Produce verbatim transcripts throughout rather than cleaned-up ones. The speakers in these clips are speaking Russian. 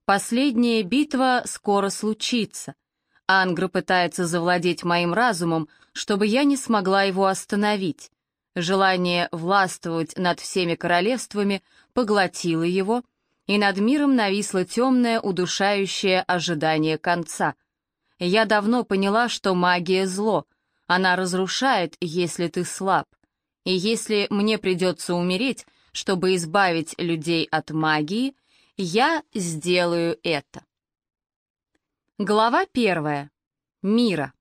Последняя битва скоро случится. Ангра пытается завладеть моим разумом, чтобы я не смогла его остановить. Желание властвовать над всеми королевствами поглотило его, и над миром нависло темное, удушающее ожидание конца. Я давно поняла, что магия — зло. Она разрушает, если ты слаб. И если мне придется умереть, чтобы избавить людей от магии, я сделаю это. Глава первая. Мира.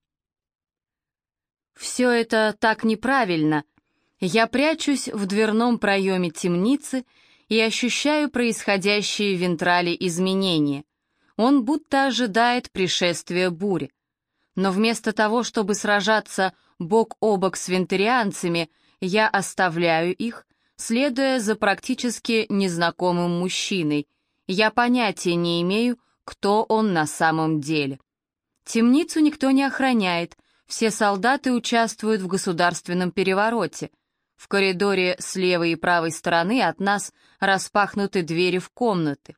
Все это так неправильно. Я прячусь в дверном проеме темницы и ощущаю происходящие в Вентрале изменения. Он будто ожидает пришествия бури. Но вместо того, чтобы сражаться бок о бок с вентарианцами, я оставляю их, следуя за практически незнакомым мужчиной. Я понятия не имею, кто он на самом деле. Темницу никто не охраняет, все солдаты участвуют в государственном перевороте. В коридоре с левой и правой стороны от нас распахнуты двери в комнаты.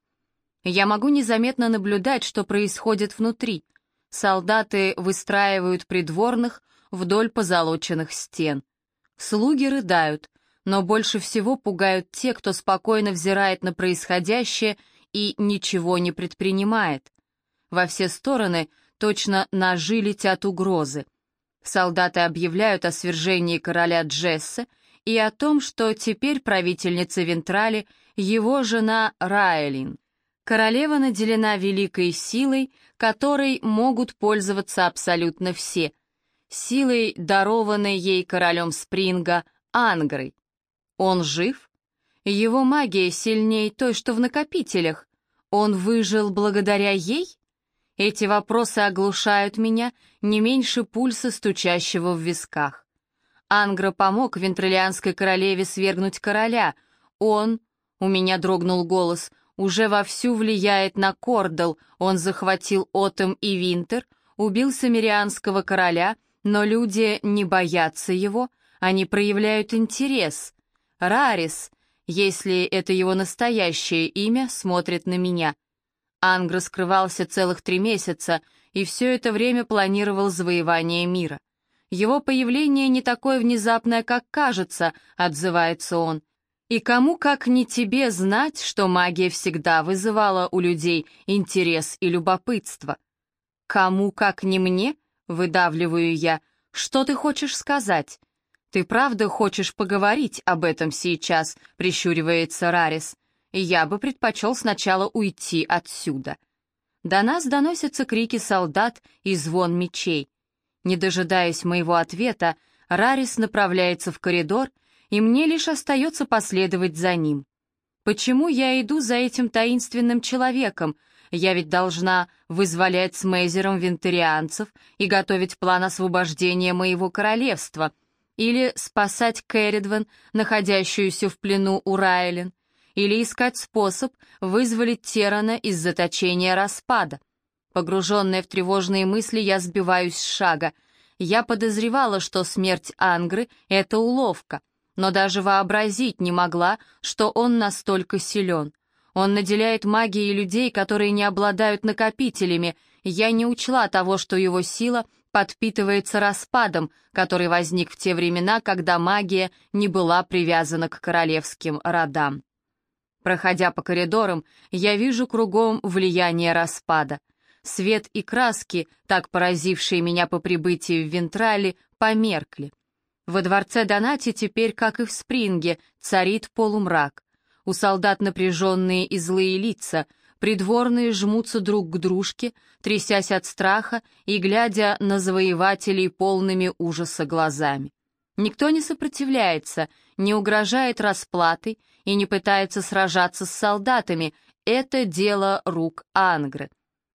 Я могу незаметно наблюдать, что происходит внутри. Солдаты выстраивают придворных вдоль позолоченных стен. Слуги рыдают, но больше всего пугают те, кто спокойно взирает на происходящее и ничего не предпринимает. Во все стороны точно ножи летят угрозы. Солдаты объявляют о свержении короля Джесса и о том, что теперь правительница Вентрали — его жена Райлин. Королева наделена великой силой, которой могут пользоваться абсолютно все. Силой, дарованной ей королем Спринга, Ангрой. Он жив? Его магия сильнее той, что в накопителях. Он выжил благодаря ей? Эти вопросы оглушают меня не меньше пульса, стучащего в висках. Ангра помог вентралианской королеве свергнуть короля. Он, у меня дрогнул голос, уже вовсю влияет на Кордал. Он захватил Отем и Винтер, убил самирианского короля, но люди не боятся его, они проявляют интерес. Рарис, если это его настоящее имя, смотрит на меня. Ангра скрывался целых три месяца и все это время планировал завоевание мира. Его появление не такое внезапное, как кажется, отзывается он. И кому, как не тебе, знать, что магия всегда вызывала у людей интерес и любопытство? Кому, как не мне, выдавливаю я, что ты хочешь сказать? Ты правда хочешь поговорить об этом сейчас, прищуривается Рарис. Я бы предпочел сначала уйти отсюда. До нас доносятся крики солдат и звон мечей. Не дожидаясь моего ответа, Рарис направляется в коридор, и мне лишь остается последовать за ним. Почему я иду за этим таинственным человеком? Я ведь должна вызволять с Мейзером вентарианцев и готовить план освобождения моего королевства, или спасать Кэрридвен, находящуюся в плену у Райлин, или искать способ вызволить Террана из заточения распада. Погруженная в тревожные мысли, я сбиваюсь с шага. Я подозревала, что смерть Ангры — это уловка, но даже вообразить не могла, что он настолько силен. Он наделяет магией людей, которые не обладают накопителями. Я не учла того, что его сила подпитывается распадом, который возник в те времена, когда магия не была привязана к королевским родам. Проходя по коридорам, я вижу кругом влияние распада. Свет и краски, так поразившие меня по прибытии в Вентрали, померкли. Во дворце Донати теперь, как и в Спринге, царит полумрак. У солдат напряженные и злые лица, придворные жмутся друг к дружке, трясясь от страха и глядя на завоевателей полными ужаса глазами. Никто не сопротивляется, не угрожает расплатой и не пытается сражаться с солдатами. Это дело рук Ангры.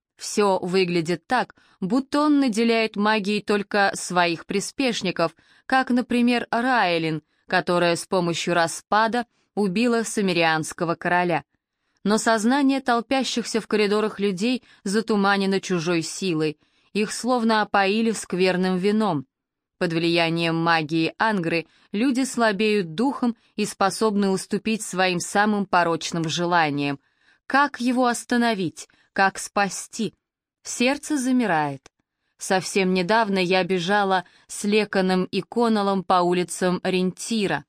Все выглядит так, будто он наделяет магией только своих приспешников, как, например, Райлин, которая с помощью распада убила самирианского короля. Но сознание толпящихся в коридорах людей затуманено чужой силой, их словно опоили скверным вином. Под влиянием магии Ангры люди слабеют духом и способны уступить своим самым порочным желаниям. Как его остановить? Как спасти? Сердце замирает. Совсем недавно я бежала с Леканом и Коннеллом по улицам Рентира.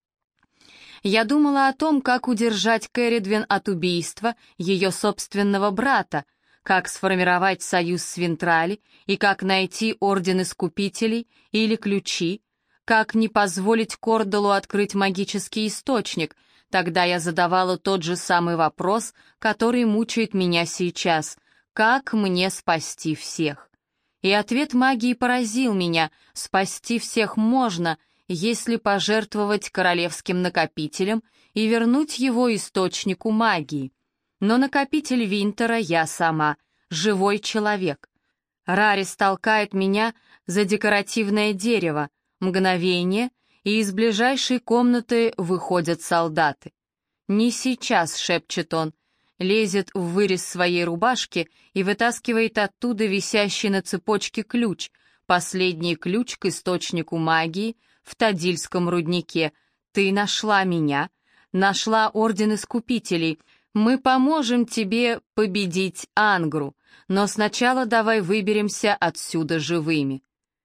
Я думала о том, как удержать Кэрридвин от убийства ее собственного брата, как сформировать союз с Вентрали и как найти Орден Искупителей или ключи, как не позволить Кордалу открыть магический источник. Тогда я задавала тот же самый вопрос, который мучает меня сейчас. Как мне спасти всех? И ответ магии поразил меня. Спасти всех можно, если пожертвовать королевским накопителем и вернуть его источнику магии. Но накопитель Винтера я сама, живой человек. Рарис толкает меня за декоративное дерево. Мгновение, и из ближайшей комнаты выходят солдаты. «Не сейчас», — шепчет он, лезет в вырез своей рубашки и вытаскивает оттуда висящий на цепочке ключ, последний ключ к источнику магии в Тадильском руднике. «Ты нашла меня, нашла Орден Искупителей. Мы поможем тебе победить Ангру, но сначала давай выберемся отсюда живыми».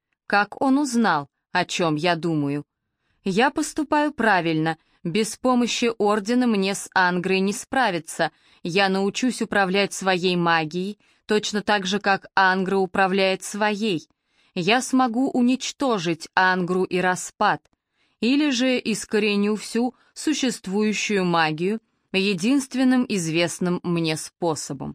Как он узнал, о чем я думаю? Я поступаю правильно. Без помощи Ордена мне с Ангрой не справиться. Я научусь управлять своей магией, точно так же, как Ангра управляет своей. Я смогу уничтожить Ангру и распад. Или же искореню всю существующую магию единственным известным мне способом.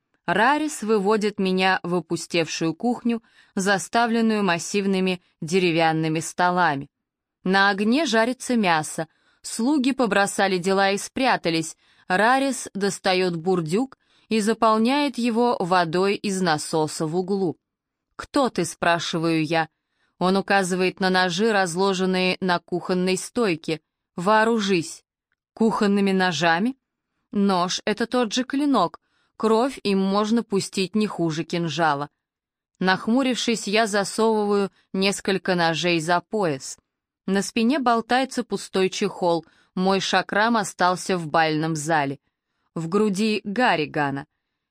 Рарис выводит меня в опустевшую кухню, заставленную массивными деревянными столами. На огне жарится мясо, слуги побросали дела и спрятались. Рарис достает бурдюк и заполняет его водой из насоса в углу. «Кто ты?» — спрашиваю я. Он указывает на ножи, разложенные на кухонной стойке. «Вооружись». «Кухонными ножами?» «Нож — это тот же клинок. Кровь им можно пустить не хуже кинжала». Нахмурившись, я засовываю несколько ножей за пояс. На спине болтается пустой чехол, мой шакрам остался в бальном зале. В груди Гарригана.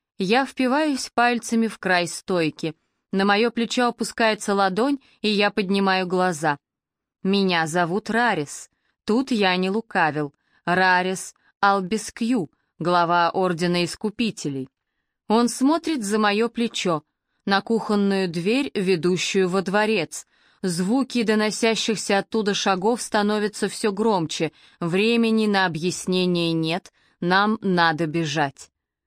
Я впиваюсь пальцами в край стойки. На мое плечо опускается ладонь, и я поднимаю глаза. «Меня зовут Рарис». Тут я не лукавил. Рарис Албискью, глава Ордена Искупителей. Он смотрит за мое плечо, на кухонную дверь, ведущую во дворец. Звуки доносящихся оттуда шагов становятся все громче. Времени на объяснение нет, нам надо бежать.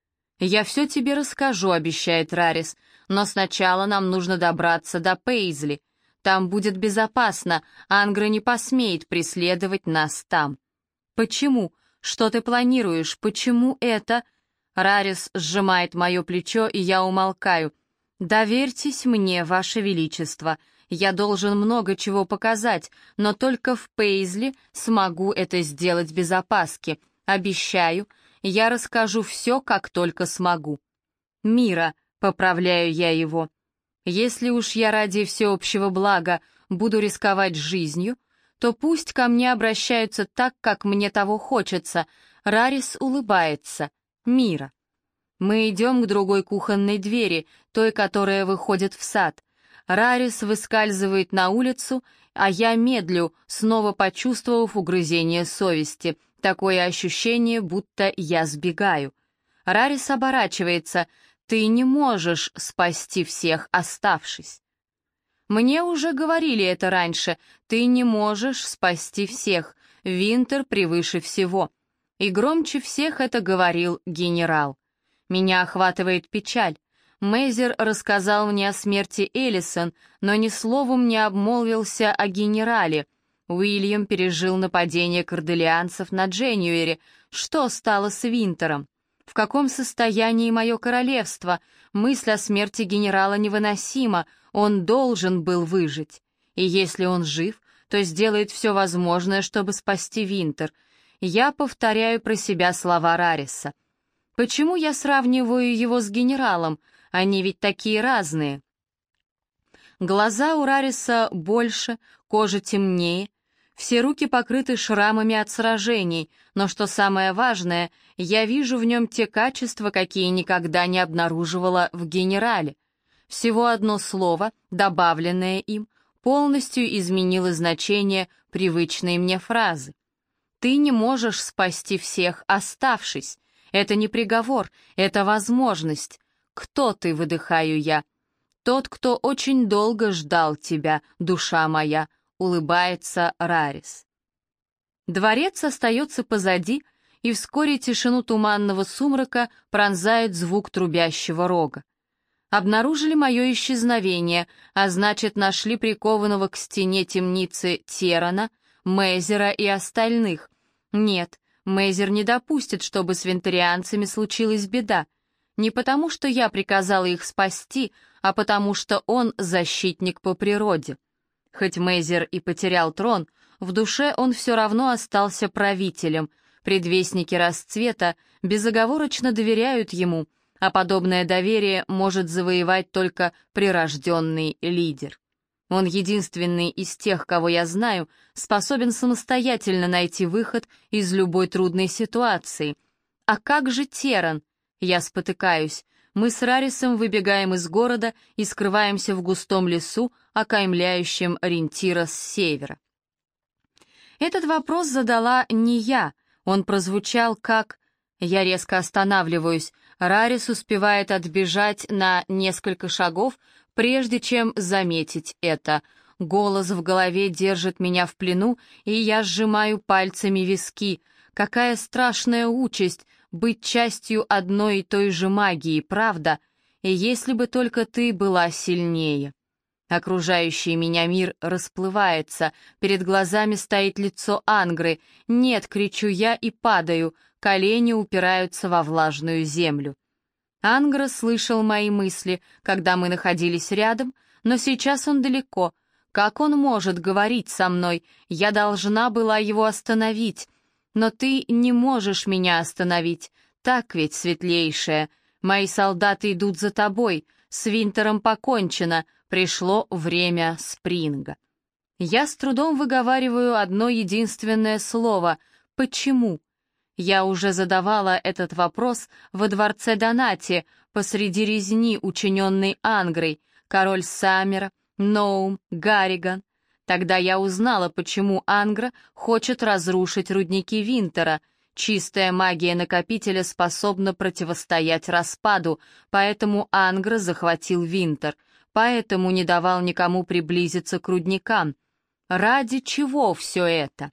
«Я все тебе расскажу», — обещает Рарис, «но сначала нам нужно добраться до Пейзли. Там будет безопасно, Ангра не посмеет преследовать нас там». «Почему? Что ты планируешь? Почему это?» Рарис сжимает мое плечо, и я умолкаю. «Доверьтесь мне, Ваше Величество. Я должен много чего показать, но только в Пейзли смогу это сделать без опаски. Обещаю, я расскажу все, как только смогу». «Мира», — поправляю я его. «Если уж я ради всеобщего блага буду рисковать жизнью, то пусть ко мне обращаются так, как мне того хочется». Рарис улыбается. «Мира». Мы идем к другой кухонной двери, той, которая выходит в сад. Рарис выскальзывает на улицу, а я медлю, снова почувствовав угрызение совести. Такое ощущение, будто я сбегаю. Рарис оборачивается. «Ты не можешь спасти всех, оставшись». «Мне уже говорили это раньше. Ты не можешь спасти всех. Винтер превыше всего». И громче всех это говорил генерал. Меня охватывает печаль. Мейзер рассказал мне о смерти Элисон, но ни словом не обмолвился о генерале. Уильям пережил нападение корделианцев на Дженюэре. Что стало с Винтером? В каком состоянии мое королевство? Мысль о смерти генерала невыносима, он должен был выжить. И если он жив, то сделает все возможное, чтобы спасти Винтер. Я повторяю про себя слова Рариса. Почему я сравниваю его с генералом? Они ведь такие разные. Глаза у Рариса больше, кожа темнее. Все руки покрыты шрамами от сражений, но что самое важное, я вижу в нем те качества, какие никогда не обнаруживала в генерале. Всего одно слово, добавленное им, полностью изменило значение привычной мне фразы. Ты не можешь спасти всех, оставшись. Это не приговор, это возможность. Кто ты, выдыхаю я? Тот, кто очень долго ждал тебя, душа моя, улыбается Рарис. Дворец остается позади, и вскоре тишину туманного сумрака пронзает звук трубящего рога. Обнаружили мое исчезновение, а значит, нашли прикованного к стене темницы Терана, Мейзера и остальных. Нет, Мейзер не допустит, чтобы с вентарианцами случилась беда. Не потому, что я приказала их спасти, а потому, что он защитник по природе. Хоть Мейзер и потерял трон, в душе он все равно остался правителем. Предвестники расцвета безоговорочно доверяют ему, а подобное доверие может завоевать только прирожденный лидер. Он единственный из тех, кого я знаю, способен самостоятельно найти выход из любой трудной ситуации. А как же Теран? Я спотыкаюсь. Мы с Рарисом выбегаем из города и скрываемся в густом лесу, окаймляющем Рентира с севера. Этот вопрос задала не я, он прозвучал как... Я резко останавливаюсь. Рарис успевает отбежать на несколько шагов, прежде чем заметить это. Голос в голове держит меня в плену, и я сжимаю пальцами виски. Какая страшная участь быть частью одной и той же магии, правда? И если бы только ты была сильнее. Окружающий меня мир расплывается, перед глазами стоит лицо Ангры. «Нет!» — кричу я и падаю, колени упираются во влажную землю. Ангра слышал мои мысли, когда мы находились рядом, но сейчас он далеко. Как он может говорить со мной? Я должна была его остановить. Но ты не можешь меня остановить, так ведь, светлейшая? Мои солдаты идут за тобой, с Винтером покончено, пришло время Спринга. Я с трудом выговариваю одно единственное слово «почему?». Я уже задавала этот вопрос во дворце Донати, посреди резни, учиненной Ангрой, король Саммера, Ноум, Гарриган. Тогда я узнала, почему Ангра хочет разрушить рудники Винтера. Чистая магия Накопителя способна противостоять распаду, поэтому Ангра захватил Винтер, поэтому не давал никому приблизиться к рудникам. Ради чего все это?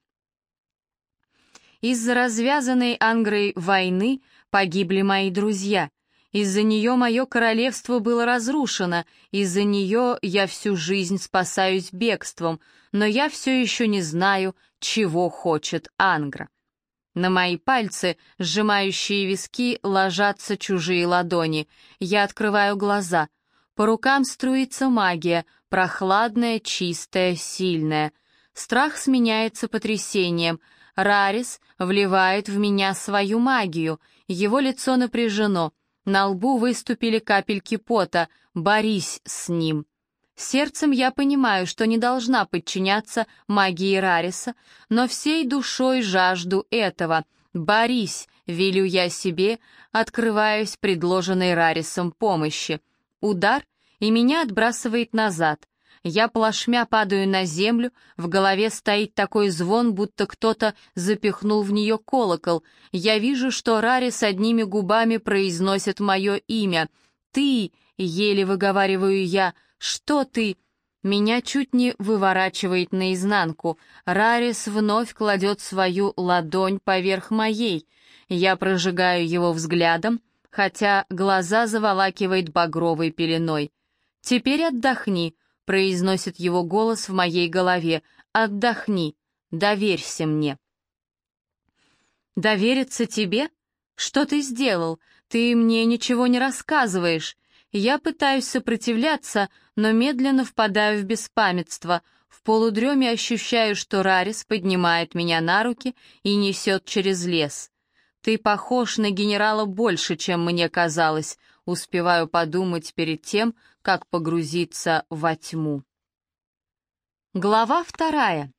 Из-за развязанной Ангрой войны погибли мои друзья. Из-за нее мое королевство было разрушено, из-за нее я всю жизнь спасаюсь бегством, но я все еще не знаю, чего хочет Ангра. На мои пальцы, сжимающие виски, ложатся чужие ладони. Я открываю глаза. По рукам струится магия, прохладная, чистая, сильная. Страх сменяется потрясением. Рарис вливает в меня свою магию. Его лицо напряжено. На лбу выступили капельки пота. Борись с ним. Сердцем я понимаю, что не должна подчиняться магии Рариса, но всей душой жажду этого. Борись, велю я себе, открываясь предложенной Рарисом помощи. Удар, и меня отбрасывает назад. Я плашмя падаю на землю, в голове стоит такой звон, будто кто-то запихнул в нее колокол. Я вижу, что Рарис одними губами произносит мое имя. «Ты!» — еле выговариваю я. «Что ты?» Меня чуть не выворачивает наизнанку. Рарис вновь кладет свою ладонь поверх моей. Я прожигаю его взглядом, хотя глаза заволакивает багровой пеленой. «Теперь отдохни», — произносит его голос в моей голове. «Отдохни, доверься мне». «Довериться тебе? Что ты сделал? Ты мне ничего не рассказываешь». Я пытаюсь сопротивляться, но медленно впадаю в беспамятство. В полудреме ощущаю, что Рарис поднимает меня на руки и несет через лес. «Ты похож на генерала больше, чем мне казалось», — успеваю подумать перед тем, как погрузиться во тьму. Глава вторая.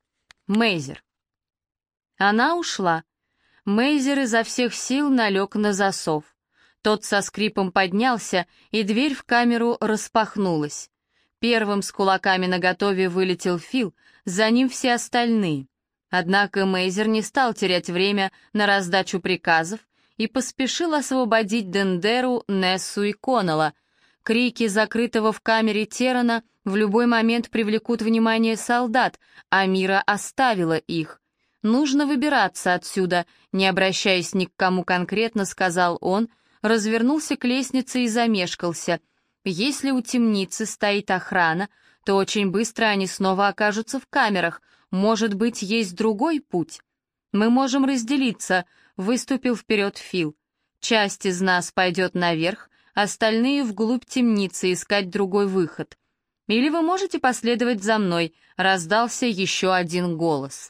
Мейзер. Она ушла. Мейзер изо всех сил налег на засов. Тот со скрипом поднялся, и дверь в камеру распахнулась. Первым с кулаками наготове вылетел Фил, за ним все остальные. Однако Мейзер не стал терять время на раздачу приказов и поспешил освободить Дендеру, Нессу и Коннелла. Крики закрытого в камере Террана в любой момент привлекут внимание солдат, а Мира оставила их. «Нужно выбираться отсюда», не обращаясь ни к кому конкретно, сказал он, развернулся к лестнице и замешкался. «Если у темницы стоит охрана, то очень быстро они снова окажутся в камерах. Может быть, есть другой путь?» «Мы можем разделиться», — выступил вперед Фил. «Часть из нас пойдет наверх, остальные вглубь темницы искать другой выход. Или вы можете последовать за мной», — раздался еще один голос.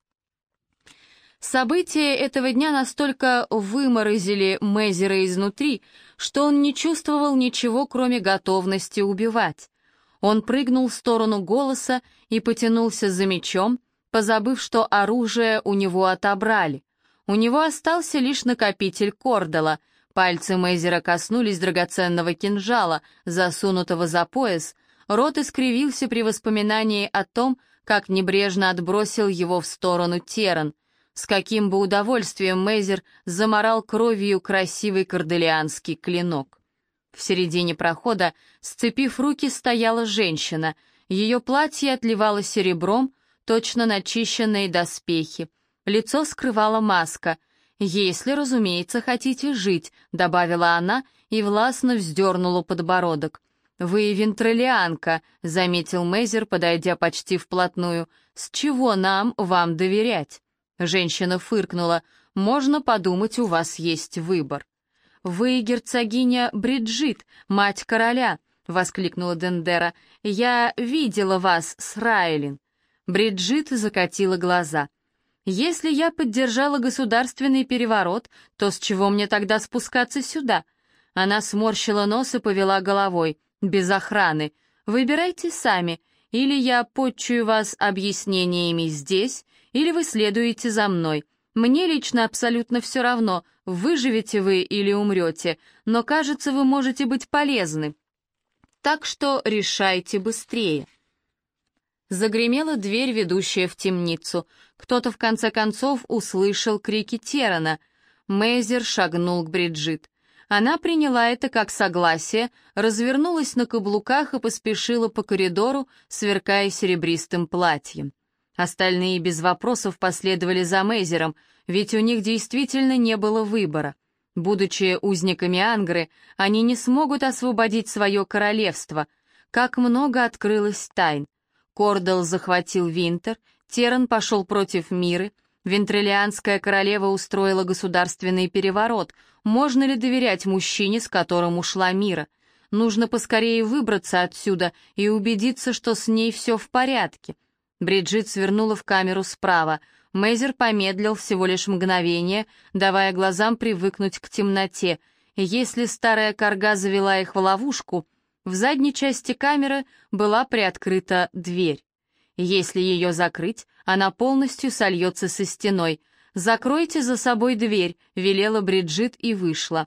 События этого дня настолько выморозили Мейзера изнутри, что он не чувствовал ничего, кроме готовности убивать. Он прыгнул в сторону голоса и потянулся за мечом, позабыв, что оружие у него отобрали. У него остался лишь накопитель Кордала. Пальцы Мейзера коснулись драгоценного кинжала, засунутого за пояс. Рот искривился при воспоминании о том, как небрежно отбросил его в сторону Терран. С каким бы удовольствием Мейзер заморал кровью красивый корделианский клинок. В середине прохода, сцепив руки, стояла женщина. Ее платье отливало серебром, точно начищенные доспехи. Лицо скрывала маска. «Если, разумеется, хотите жить», — добавила она и властно вздернула подбородок. «Вы вентролианка», — заметил Мейзер, подойдя почти вплотную. «С чего нам вам доверять?» Женщина фыркнула. «Можно подумать, у вас есть выбор». «Вы герцогиня Бриджит, мать короля», — воскликнула Дендера. «Я видела вас с Райлин». Бриджит закатила глаза. «Если я поддержала государственный переворот, то с чего мне тогда спускаться сюда?» Она сморщила нос и повела головой. «Без охраны. Выбирайте сами. Или я подчую вас объяснениями здесь, или вы следуете за мной. Мне лично абсолютно все равно, выживете вы или умрете, но, кажется, вы можете быть полезны. Так что решайте быстрее». Загремела дверь, ведущая в темницу. Кто-то в конце концов услышал крики Террана. Мейзер шагнул к Бриджит. Она приняла это как согласие, развернулась на каблуках и поспешила по коридору, сверкая серебристым платьем. Остальные без вопросов последовали за Мейзером, ведь у них действительно не было выбора. Будучи узниками Ангры, они не смогут освободить свое королевство. Как много открылось тайн. Кордал захватил Винтер, Терран пошел против Миры, Вентролианская королева устроила государственный переворот. Можно ли доверять мужчине, с которым ушла Мира? Нужно поскорее выбраться отсюда и убедиться, что с ней все в порядке. Бриджит свернула в камеру справа. Мейзер помедлил всего лишь мгновение, давая глазам привыкнуть к темноте. Если старая корга завела их в ловушку, в задней части камеры была приоткрыта дверь. Если ее закрыть, она полностью сольется со стеной. «Закройте за собой дверь», — велела Бриджит и вышла.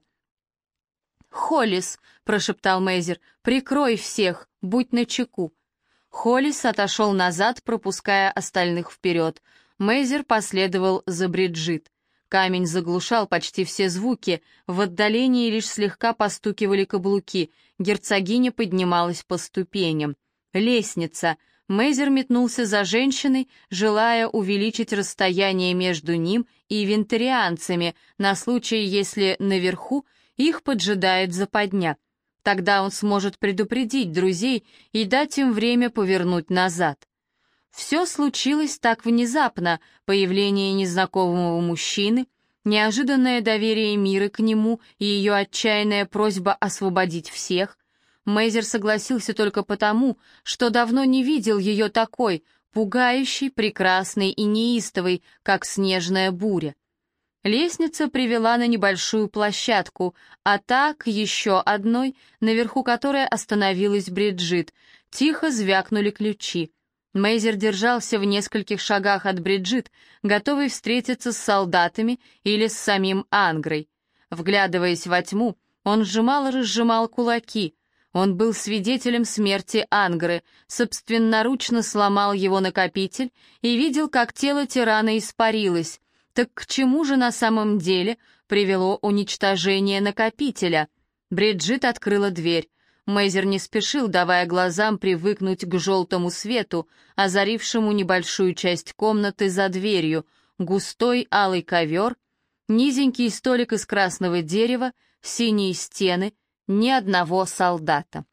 «Холлис», — прошептал Мейзер, — «прикрой всех, будь начеку». Холлис отошел назад, пропуская остальных вперед. Мейзер последовал за Бриджит. Камень заглушал почти все звуки, в отдалении лишь слегка постукивали каблуки, герцогиня поднималась по ступеням. Лестница. Мейзер метнулся за женщиной, желая увеличить расстояние между ним и вентарианцами на случай, если наверху их поджидает западня. Тогда он сможет предупредить друзей и дать им время повернуть назад. Все случилось так внезапно: появление незнакомого мужчины, неожиданное доверие Миры к нему и ее отчаянная просьба освободить всех. Мейзер согласился только потому, что давно не видел ее такой, пугающей, прекрасной и неистовой, как снежная буря. Лестница привела на небольшую площадку, а та к еще одной, наверху которой остановилась Бриджит. Тихо звякнули ключи. Мейзер держался в нескольких шагах от Бриджит, готовый встретиться с солдатами или с самим Ангрой. Вглядываясь во тьму, он сжимал и разжимал кулаки. Он был свидетелем смерти Ангры, собственноручно сломал его накопитель и видел, как тело тирана испарилось. Так к чему же на самом деле привело уничтожение накопителя? Бриджит открыла дверь. Мейзер не спешил, давая глазам привыкнуть к желтому свету, озарившему небольшую часть комнаты за дверью, густой алый ковер, низенький столик из красного дерева, синие стены, ни одного солдата.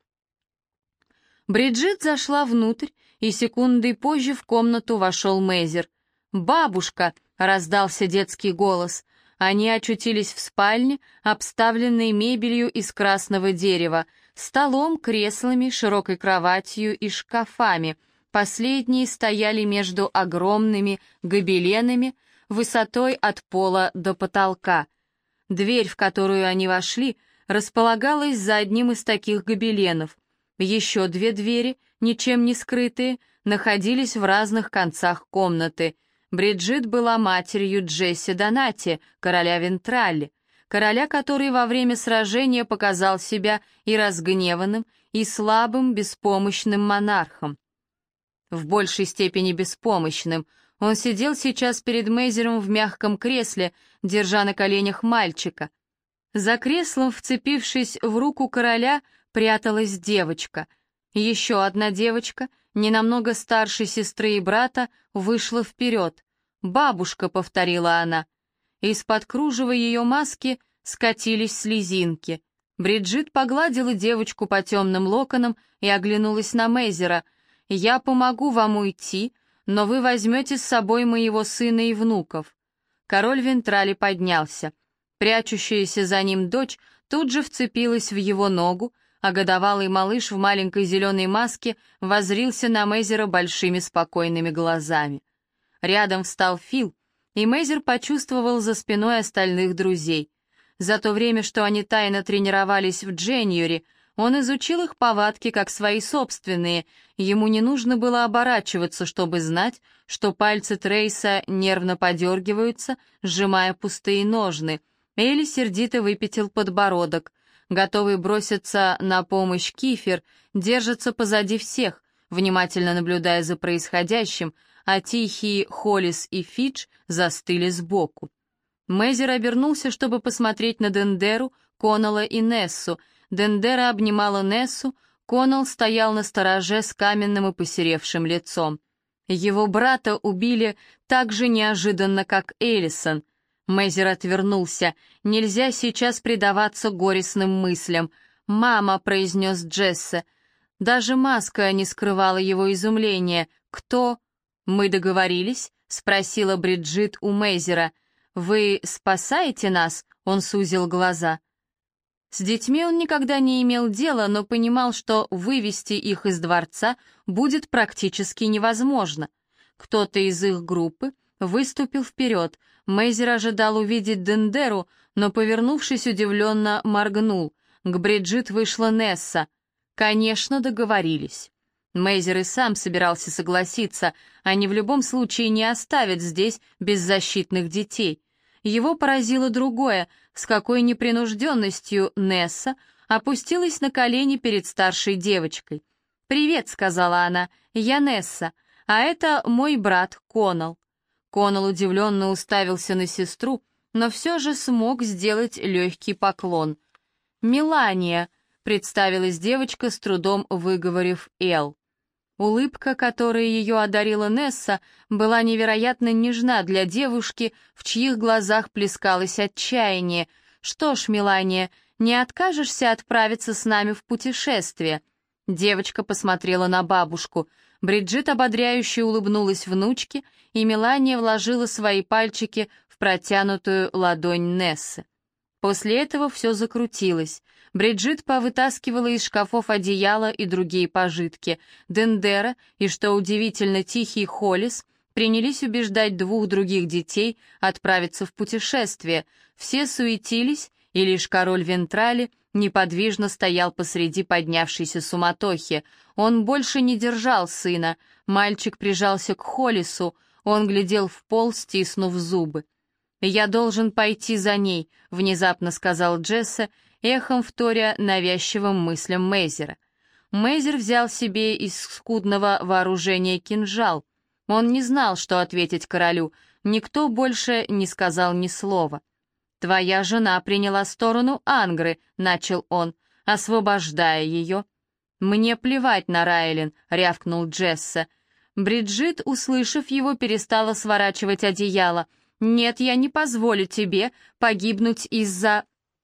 Бриджит зашла внутрь, и секундой позже в комнату вошел Мейзер. «Бабушка!» — раздался детский голос. Они очутились в спальне, обставленной мебелью из красного дерева, столом, креслами, широкой кроватью и шкафами. Последние стояли между огромными гобеленами, высотой от пола до потолка. Дверь, в которую они вошли, располагалась за одним из таких гобеленов. Еще две двери, ничем не скрытые, находились в разных концах комнаты. Бриджит была матерью Джесси Донати, короля Вентралли, короля, который во время сражения показал себя и разгневанным, и слабым, беспомощным монархом. В большей степени беспомощным. Он сидел сейчас перед Мейзером в мягком кресле, держа на коленях мальчика. За креслом, вцепившись в руку короля, пряталась девочка. Еще одна девочка, не намного старше сестры и брата, вышла вперед. «Бабушка», — повторила она. Из-под кружева ее маски скатились слезинки. Бриджит погладила девочку по темным локонам и оглянулась на Мейзера. «Я помогу вам уйти, но вы возьмете с собой моего сына и внуков». Король Вентрали поднялся. Прячущаяся за ним дочь тут же вцепилась в его ногу, а годовалый малыш в маленькой зеленой маске воззрился на Мейзера большими спокойными глазами. Рядом встал Фил, и Мейзер почувствовал за спиной остальных друзей. За то время, что они тайно тренировались в Дженюри, он изучил их повадки как свои собственные, ему не нужно было оборачиваться, чтобы знать, что пальцы Трейса нервно подергиваются, сжимая пустые ножны. Элли сердито выпятил подбородок. Готовый броситься на помощь Кифер держится позади всех, внимательно наблюдая за происходящим, а тихие Холлис и Фидж застыли сбоку. Мейзер обернулся, чтобы посмотреть на Дендеру, Коннелла и Нессу. Дендера обнимала Нессу, Коннелл стоял на стороже с каменным и посеревшим лицом. Его брата убили так же неожиданно, как Эллисон. Мейзер отвернулся. Нельзя сейчас предаваться горестным мыслям. «Мама», — произнес Джессе. Даже маска не скрывала его изумления. «Кто?» «Мы договорились?» — спросила Бриджит у Мейзера. «Вы спасаете нас?» — он сузил глаза. С детьми он никогда не имел дела, но понимал, что вывести их из дворца будет практически невозможно. Кто-то из их группы выступил вперед. Мейзер ожидал увидеть Дендеру, но, повернувшись, удивленно моргнул. К Бриджит вышла Несса. Конечно, договорились. Мейзер и сам собирался согласиться, они в любом случае не оставят здесь беззащитных детей. Его поразило другое, с какой непринужденностью Несса опустилась на колени перед старшей девочкой. «Привет», — сказала она, — «я Несса, а это мой брат Коннелл». Коннелл удивленно уставился на сестру, но все же смог сделать легкий поклон. «Мелания», — представилась девочка, с трудом выговорив «Эл». Улыбка, которой ее одарила Несса, была невероятно нежна для девушки, в чьих глазах плескалось отчаяние. «Что ж, Мелания, не откажешься отправиться с нами в путешествие?» Девочка посмотрела на бабушку. Бриджит ободряюще улыбнулась внучке, и Мелания вложила свои пальчики в протянутую ладонь Нессы. После этого все закрутилось. Бриджит повытаскивала из шкафов одеяло и другие пожитки. Дендера и, что удивительно, тихий Холлис принялись убеждать двух других детей отправиться в путешествие. Все суетились, и лишь король Вентрали неподвижно стоял посреди поднявшейся суматохи. Он больше не держал сына. Мальчик прижался к Холлису, он глядел в пол, стиснув зубы. «Я должен пойти за ней», — внезапно сказал Джессе, эхом вторя навязчивым мыслям Мейзера. Мейзер взял себе из скудного вооружения кинжал. Он не знал, что ответить королю, никто больше не сказал ни слова. «Твоя жена приняла сторону Ангры», — начал он, освобождая ее. «Мне плевать на Райлин», — рявкнул Джессе. Бриджит, услышав его, перестала сворачивать одеяло. «Нет, я не позволю тебе погибнуть из-за...»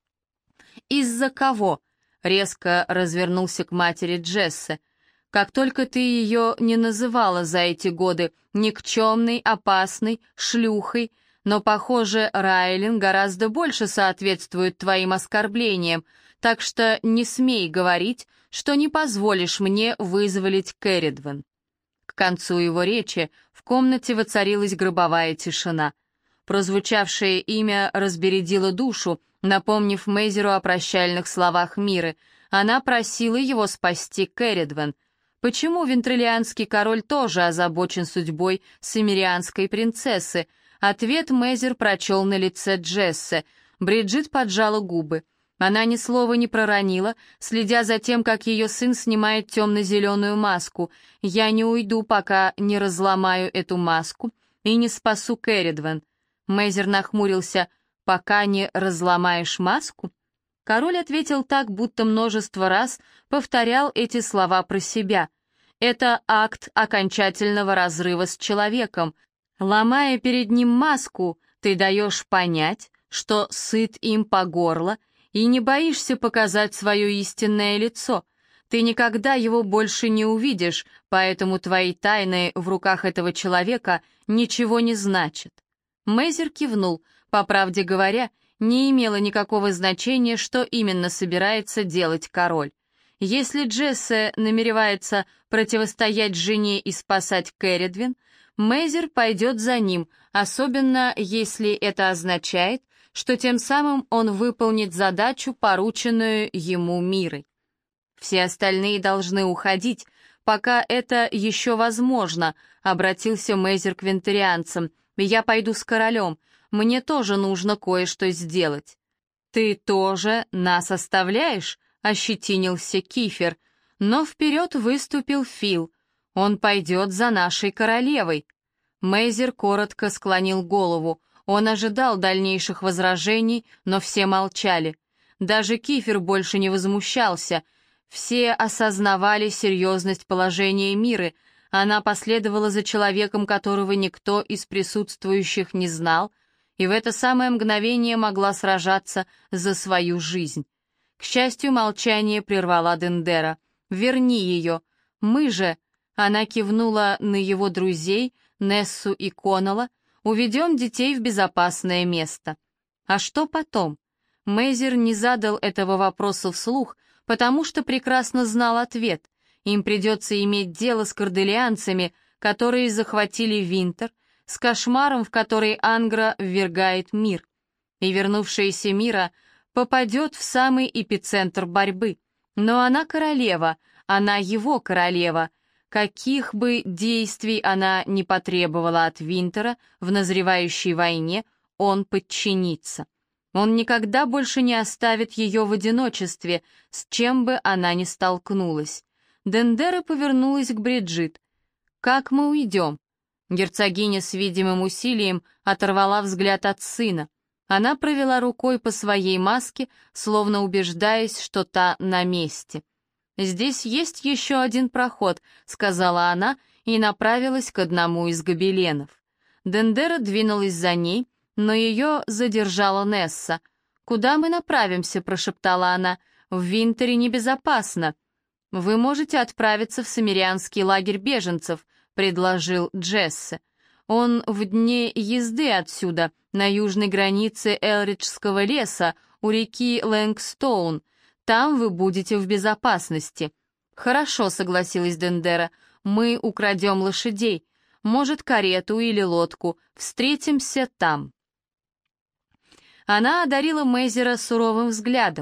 «Из-за кого?» — резко развернулся к матери Джессе. «Как только ты ее не называла за эти годы никчемной, опасной, шлюхой, но, похоже, Райлин гораздо больше соответствует твоим оскорблениям, так что не смей говорить, что не позволишь мне вызволить Керридвен». К концу его речи в комнате воцарилась гробовая тишина. Прозвучавшее имя разбередило душу, напомнив Мейзеру о прощальных словах Миры. Она просила его спасти Керридвен. Почему вентрилианский король тоже озабочен судьбой симмерианской принцессы? Ответ Мейзер прочел на лице Джессе. Бриджит поджала губы. Она ни слова не проронила, следя за тем, как ее сын снимает темно-зеленую маску. «Я не уйду, пока не разломаю эту маску и не спасу Керридвен». Мейзер нахмурился. «Пока не разломаешь маску?» Король ответил так, будто множество раз повторял эти слова про себя. «Это акт окончательного разрыва с человеком. Ломая перед ним маску, ты даешь понять, что сыт им по горло и не боишься показать свое истинное лицо. Ты никогда его больше не увидишь, поэтому твои тайны в руках этого человека ничего не значат». Мейзер кивнул. По правде говоря, не имело никакого значения, что именно собирается делать король. Если Джессе намеревается противостоять жене и спасать Керридвен, Мейзер пойдет за ним, особенно если это означает, что тем самым он выполнит задачу, порученную ему Мирой. «Все остальные должны уходить, пока это еще возможно», — обратился Мейзер к вентарианцам. «Я пойду с королем, мне тоже нужно кое-что сделать». «Ты тоже нас оставляешь?» — ощетинился Кифер. Но вперед выступил Фил. «Он пойдет за нашей королевой». Мейзер коротко склонил голову. Он ожидал дальнейших возражений, но все молчали. Даже Кифер больше не возмущался. Все осознавали серьезность положения Миры. Она последовала за человеком, которого никто из присутствующих не знал, и в это самое мгновение могла сражаться за свою жизнь. К счастью, молчание прервала Дендера. «Верни ее. Мы же...» Она кивнула на его друзей, Нессу и Коннелла. «Уведем детей в безопасное место». А что потом? Мейзер не задал этого вопроса вслух, потому что прекрасно знал ответ. Им придется иметь дело с корделианцами, которые захватили Винтер, с кошмаром, в который Ангра ввергает мир. И вернувшаяся Мира попадет в самый эпицентр борьбы. Но она королева, она его королева. Каких бы действий она ни потребовала от Винтера в назревающей войне, он подчинится. Он никогда больше не оставит ее в одиночестве, с чем бы она ни столкнулась. Дендера повернулась к Бриджит. «Как мы уйдем?» Герцогиня с видимым усилием оторвала взгляд от сына. Она провела рукой по своей маске, словно убеждаясь, что та на месте. «Здесь есть еще один проход», — сказала она и направилась к одному из гобеленов. Дендера двинулась за ней, но ее задержала Несса. «Куда мы направимся?» — прошептала она. «В Винтере небезопасно». «Вы можете отправиться в Симмерианский лагерь беженцев», — предложил Джессе. «Он в дне езды отсюда, на южной границе Элриджского леса, у реки Лэнгстоун. Там вы будете в безопасности». «Хорошо», — согласилась Дендера, — «мы украдем лошадей, может, карету или лодку, встретимся там». Она одарила Мейзера суровым взглядом.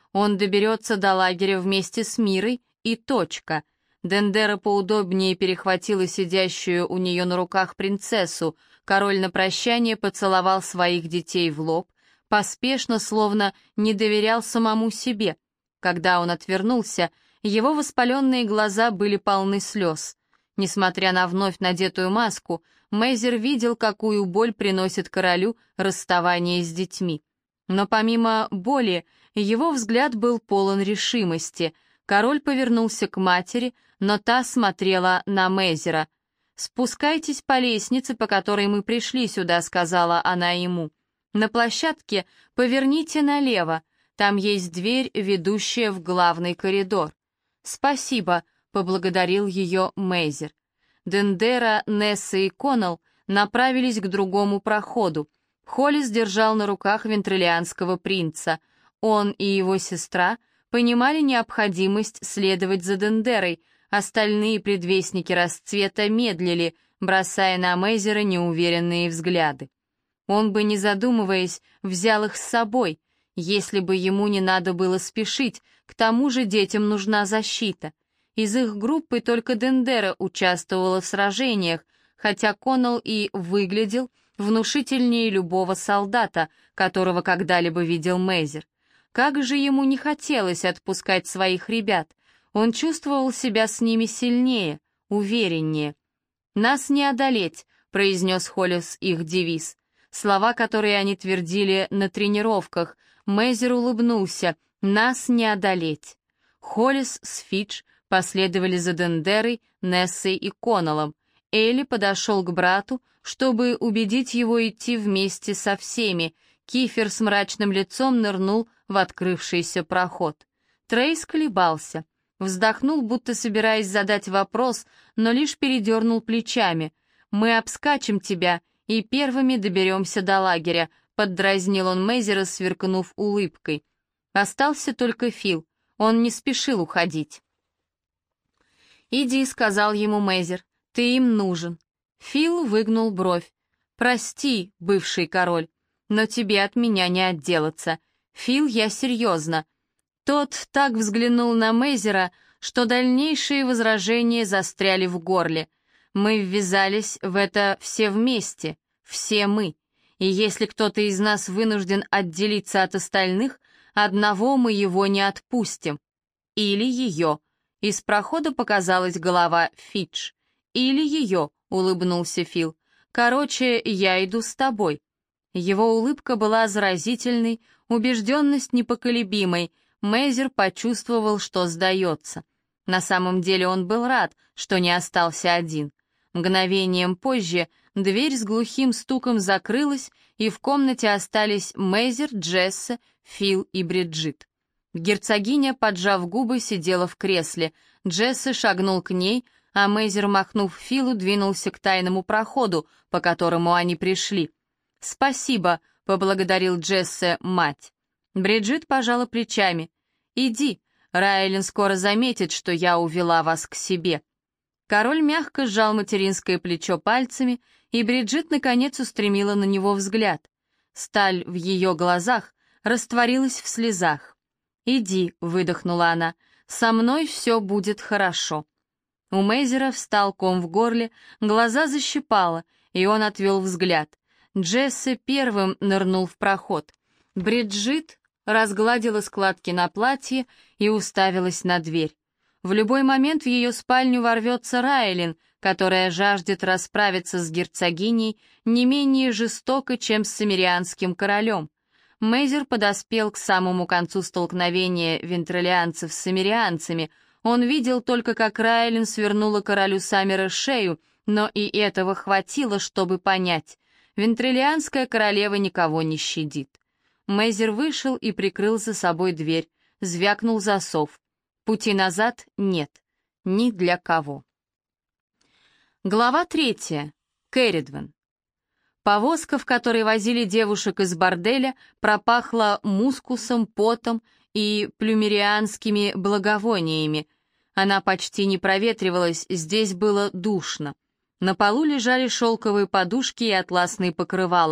Он доберется до лагеря вместе с Мирой и точка. Дендера поудобнее перехватила сидящую у нее на руках принцессу. Король на прощание поцеловал своих детей в лоб, поспешно, словно не доверял самому себе. Когда он отвернулся, его воспаленные глаза были полны слез. Несмотря на вновь надетую маску, Мейзер видел, какую боль приносит королю расставание с детьми. Но помимо боли, его взгляд был полон решимости. Король повернулся к матери, но та смотрела на Мейзера. «Спускайтесь по лестнице, по которой мы пришли сюда», — сказала она ему. «На площадке поверните налево, там есть дверь, ведущая в главный коридор». «Спасибо», — поблагодарил ее Мейзер. Дендера, Несса и Коннелл направились к другому проходу. Холлис держал на руках вентриллианского принца. Он и его сестра понимали необходимость следовать за Дендерой, остальные предвестники расцвета медлили, бросая на Мейзера неуверенные взгляды. Он бы, не задумываясь, взял их с собой, если бы ему не надо было спешить, к тому же детям нужна защита. Из их группы только Дендера участвовала в сражениях, хотя Коннелл и выглядел внушительнее любого солдата, которого когда-либо видел Мейзер. Как же ему не хотелось отпускать своих ребят, он чувствовал себя с ними сильнее, увереннее. «Нас не одолеть», — произнес Холлис их девиз. Слова, которые они твердили на тренировках. Мейзер улыбнулся. «Нас не одолеть». Холлис с Фидж последовали за Дендерой, Нессой и Коннеллом. Элли подошел к брату, чтобы убедить его идти вместе со всеми. Кифер с мрачным лицом нырнул в открывшийся проход. Трейс колебался. Вздохнул, будто собираясь задать вопрос, но лишь передернул плечами. «Мы обскачем тебя и первыми доберемся до лагеря», — поддразнил он Мейзера, сверкнув улыбкой. Остался только Фил. Он не спешил уходить. «Иди», — сказал ему Мейзер, — «ты им нужен». Фил выгнул бровь. «Прости, бывший король, но тебе от меня не отделаться. Фил, я серьезно». Тот так взглянул на Мейзера, что дальнейшие возражения застряли в горле. «Мы ввязались в это все вместе, все мы. И если кто-то из нас вынужден отделиться от остальных, одного мы его не отпустим. Или ее». Из прохода показалась голова Фидж. «Или ее», — улыбнулся Фил. «Короче, я иду с тобой». Его улыбка была заразительной, убежденность непоколебимой. Мейзер почувствовал, что сдается. На самом деле он был рад, что не остался один. Мгновением позже дверь с глухим стуком закрылась, и в комнате остались Мейзер, Джесса, Фил и Бриджит. Герцогиня, поджав губы, сидела в кресле. Джесса шагнул к ней, а Мейзер, махнув Филу, двинулся к тайному проходу, по которому они пришли. «Спасибо», — поблагодарил Джесса мать. Бриджит пожала плечами. «Иди, Райлин скоро заметит, что я увела вас к себе». Король мягко сжал материнское плечо пальцами, и Бриджит наконец устремила на него взгляд. Сталь в ее глазах растворилась в слезах. «Иди», — выдохнула она, — «со мной все будет хорошо». У Мейзера встал ком в горле, глаза защипало, и он отвел взгляд. Джесси первым нырнул в проход. Бриджит разгладила складки на платье и уставилась на дверь. В любой момент в ее спальню ворвется Райлин, которая жаждет расправиться с герцогиней не менее жестоко, чем с циммерианским королем. Мейзер подоспел к самому концу столкновения вентриллианцев с циммерианцами. Он видел только, как Райлин свернула королю Саммера шею, но и этого хватило, чтобы понять. Вентриллианская королева никого не щадит. Мейзер вышел и прикрыл за собой дверь. Звякнул засов. Пути назад нет. Ни для кого. Глава третья. Керридвен. Повозка, в которой возили девушек из борделя, пропахла мускусом, потом и плюмерианскими благовониями. Она почти не проветривалась, здесь было душно. На полу лежали шелковые подушки и атласные покрывала.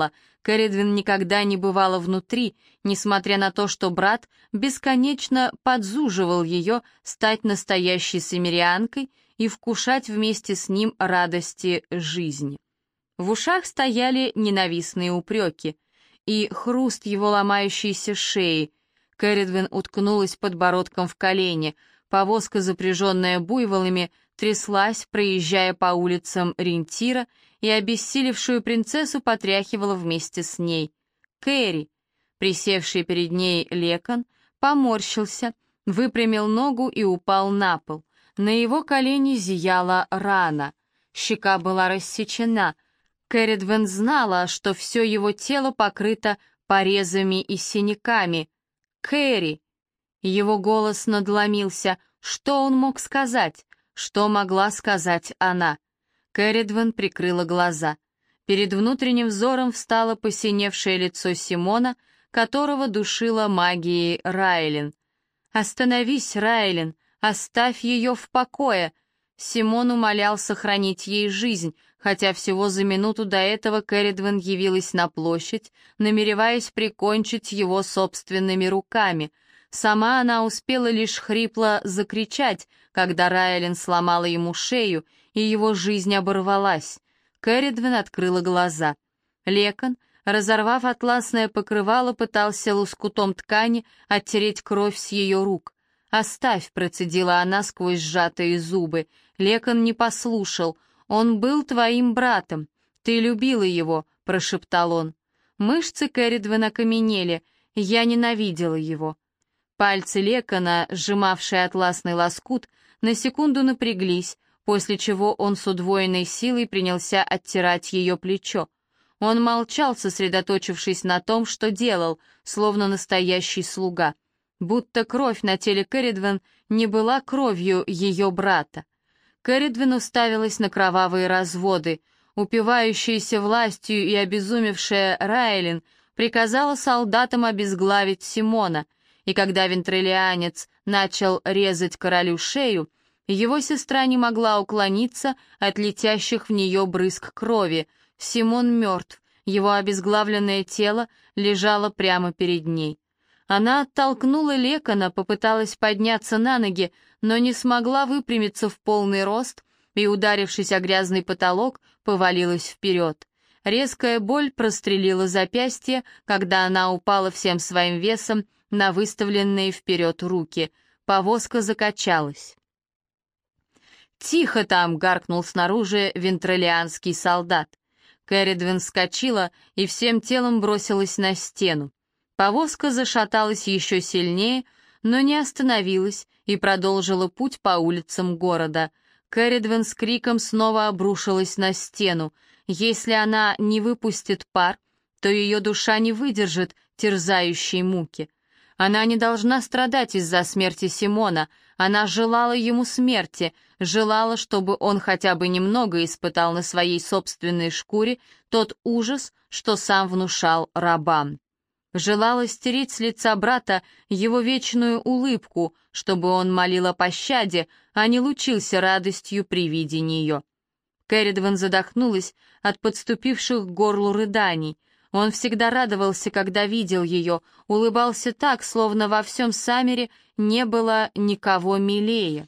Кэрридвин никогда не бывала внутри, несмотря на то, что брат бесконечно подзуживал ее стать настоящей симмерианкой и вкушать вместе с ним радости жизни. В ушах стояли ненавистные упреки и хруст его ломающейся шеи. Кэрридвин уткнулась подбородком в колени, повозка, запряженная буйволами, тряслась, проезжая по улицам Рентира, и обессилевшую принцессу потряхивала вместе с ней. Кэрри, присевший перед ней Лекон, поморщился, выпрямил ногу и упал на пол. На его колени зияла рана. Щека была рассечена. Кэрридвин знала, что все его тело покрыто порезами и синяками. «Кэрри!» Его голос надломился. Что он мог сказать? Что могла сказать она? Кэрридвин прикрыла глаза. Перед внутренним взором встало посиневшее лицо Симона, которого душила магией Райлин. «Остановись, Райлин! Оставь ее в покое!» Симон умолял сохранить ей жизнь, хотя всего за минуту до этого Кэрридвин явилась на площадь, намереваясь прикончить его собственными руками. Сама она успела лишь хрипло закричать, когда Райлин сломала ему шею, и его жизнь оборвалась. Кэрридвин открыла глаза. Лекон, разорвав атласное покрывало, пытался лоскутом ткани оттереть кровь с ее рук. «Оставь», — процедила она сквозь сжатые зубы. Лекон не послушал. «Он был твоим братом. Ты любила его», — прошептал он. Мышцы Кэрридвин окаменели. «Я ненавидела его». Пальцы Лекона, сжимавшие атласный лоскут, на секунду напряглись, после чего он с удвоенной силой принялся оттирать ее плечо. Он молчал, сосредоточившись на том, что делал, словно настоящий слуга. Будто кровь на теле Кэрридвин не была кровью ее брата. Кэрридвин уставилась на кровавые разводы. Упивающаяся властью и обезумевшая Райлин приказала солдатам обезглавить Симона, и когда вентрелианец начал резать королю шею, его сестра не могла уклониться от летящих в нее брызг крови. Симон мертв, его обезглавленное тело лежало прямо перед ней. Она оттолкнула Лекона, попыталась подняться на ноги, но не смогла выпрямиться в полный рост и, ударившись о грязный потолок, повалилась вперед. Резкая боль прострелила запястье, когда она упала всем своим весом на выставленные вперед руки. Повозка закачалась. «Тихо там!» — гаркнул снаружи вентролианский солдат. Кэрридвин вскочила и всем телом бросилась на стену. Повозка зашаталась еще сильнее, но не остановилась и продолжила путь по улицам города. Кэрридвин с криком снова обрушилась на стену. Если она не выпустит пар, то ее душа не выдержит терзающей муки. Она не должна страдать из-за смерти Симона. Она желала ему смерти, желала, чтобы он хотя бы немного испытал на своей собственной шкуре тот ужас, что сам внушал рабам. Желала стереть с лица брата его вечную улыбку, чтобы он молил о пощаде, а не лучился радостью при виде нее. Кэрридвин задохнулась от подступивших к горлу рыданий. Он всегда радовался, когда видел ее, улыбался так, словно во всем Саммере не было никого милее.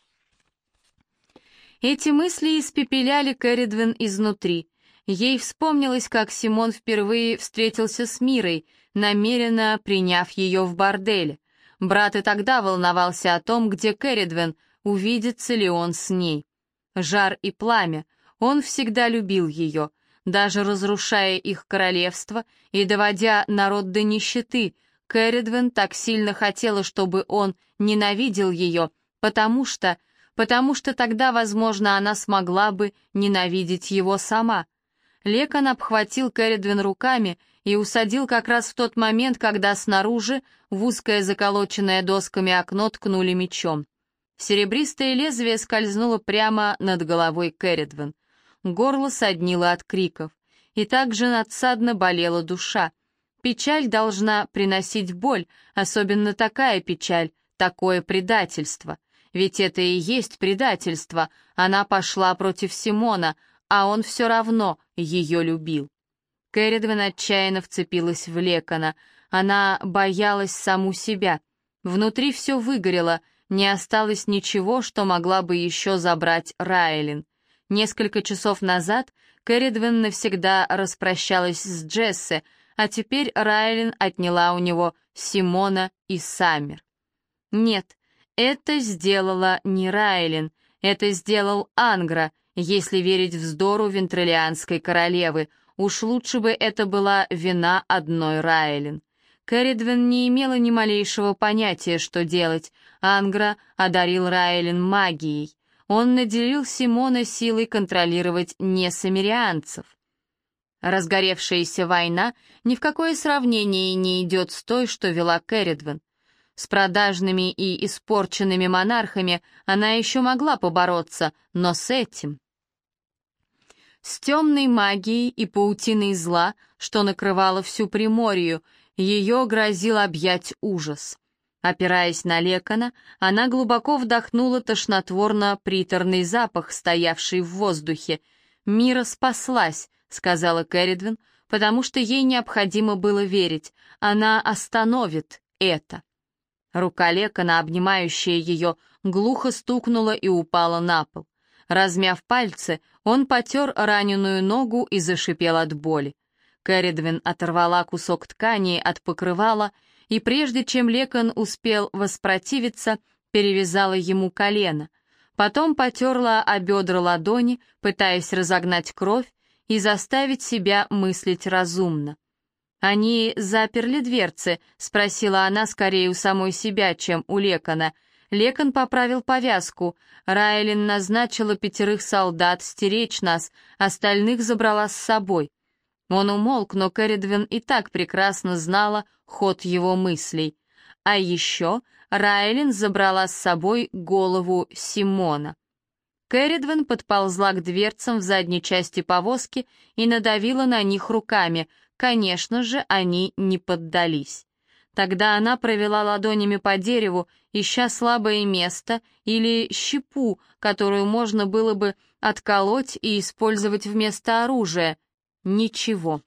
Эти мысли испепеляли Кэрридвин изнутри. Ей вспомнилось, как Симон впервые встретился с Мирой, намеренно приняв ее в борделе. Брат и тогда волновался о том, где Кэрридвин, увидится ли он с ней. Жар и пламя, он всегда любил ее, даже разрушая их королевство и доводя народ до нищеты. Кэрридвин так сильно хотела, чтобы он ненавидел ее, потому что... потому что тогда, возможно, она смогла бы ненавидеть его сама. Лекон обхватил Кэрридвин руками и усадил как раз в тот момент, когда снаружи в узкое заколоченное досками окно ткнули мечом. Серебристое лезвие скользнуло прямо над головой Кэрридвин. Горло соднило от криков, и также надсадно болела душа. Печаль должна приносить боль, особенно такая печаль, такое предательство. Ведь это и есть предательство, она пошла против Симона, а он все равно ее любил. Кэрридвен отчаянно вцепилась в Лекона. Она боялась саму себя. Внутри все выгорело, не осталось ничего, что могла бы еще забрать Райлин. Несколько часов назад Кэрридвен навсегда распрощалась с Джесси, а теперь Райлин отняла у него Симона и Саммер. Нет, это сделала не Райлин, это сделал Ангра, если верить вздору вентриллианской королевы. Уж лучше бы это была вина одной Райлин. Кэрридвен не имела ни малейшего понятия, что делать. Ангра одарил Райлин магией. Он наделил Симона силой контролировать несаммерианцев. Разгоревшаяся война ни в какое сравнение не идет с той, что вела Кэрридвен. С продажными и испорченными монархами она еще могла побороться, но с этим... С темной магией и паутиной зла, что накрывало всю Приморью, ее грозил объять ужас. Опираясь на Лекона, она глубоко вдохнула тошнотворно-приторный запах, стоявший в воздухе. «Мира спаслась», — сказала Кэрридвен, потому что ей необходимо было верить. Она остановит это. Рука Лекона, обнимающая ее, глухо стукнула и упала на пол. Размяв пальцы, он потер раненую ногу и зашипел от боли. Кэрридвен оторвала кусок ткани от покрывала, и прежде чем Лекон успел воспротивиться, перевязала ему колено. Потом потерла о бедра ладони, пытаясь разогнать кровь и заставить себя мыслить разумно. «Они заперли дверцы?» — спросила она скорее у самой себя, чем у Лекона. Лекон поправил повязку. Райлин назначила пятерых солдат стеречь нас, остальных забрала с собой. Он умолк, но Кэрридвен и так прекрасно знала ход его мыслей. А еще Райлин забрала с собой голову Симона. Кэрридвен подползла к дверцам в задней части повозки и надавила на них руками. Конечно же, они не поддались. Тогда она провела ладонями по дереву, ища слабое место или щепу, которую можно было бы отколоть и использовать вместо оружия. Ничего.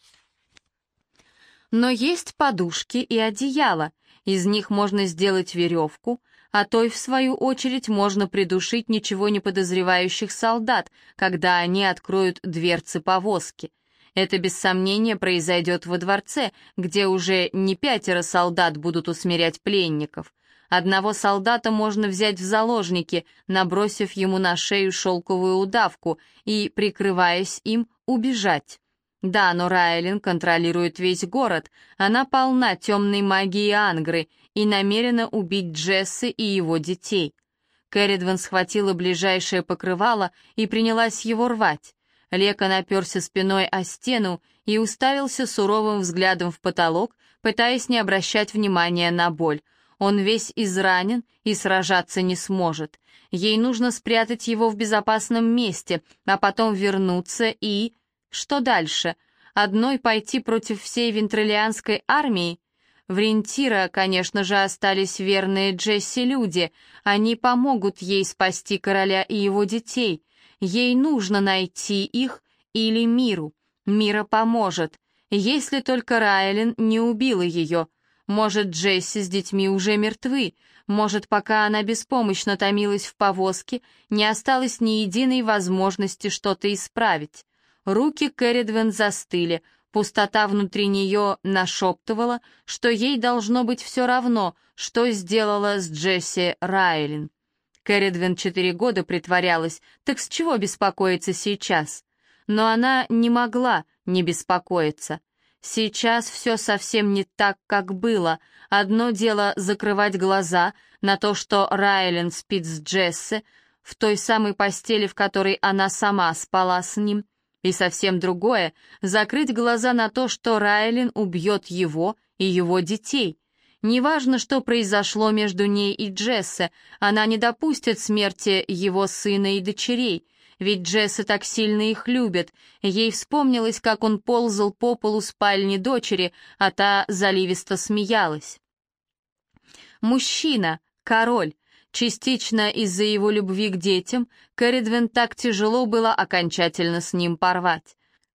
Но есть подушки и одеяло, из них можно сделать веревку, а той, в свою очередь, можно придушить ничего не подозревающих солдат, когда они откроют дверцы повозки. Это без сомнения произойдет во дворце, где уже не пятеро солдат будут усмирять пленников. Одного солдата можно взять в заложники, набросив ему на шею шелковую удавку и, прикрываясь им, убежать. Да, но Райлин контролирует весь город, она полна темной магии Ангры и намерена убить Джесси и его детей. Кэрридвен схватила ближайшее покрывало и принялась его рвать. Лекон оперся спиной о стену и уставился суровым взглядом в потолок, пытаясь не обращать внимания на боль. Он весь изранен и сражаться не сможет. Ей нужно спрятать его в безопасном месте, а потом вернуться и... Что дальше? Одной пойти против всей вентриллианской армии? В Рентиро, конечно же, остались верные Джесси люди. Они помогут ей спасти короля и его детей. Ей нужно найти их или Миру. Мира поможет, если только Райлин не убила ее. Может, Джесси с детьми уже мертвы. Может, пока она беспомощно томилась в повозке, не осталось ни единой возможности что-то исправить. Руки Кэрридвен застыли, пустота внутри нее нашептывала, что ей должно быть все равно, что сделала с Джесси Райлин. Кэрридвен четыре года притворялась, так с чего беспокоиться сейчас? Но она не могла не беспокоиться. Сейчас все совсем не так, как было. Одно дело закрывать глаза на то, что Райлин спит с Джесси, в той самой постели, в которой она сама спала с ним, и совсем другое — закрыть глаза на то, что Райлин убьет его и его детей. Неважно, что произошло между ней и Джесси, она не допустит смерти его сына и дочерей, ведь Джесси так сильно их любит. Ей вспомнилось, как он ползал по полу спальни дочери, а та заливисто смеялась. Мужчина, король. Частично из-за его любви к детям Кэрридвен так тяжело было окончательно с ним порвать.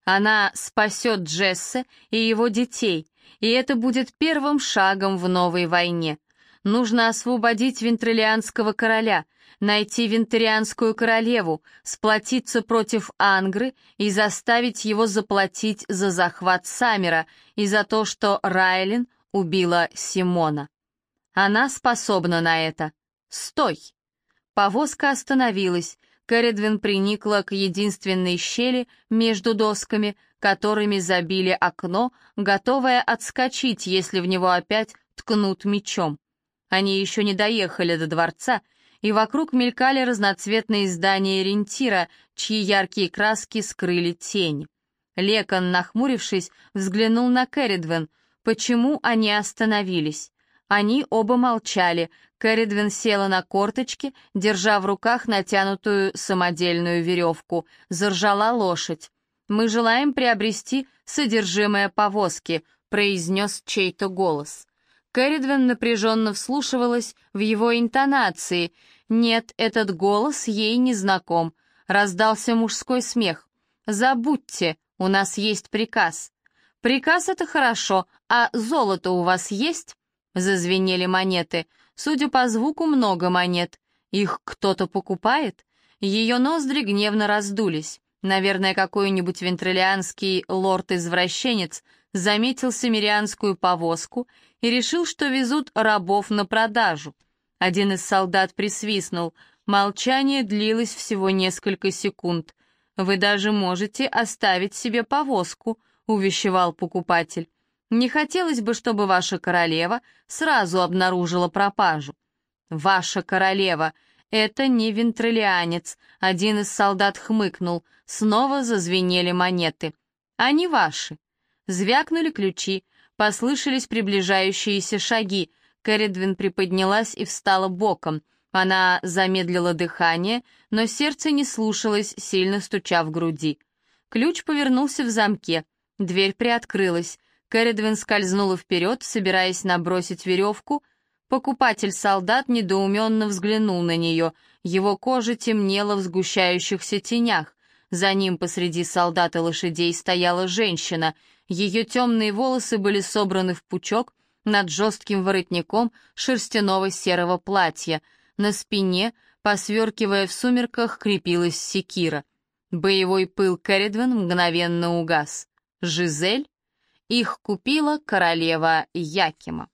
Она спасет Джесса и его детей, и это будет первым шагом в новой войне. Нужно освободить Вентрилианского короля, найти Вентарианскую королеву, сплотиться против Ангры и заставить его заплатить за захват Саммера и за то, что Райлин убила Симона. Она способна на это. Стой! Повозка остановилась. Кэрридвин приникла к единственной щели между досками, которыми забили окно, готовая отскочить, если в него опять ткнут мечом. Они еще не доехали до дворца, и вокруг мелькали разноцветные здания рентира, чьи яркие краски скрыли тень. Лекон, нахмурившись, взглянул на Кэрридвин. Почему они остановились? Они оба молчали. Кэрридвин села на корточки, держа в руках натянутую самодельную веревку. Заржала лошадь. «Мы желаем приобрести содержимое повозки», — произнес чей-то голос. Кэрридвин напряженно вслушивалась в его интонации. Нет, этот голос ей не знаком. Раздался мужской смех. «Забудьте, у нас есть приказ». «Приказ — это хорошо, а золото у вас есть?» Зазвенели монеты. Судя по звуку, много монет. Их кто-то покупает? Ее ноздри гневно раздулись. Наверное, какой-нибудь вентрилианский лорд-извращенец заметил семирианскую повозку и решил, что везут рабов на продажу. Один из солдат присвистнул. Молчание длилось всего несколько секунд. «Вы даже можете оставить себе повозку», — увещевал покупатель. «Не хотелось бы, чтобы ваша королева сразу обнаружила пропажу». «Ваша королева, это не вентрилианец», — один из солдат хмыкнул. Снова зазвенели монеты. «Они ваши». Звякнули ключи, послышались приближающиеся шаги. Кэрридвин приподнялась и встала боком. Она замедлила дыхание, но сердце не слушалось, сильно стуча в груди. Ключ повернулся в замке. Дверь приоткрылась. Кэрридвин скользнула вперед, собираясь набросить веревку. Покупатель-солдат недоуменно взглянул на нее. Его кожа темнела в сгущающихся тенях. За ним посреди солдат и лошадей стояла женщина. Ее темные волосы были собраны в пучок над жестким воротником шерстяного серого платья. На спине, посверкивая в сумерках, крепилась секира. Боевой пыл Кэрридвин мгновенно угас. «Жизель?» Их купила королева Якима.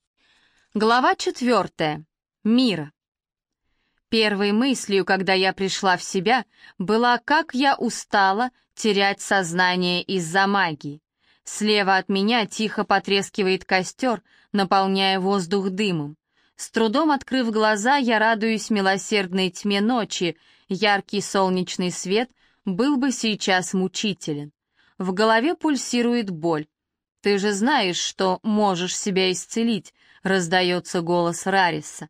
Глава четвертая. Мира. Первой мыслью, когда я пришла в себя, была, как я устала терять сознание из-за магии. Слева от меня тихо потрескивает костер, наполняя воздух дымом. С трудом открыв глаза, я радуюсь милосердной тьме ночи. Яркий солнечный свет был бы сейчас мучителен. В голове пульсирует боль. «Ты же знаешь, что можешь себя исцелить», — раздается голос Рариса.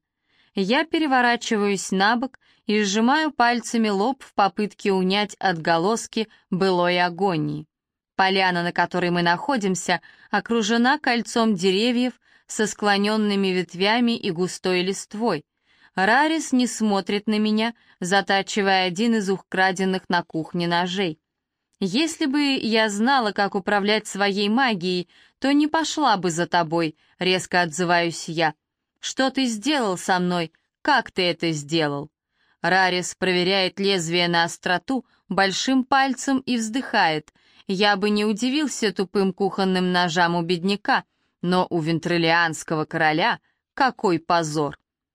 Я переворачиваюсь на бок и сжимаю пальцами лоб в попытке унять отголоски былой агонии. Поляна, на которой мы находимся, окружена кольцом деревьев со склоненными ветвями и густой листвой. Рарис не смотрит на меня, затачивая один из украденных на кухне ножей. «Если бы я знала, как управлять своей магией, то не пошла бы за тобой», — резко отзываюсь я. «Что ты сделал со мной? Как ты это сделал?» Рарис проверяет лезвие на остроту большим пальцем и вздыхает. Я бы не удивился тупым кухонным ножам у бедняка, но у вентрилианского короля какой позор!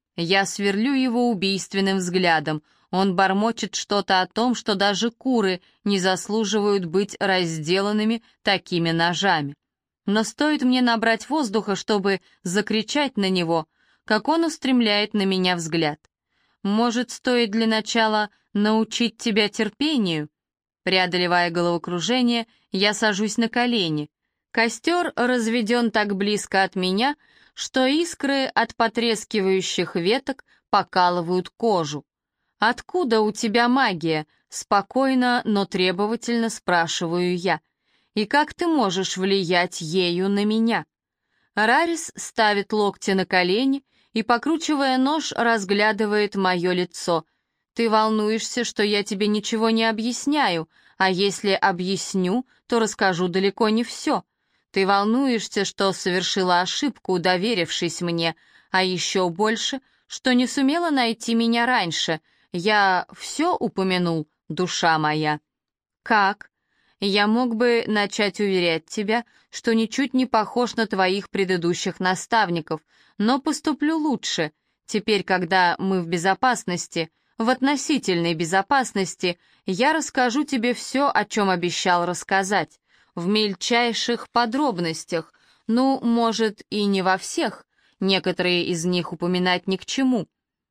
Я сверлю его убийственным взглядом. Он бормочет что-то о том, что даже куры не заслуживают быть разделанными такими ножами. Но стоит мне набрать воздуха, чтобы закричать на него, как он устремляет на меня взгляд. «Может, стоит для начала научить тебя терпению?» Преодолевая головокружение, я сажусь на колени. Костер разведен так близко от меня, что искры от потрескивающих веток покалывают кожу. «Откуда у тебя магия?» — спокойно, но требовательно спрашиваю я. «И как ты можешь влиять ею на меня?» Рарис ставит локти на колени и, покручивая нож, разглядывает мое лицо. «Ты волнуешься, что я тебе ничего не объясняю», А если объясню, то расскажу далеко не все. Ты волнуешься, что совершила ошибку, доверившись мне, а еще больше, что не сумела найти меня раньше. Я все упомянул, душа моя. Как? Я мог бы начать уверять тебя, что ничуть не похож на твоих предыдущих наставников, но поступлю лучше. Теперь, когда мы в безопасности, в относительной безопасности, я расскажу тебе все, о чем обещал рассказать, в мельчайших подробностях, ну, может, и не во всех, некоторые из них упоминать ни к чему.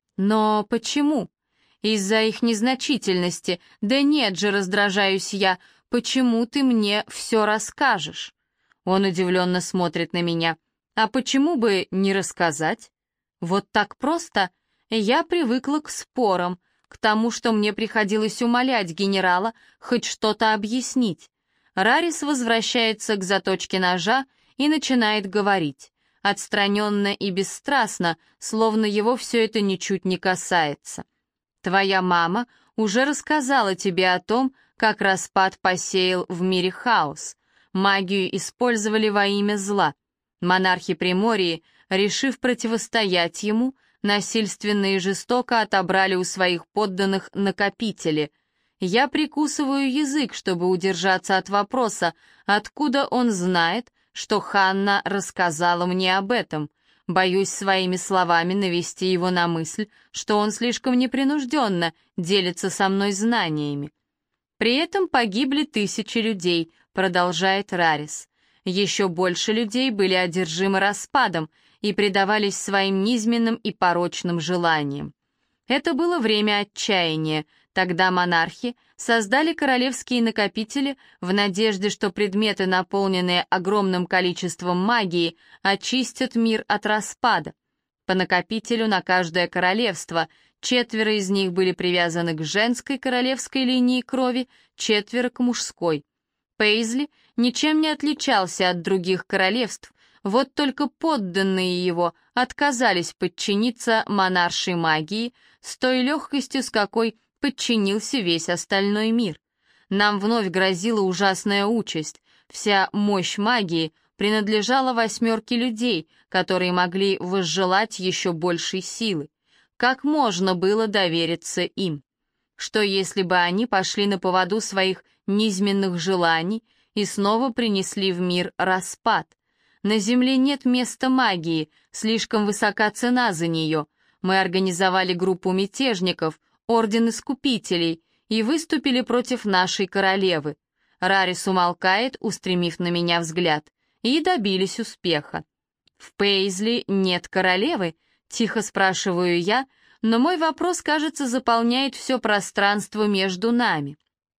Но почему? Из-за их незначительности. Да нет же, раздражаюсь я, почему ты мне все расскажешь? Он удивленно смотрит на меня. А почему бы не рассказать? Вот так просто? Я привыкла к спорам, к тому, что мне приходилось умолять генерала хоть что-то объяснить. Рарис возвращается к заточке ножа и начинает говорить, отстраненно и бесстрастно, словно его все это ничуть не касается. Твоя мама уже рассказала тебе о том, как распад посеял в мире хаос. Магию использовали во имя зла. Монархи Приморья, решив противостоять ему, насильственно и жестоко отобрали у своих подданных накопители. Я прикусываю язык, чтобы удержаться от вопроса, откуда он знает, что Ханна рассказала мне об этом. Боюсь своими словами навести его на мысль, что он слишком непринужденно делится со мной знаниями. При этом погибли тысячи людей, продолжает Рарис. Еще больше людей были одержимы распадом и предавались своим низменным и порочным желаниям. Это было время отчаяния. Тогда монархи создали королевские накопители в надежде, что предметы, наполненные огромным количеством магии, очистят мир от распада. По накопителю на каждое королевство, четверо из них были привязаны к женской королевской линии крови, четверо к мужской. Пейзли ничем не отличался от других королевств, вот только подданные его отказались подчиниться монаршей магии с той легкостью, с какой подчинился весь остальной мир. Нам вновь грозила ужасная участь. Вся мощь магии принадлежала восьмерке людей, которые могли возжелать еще большей силы. Как можно было довериться им? Что если бы они пошли на поводу своих низменных желаний и снова принесли в мир распад? На Земле нет места магии, слишком высока цена за нее. Мы организовали группу мятежников, Орден Искупителей, и выступили против нашей королевы. Рарис умолкает, устремив на меня взгляд, и добились успеха. «В Пейзли нет королевы?» — тихо спрашиваю я, но мой вопрос, кажется, заполняет все пространство между нами.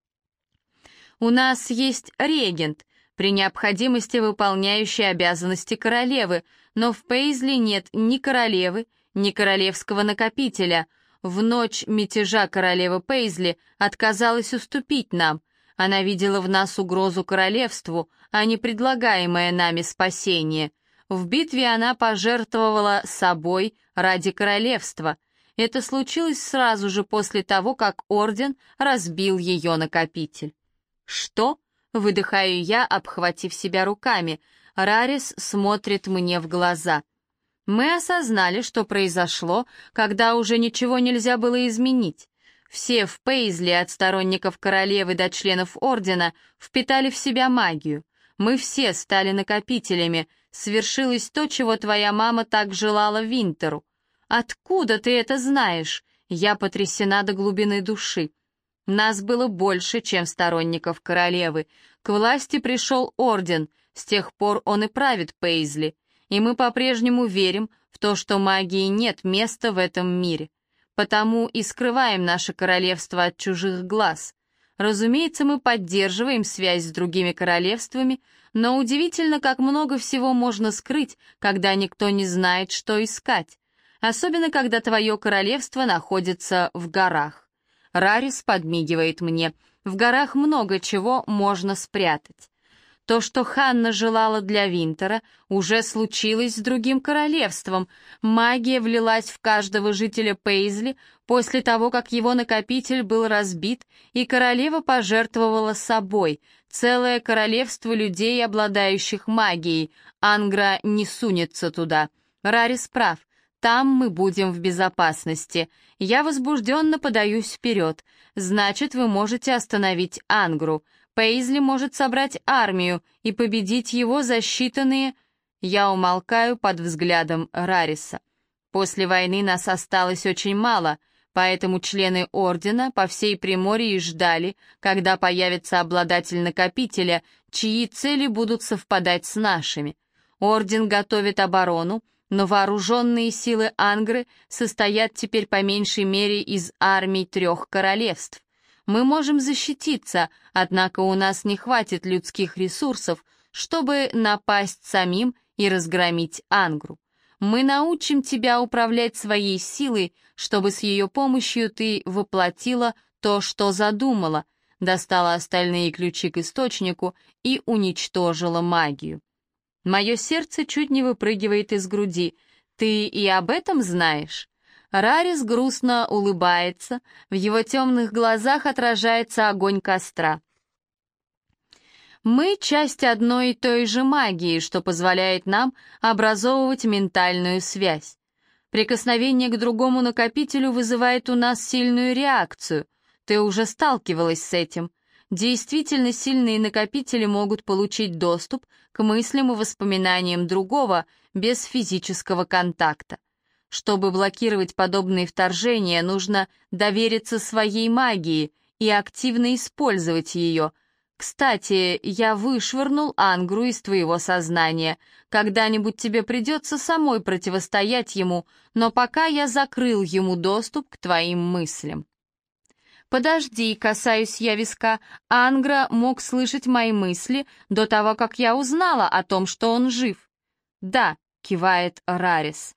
«У нас есть регент, при необходимости выполняющий обязанности королевы, но в Пейзли нет ни королевы, ни королевского накопителя. В ночь мятежа королева Пейзли отказалась уступить нам. Она видела в нас угрозу королевству, а не предлагаемое нами спасение. В битве она пожертвовала собой ради королевства. Это случилось сразу же после того, как Орден разбил ее накопитель». «Что?» — выдыхаю я, обхватив себя руками. Рарис смотрит мне в глаза. Мы осознали, что произошло, когда уже ничего нельзя было изменить. Все в Пейзли, от сторонников королевы до членов Ордена, впитали в себя магию. Мы все стали накопителями. Свершилось то, чего твоя мама так желала Винтеру. Откуда ты это знаешь? Я потрясена до глубины души. Нас было больше, чем сторонников королевы. К власти пришел Орден, с тех пор он и правит Пейзли. И мы по-прежнему верим в то, что магии нет места в этом мире. Потому и скрываем наше королевство от чужих глаз. Разумеется, мы поддерживаем связь с другими королевствами, но удивительно, как много всего можно скрыть, когда никто не знает, что искать. Особенно, когда твое королевство находится в горах. Рарис подмигивает мне. В горах много чего можно спрятать. То, что Ханна желала для Винтера, уже случилось с другим королевством. Магия влилась в каждого жителя Пейзли после того, как его накопитель был разбит, и королева пожертвовала собой. Целое королевство людей, обладающих магией. Ангра не сунется туда. Рарис прав. Там мы будем в безопасности. Я возбужденно подаюсь вперед. Значит, вы можете остановить Ангру. Пейзли может собрать армию и победить его за считанные... Я умолкаю под взглядом Рариса. После войны нас осталось очень мало, поэтому члены Ордена по всей Приморье ждали, когда появится обладатель накопителя, чьи цели будут совпадать с нашими. Орден готовит оборону, но вооруженные силы Ангры состоят теперь по меньшей мере из армий трех королевств. Мы можем защититься, однако у нас не хватит людских ресурсов, чтобы напасть самим и разгромить Ангру. Мы научим тебя управлять своей силой, чтобы с ее помощью ты воплотила то, что задумала, достала остальные ключи к источнику и уничтожила магию. Мое сердце чуть не выпрыгивает из груди. Ты и об этом знаешь? Рарис грустно улыбается, в его темных глазах отражается огонь костра. Мы — часть одной и той же магии, что позволяет нам образовывать ментальную связь. Прикосновение к другому накопителю вызывает у нас сильную реакцию. Ты уже сталкивалась с этим. Действительно сильные накопители могут получить доступ к мыслям и воспоминаниям другого без физического контакта. Чтобы блокировать подобные вторжения, нужно довериться своей магии и активно использовать ее. Кстати, я вышвырнул Ангру из твоего сознания. Когда-нибудь тебе придется самой противостоять ему, но пока я закрыл ему доступ к твоим мыслям. «Подожди», — касаюсь я виска, Ангра мог слышать мои мысли до того, как я узнала о том, что он жив. «Да», — кивает Рарис.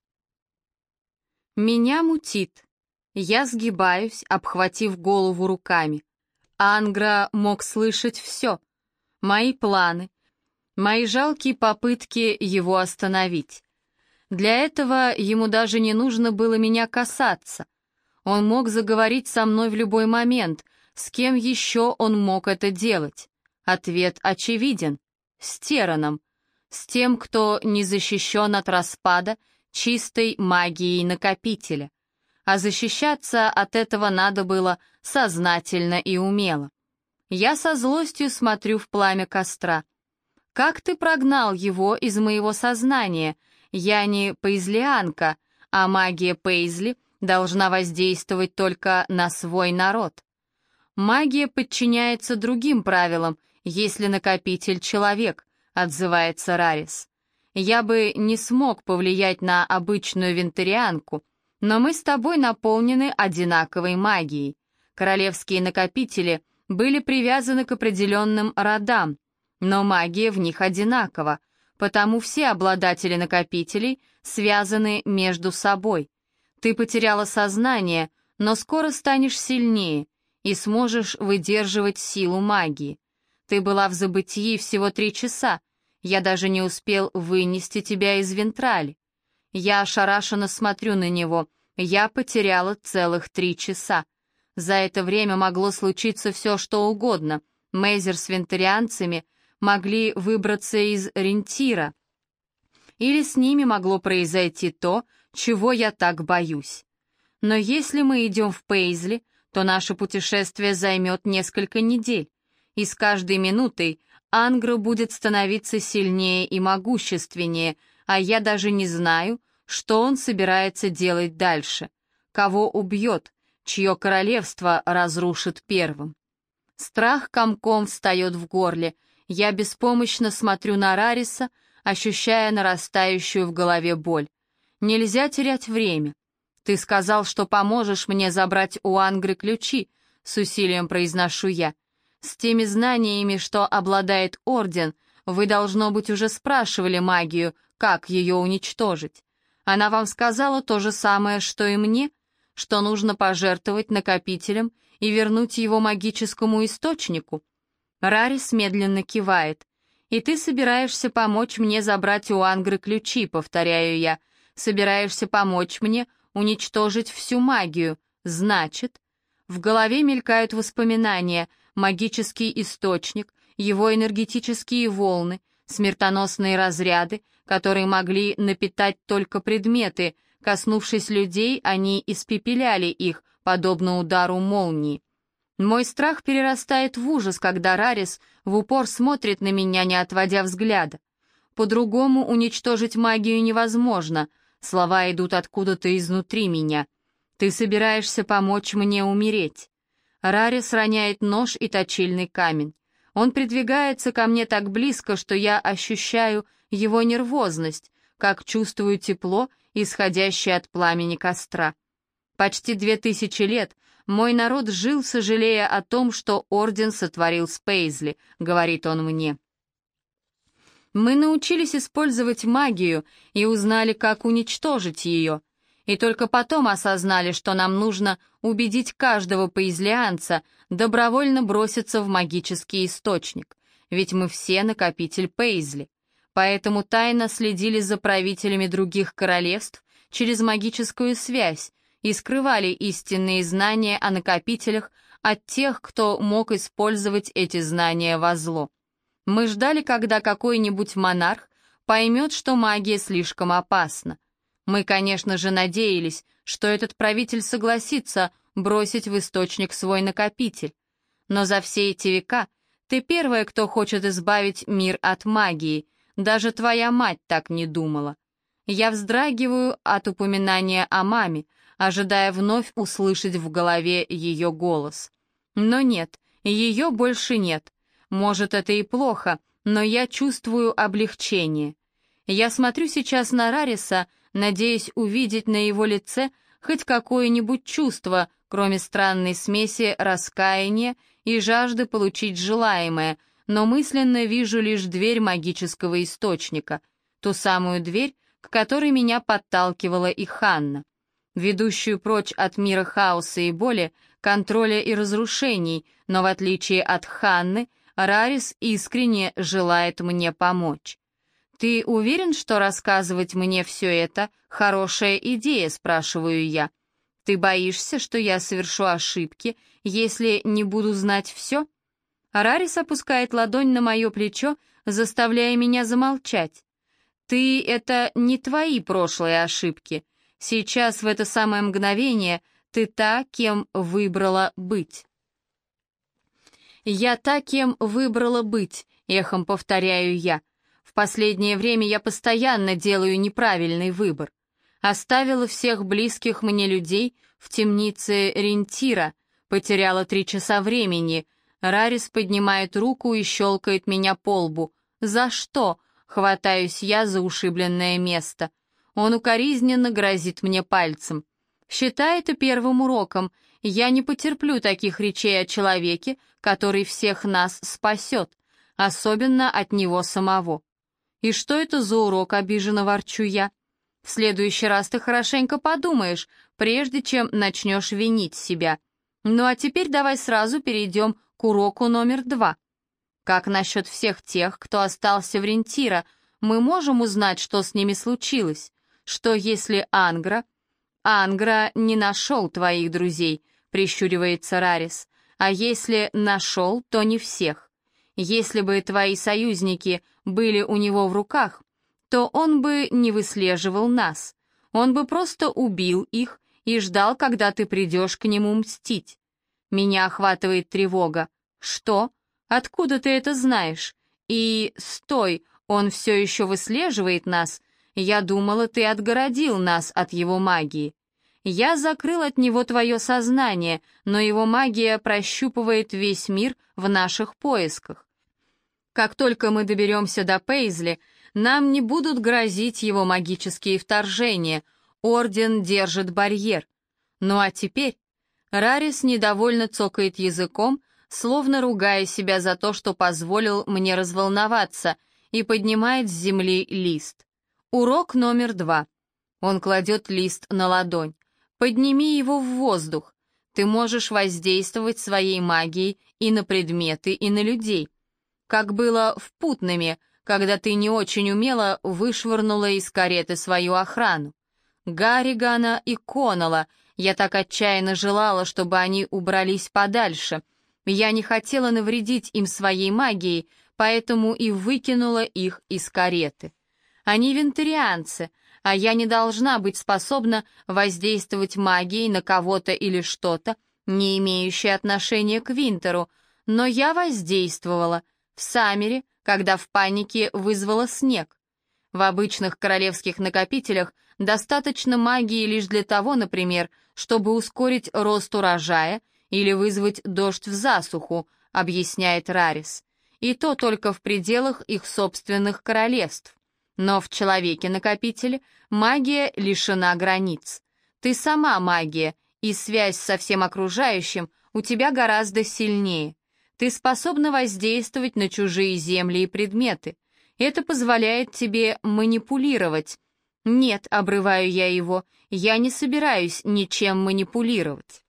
Меня мутит. Я сгибаюсь, обхватив голову руками. Ангра мог слышать все. Мои планы, мои жалкие попытки его остановить. Для этого ему даже не нужно было меня касаться. Он мог заговорить со мной в любой момент. С кем еще он мог это делать? Ответ очевиден. С Тераном. С тем, кто не защищен от распада чистой магией накопителя. А защищаться от этого надо было сознательно и умело. Я со злостью смотрю в пламя костра. Как ты прогнал его из моего сознания? Я не пейзлианка, а магия Пейзли должна воздействовать только на свой народ. Магия подчиняется другим правилам, если накопитель — человек, отзывается Рарис. Я бы не смог повлиять на обычную винтерианку, но мы с тобой наполнены одинаковой магией. Королевские накопители были привязаны к определенным родам, но магия в них одинакова, потому все обладатели накопителей связаны между собой. Ты потеряла сознание, но скоро станешь сильнее и сможешь выдерживать силу магии. Ты была в забытии всего три часа, я даже не успел вынести тебя из вентрали. Я ошарашенно смотрю на него, я потеряла целых три часа. За это время могло случиться все, что угодно. Мейзер с вентарианцами могли выбраться из Рентира. Или с ними могло произойти то, чего я так боюсь. Но если мы идем в Пейзли, то наше путешествие займет несколько недель, и с каждой минутой Ангра будет становиться сильнее и могущественнее, а я даже не знаю, что он собирается делать дальше, кого убьет, чье королевство разрушит первым. Страх комком встает в горле, я беспомощно смотрю на Рариса, ощущая нарастающую в голове боль. Нельзя терять время. Ты сказал, что поможешь мне забрать у Ангры ключи, с усилием произношу я. С теми знаниями, что обладает Орден, вы, должно быть, уже спрашивали магию, как ее уничтожить. Она вам сказала то же самое, что и мне, что нужно пожертвовать накопителем и вернуть его магическому источнику. Рарис медленно кивает. «И ты собираешься помочь мне забрать у Ангры ключи», — повторяю я. «Собираешься помочь мне уничтожить всю магию. Значит...» В голове мелькают воспоминания, магический источник, его энергетические волны, смертоносные разряды, которые могли напитать только предметы. Коснувшись людей, они испепеляли их, подобно удару молнии. Мой страх перерастает в ужас, когда Рарис в упор смотрит на меня, не отводя взгляда. По-другому уничтожить магию невозможно. Слова идут откуда-то изнутри меня. «Ты собираешься помочь мне умереть». Рарис роняет нож и точильный камень. Он придвигается ко мне так близко, что я ощущаю его нервозность, как чувствую тепло, исходящее от пламени костра. Почти две тысячи лет мой народ жил, сожалея о том, что Орден сотворил с Пейзли, говорит он мне. Мы научились использовать магию и узнали, как уничтожить ее, и только потом осознали, что нам нужно убедить каждого пейзлианца добровольно броситься в магический источник, ведь мы все накопитель Пейзли. Поэтому тайно следили за правителями других королевств через магическую связь и скрывали истинные знания о накопителях от тех, кто мог использовать эти знания во зло. Мы ждали, когда какой-нибудь монарх поймет, что магия слишком опасна. Мы, конечно же, надеялись, что этот правитель согласится бросить в источник свой накопитель. Но за все эти века ты первая, кто хочет избавить мир от магии. Даже твоя мать так не думала. Я вздрагиваю от упоминания о маме, ожидая вновь услышать в голове ее голос. Но нет, ее больше нет. Может, это и плохо, но я чувствую облегчение. Я смотрю сейчас на Рариса, надеясь увидеть на его лице хоть какое-нибудь чувство, кроме странной смеси раскаяния и жажды получить желаемое, но мысленно вижу лишь дверь магического источника, ту самую дверь, к которой меня подталкивала и Ханна, ведущую прочь от мира хаоса и боли, контроля и разрушений, но в отличие от Ханны, Рарис искренне желает мне помочь. «Ты уверен, что рассказывать мне все это — хорошая идея?» — спрашиваю я. «Ты боишься, что я совершу ошибки, если не буду знать все?» Рарис опускает ладонь на мое плечо, заставляя меня замолчать. «Ты — это не твои прошлые ошибки. Сейчас, в это самое мгновение, ты та, кем выбрала быть». «Я та, кем выбрала быть», — эхом повторяю я. «В последнее время я постоянно делаю неправильный выбор. Оставила всех близких мне людей в темнице Рентира, потеряла три часа времени». Рарис поднимает руку и щелкает меня по лбу. «За что?» — хватаюсь я за ушибленное место. Он укоризненно грозит мне пальцем. «Считай это первым уроком. Я не потерплю таких речей о человеке, который всех нас спасет, особенно от него самого». «И что это за урок?» — обиженно ворчу я. «В следующий раз ты хорошенько подумаешь, прежде чем начнешь винить себя. Ну а теперь давай сразу перейдем к уроку номер два. Как насчет всех тех, кто остался в Рентира? Мы можем узнать, что с ними случилось? Что если Ангра...» «Ангра не нашел твоих друзей», — прищуривается Рарис. «А если нашел, то не всех. Если бы твои союзники были у него в руках, то он бы не выслеживал нас. Он бы просто убил их и ждал, когда ты придешь к нему мстить». Меня охватывает тревога. «Что? Откуда ты это знаешь? И... стой, он все еще выслеживает нас? Я думала, ты отгородил нас от его магии. Я закрыл от него твое сознание, но его магия прощупывает весь мир в наших поисках. Как только мы доберемся до Пейзли, нам не будут грозить его магические вторжения. Орден держит барьер. Ну а теперь...» Рарис недовольно цокает языком, словно ругая себя за то, что позволил мне разволноваться, и поднимает с земли лист. Урок номер два. Он кладет лист на ладонь. «Подними его в воздух. Ты можешь воздействовать своей магией и на предметы, и на людей. как было в Путнаме, когда ты не очень умело вышвырнула из кареты свою охрану. Гарригана и Коннелла, я так отчаянно желала, чтобы они убрались подальше. Я не хотела навредить им своей магией, поэтому и выкинула их из кареты. Они вентарианцы, а я не должна быть способна воздействовать магией на кого-то или что-то, не имеющее отношения к Винтеру, но я воздействовала в Саммере, когда в панике вызвала снег. В обычных королевских накопителях достаточно магии лишь для того, например, чтобы ускорить рост урожая или вызвать дождь в засуху, объясняет Рарис. И то только в пределах их собственных королевств. Но в Человеке-накопителе магия лишена границ. Ты сама магия, и связь со всем окружающим у тебя гораздо сильнее. Ты способна воздействовать на чужие земли и предметы. Это позволяет тебе манипулировать. Нет, обрываю я его, я не собираюсь ничем манипулировать.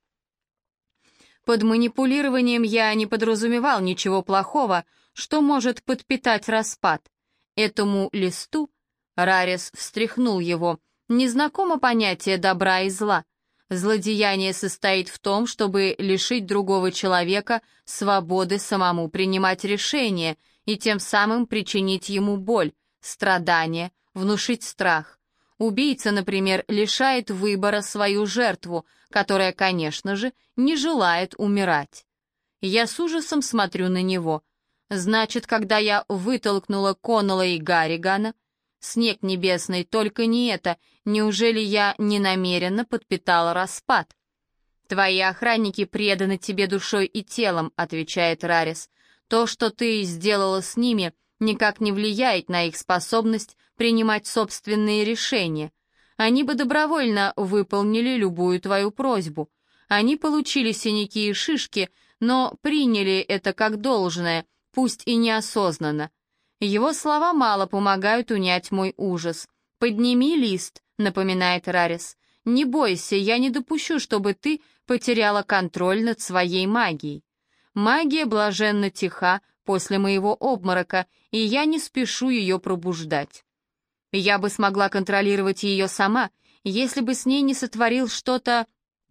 Под манипулированием я не подразумевал ничего плохого, что может подпитать распад. Этому листу, Рарис встряхнул его, незнакомо понятие добра и зла. Злодеяние состоит в том, чтобы лишить другого человека свободы самому принимать решения и тем самым причинить ему боль, страдания, внушить страх. Убийца, например, лишает выбора свою жертву, которая, конечно же, не желает умирать. Я с ужасом смотрю на него. Значит, когда я вытолкнула Коннелла и Гарригана, снег небесный, только не это, неужели я ненамеренно подпитала распад? «Твои охранники преданы тебе душой и телом», — отвечает Рарис. «То, что ты сделала с ними, никак не влияет на их способность принимать собственные решения. Они бы добровольно выполнили любую твою просьбу. Они получили синяки и шишки, но приняли это как должное, пусть и неосознанно. Его слова мало помогают унять мой ужас. «Подними лист», — напоминает Рарис. «Не бойся, я не допущу, чтобы ты потеряла контроль над своей магией. Магия блаженно тиха после моего обморока, и я не спешу ее пробуждать. Я бы смогла контролировать ее сама, если бы с ней не сотворил что-то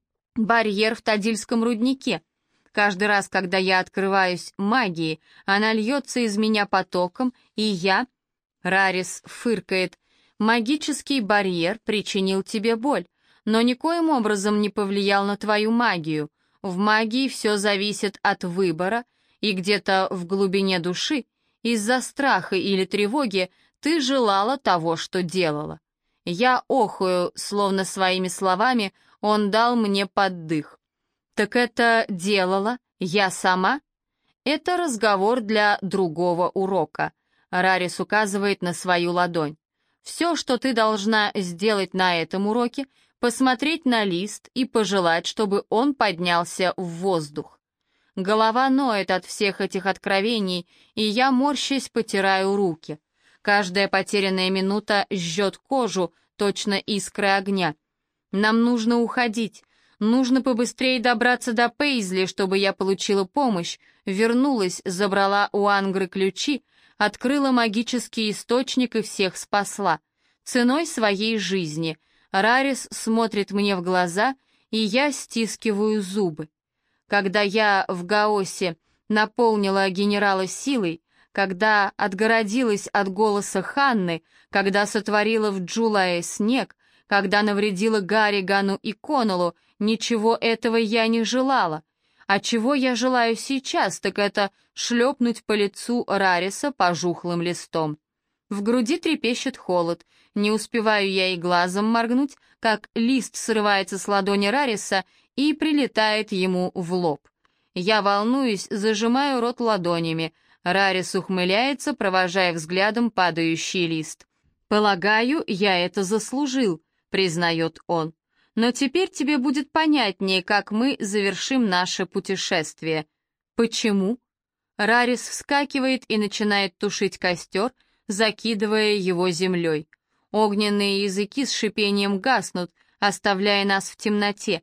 барьер в Тадильском руднике. Каждый раз, когда я открываюсь магии, она льется из меня потоком, и я...» Рарис фыркает. «Магический барьер причинил тебе боль, но никоим образом не повлиял на твою магию. В магии все зависит от выбора, и где-то в глубине души, из-за страха или тревоги, ты желала того, что делала. Я охую, словно своими словами он дал мне поддых. Так это делала я сама? Это разговор для другого урока. Рарис указывает на свою ладонь. Все, что ты должна сделать на этом уроке, посмотреть на лист и пожелать, чтобы он поднялся в воздух. Голова ноет от всех этих откровений, и я, морщась, потираю руки. Каждая потерянная минута жжет кожу, точно искры огня. Нам нужно уходить. Нужно побыстрее добраться до Пейзли, чтобы я получила помощь, вернулась, забрала у Ангры ключи, открыла магический источник и всех спасла. Ценой своей жизни. Рарис смотрит мне в глаза, и я стискиваю зубы. Когда я в Гаосе наполнила генерала силой, когда отгородилась от голоса Ханны, когда сотворила в Джулае снег, когда навредила Гарригану и Коннеллу, ничего этого я не желала. А чего я желаю сейчас, так это шлепнуть по лицу Рариса пожухлым листом. В груди трепещет холод, не успеваю я и глазом моргнуть, как лист срывается с ладони Рариса и прилетает ему в лоб. Я волнуюсь, зажимаю рот ладонями. Рарис ухмыляется, провожая взглядом падающий лист. «Полагаю, я это заслужил», — признает он. «Но теперь тебе будет понятнее, как мы завершим наше путешествие». «Почему?» Рарис вскакивает и начинает тушить костер, закидывая его землей. Огненные языки с шипением гаснут, оставляя нас в темноте.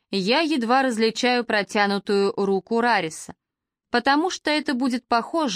Я едва различаю протянутую руку Рариса. «Потому что это будет похоже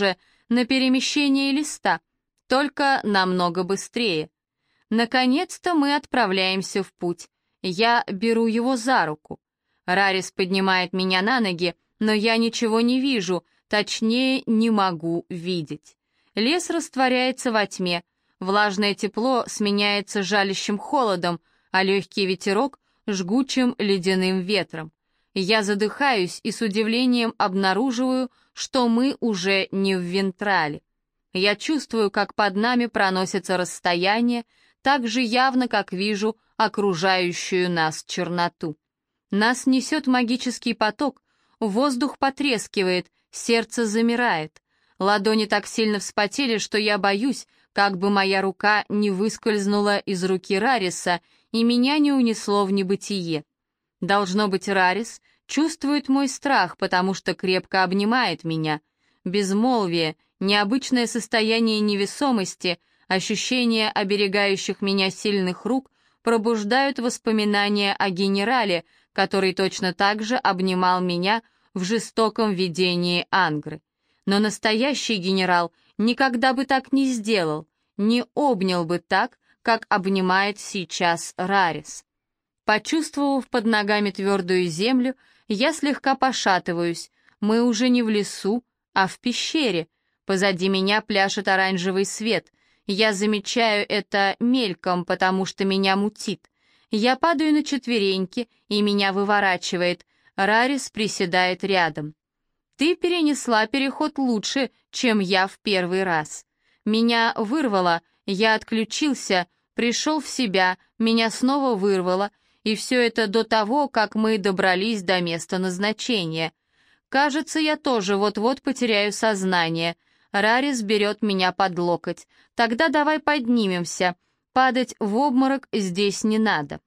на перемещение листа, только намного быстрее. Наконец-то мы отправляемся в путь. Я беру его за руку. Рарис поднимает меня на ноги, но я ничего не вижу, точнее, не могу видеть. Лес растворяется во тьме, влажное тепло сменяется жалящим холодом, а легкий ветерок — жгучим ледяным ветром. Я задыхаюсь и с удивлением обнаруживаю, что мы уже не в Вентрале. Я чувствую, как под нами проносится расстояние, так же явно, как вижу окружающую нас черноту. Нас несет магический поток, воздух потрескивает, сердце замирает. Ладони так сильно вспотели, что я боюсь, как бы моя рука не выскользнула из руки Рариса и меня не унесло в небытие. Должно быть, Рарис чувствует мой страх, потому что крепко обнимает меня. Безмолвие, необычное состояние невесомости, ощущение оберегающих меня сильных рук пробуждают воспоминания о генерале, который точно так же обнимал меня в жестоком видении Ангры. Но настоящий генерал никогда бы так не сделал, не обнял бы так, как обнимает сейчас Рарис. Почувствовав под ногами твердую землю, я слегка пошатываюсь. Мы уже не в лесу, а в пещере. Позади меня пляшет оранжевый свет. Я замечаю это мельком, потому что меня мутит. Я падаю на четвереньки, и меня выворачивает. Рарис приседает рядом. «Ты перенесла переход лучше, чем я в первый раз. Меня вырвало, я отключился, пришел в себя, меня снова вырвало, и все это до того, как мы добрались до места назначения. Кажется, я тоже вот-вот потеряю сознание. Рарис берет меня под локоть. Тогда давай поднимемся. Падать в обморок здесь не надо».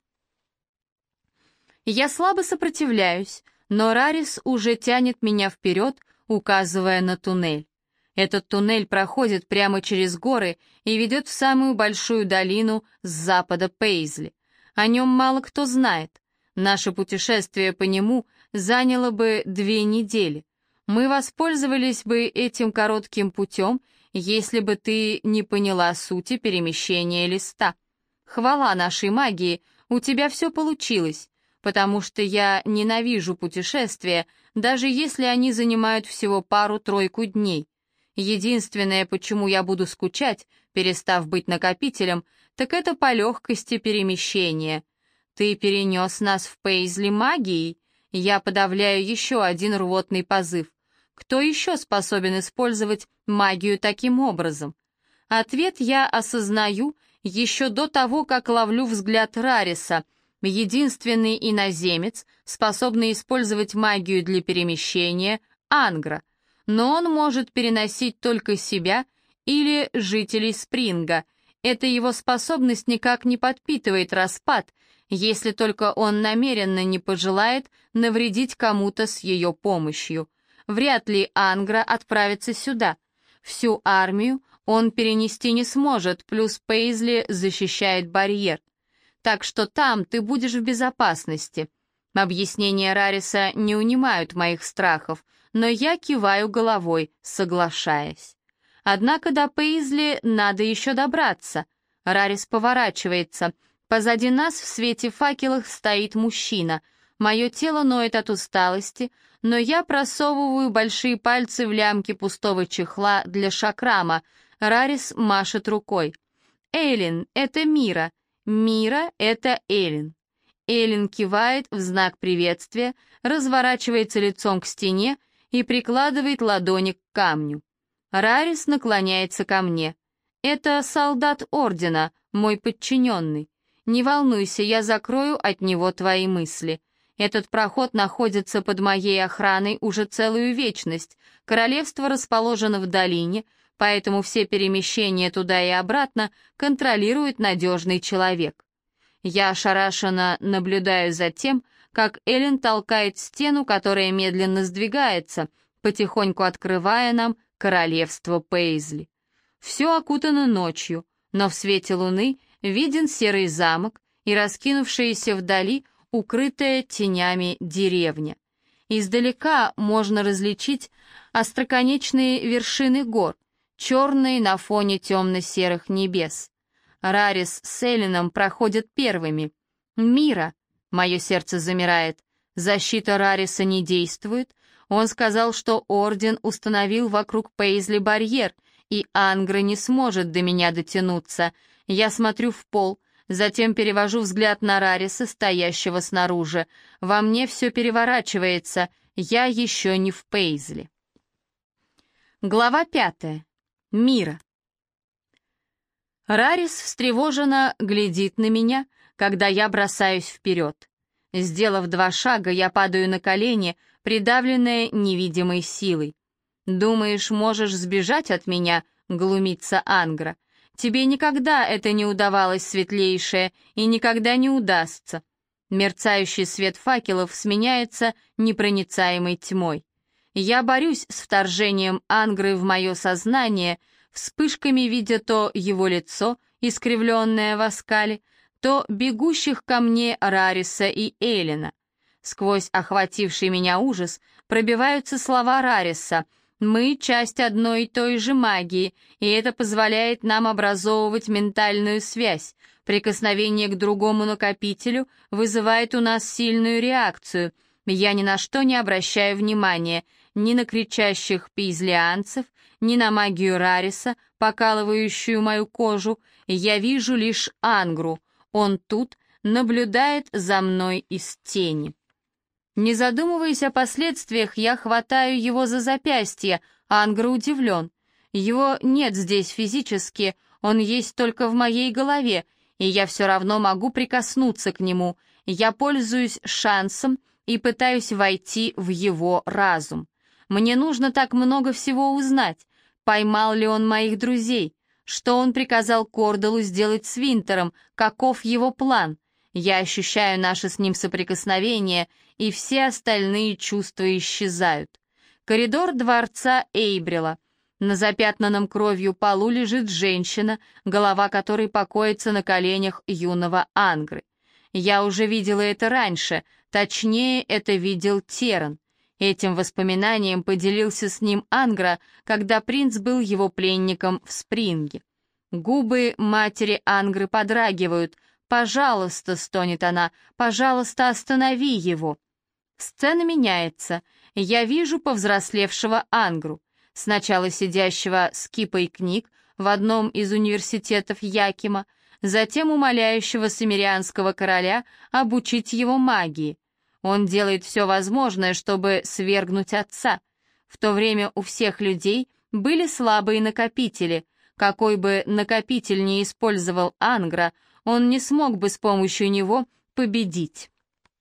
Я слабо сопротивляюсь, но Рарис уже тянет меня вперед, указывая на туннель. Этот туннель проходит прямо через горы и ведет в самую большую долину с запада Пейзли. О нем мало кто знает. Наше путешествие по нему заняло бы две недели. Мы воспользовались бы этим коротким путем, если бы ты не поняла сути перемещения листа. Хвала нашей магии, у тебя все получилось, потому что я ненавижу путешествия, даже если они занимают всего пару-тройку дней. Единственное, почему я буду скучать, перестав быть накопителем, так это по легкости перемещения. Ты перенес нас в Пейзли магией? Я подавляю еще один рвотный позыв. Кто еще способен использовать магию таким образом? Ответ я осознаю еще до того, как ловлю взгляд Рариса, единственный иноземец, способный использовать магию для перемещения, Ангра, но он может переносить только себя или жителей Спринга. Эта его способность никак не подпитывает распад, если только он намеренно не пожелает навредить кому-то с ее помощью. Вряд ли Ангра отправится сюда. Всю армию он перенести не сможет, плюс Пейзли защищает барьер. Так что там ты будешь в безопасности. Объяснения Рариса не унимают моих страхов, но я киваю головой, соглашаясь. Однако до Пейзли надо еще добраться. Рарис поворачивается. Позади нас в свете факелов стоит мужчина. Мое тело ноет от усталости, но я просовываю большие пальцы в лямки пустого чехла для шакрама. Рарис машет рукой. «Эйлин, это Мира. Мира — это Эллин». Эллин кивает в знак приветствия, разворачивается лицом к стене и прикладывает ладони к камню. Рарис наклоняется ко мне. «Это солдат Ордена, мой подчиненный. Не волнуйся, я закрою от него твои мысли. Этот проход находится под моей охраной уже целую вечность. Королевство расположено в долине, поэтому все перемещения туда и обратно контролирует надежный человек». Я ошарашенно наблюдаю за тем, как Эллин толкает стену, которая медленно сдвигается, потихоньку открывая нам королевство Пейзли. Все окутано ночью, но в свете луны виден серый замок и раскинувшаяся вдали укрытая тенями деревня. Издалека можно различить остроконечные вершины гор, черные на фоне темно-серых небес. Рарис с Эллином проходят первыми. «Мира!» — мое сердце замирает. Защита Рариса не действует. Он сказал, что Орден установил вокруг Пейзли барьер, и Ангра не сможет до меня дотянуться. Я смотрю в пол, затем перевожу взгляд на Рариса, стоящего снаружи. Во мне все переворачивается, я еще не в Пейзли. Глава пятая. Мира. Рарис встревоженно глядит на меня, когда я бросаюсь вперед. Сделав два шага, я падаю на колени, придавленная невидимой силой. «Думаешь, можешь сбежать от меня?» — глумится Ангра. «Тебе никогда это не удавалось, светлейшее, и никогда не удастся». Мерцающий свет факелов сменяется непроницаемой тьмой. Я борюсь с вторжением Ангры в мое сознание, вспышками видя то его лицо, искривленное в оскале, то бегущих ко мне Рариса и Эллина. Сквозь охвативший меня ужас пробиваются слова Рариса. «Мы — часть одной и той же магии, и это позволяет нам образовывать ментальную связь. Прикосновение к другому накопителю вызывает у нас сильную реакцию. Я ни на что не обращаю внимания, ни на кричащих пейзлианцев, ни на магию Рариса, покалывающую мою кожу. Я вижу лишь Ангру. Он тут, наблюдает за мной из тени». Не задумываясь о последствиях, я хватаю его за запястье, а Ангра удивлен. Его нет здесь физически, он есть только в моей голове, и я все равно могу прикоснуться к нему. Я пользуюсь шансом и пытаюсь войти в его разум. Мне нужно так много всего узнать. Поймал ли он моих друзей? Что он приказал Кордалу сделать с Винтером? Каков его план? Я ощущаю наше с ним соприкосновение, и все остальные чувства исчезают. Коридор дворца Эйбрила. На запятнанном кровью полу лежит женщина, голова которой покоится на коленях юного Ангры. Я уже видела это раньше, точнее, это видел Теран. Этим воспоминанием поделился с ним Ангра, когда принц был его пленником в Спринге. Губы матери Ангры подрагивают. «Пожалуйста», — стонет она, — «пожалуйста, останови его». Сцена меняется. Я вижу повзрослевшего Ангру, сначала сидящего с кипой книг в одном из университетов Якима, затем умоляющего симирианского короля обучить его магии. Он делает все возможное, чтобы свергнуть отца. В то время у всех людей были слабые накопители. Какой бы накопитель ни использовал Ангра, он не смог бы с помощью него победить.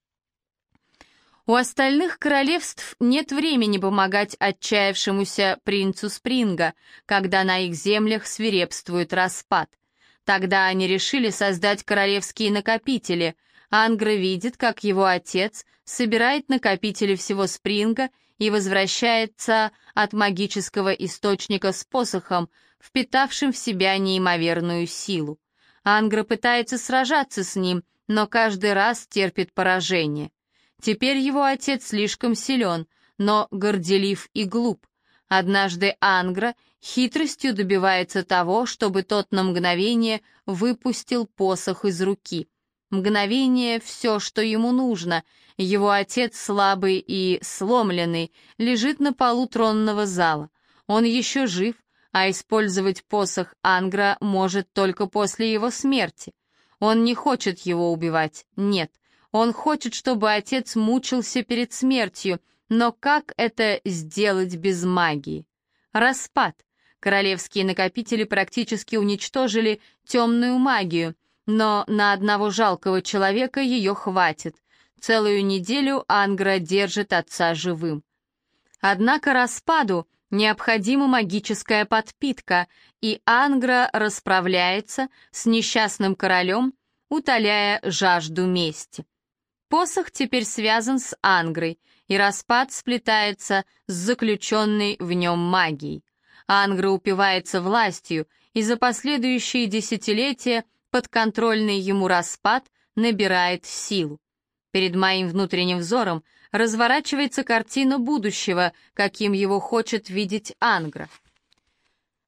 У остальных королевств нет времени помогать отчаявшемуся принцу Спринга, когда на их землях свирепствует распад. Тогда они решили создать королевские накопители. Ангра видит, как его отец собирает накопители всего Спринга и возвращается от магического источника с посохом, впитавшим в себя неимоверную силу. Ангра пытается сражаться с ним, но каждый раз терпит поражение. Теперь его отец слишком силен, но горделив и глуп. Однажды Ангра хитростью добивается того, чтобы тот на мгновение выпустил посох из руки. Мгновение — все, что ему нужно. Его отец, слабый и сломленный, лежит на полу тронного зала. Он еще жив, а использовать посох Ангра может только после его смерти. Он не хочет его убивать, нет. Он хочет, чтобы отец мучился перед смертью, но как это сделать без магии? Распад. Королевские накопители практически уничтожили темную магию, но на одного жалкого человека ее хватит. Целую неделю Ангра держит отца живым. Однако распаду необходима магическая подпитка, и Ангра расправляется с несчастным королем, утоляя жажду мести. Посох теперь связан с Ангрой, и распад сплетается с заключенной в нем магией. Ангра упивается властью, и за последующие десятилетия подконтрольный ему распад набирает силу. Перед моим внутренним взором разворачивается картина будущего, каким его хочет видеть Ангра.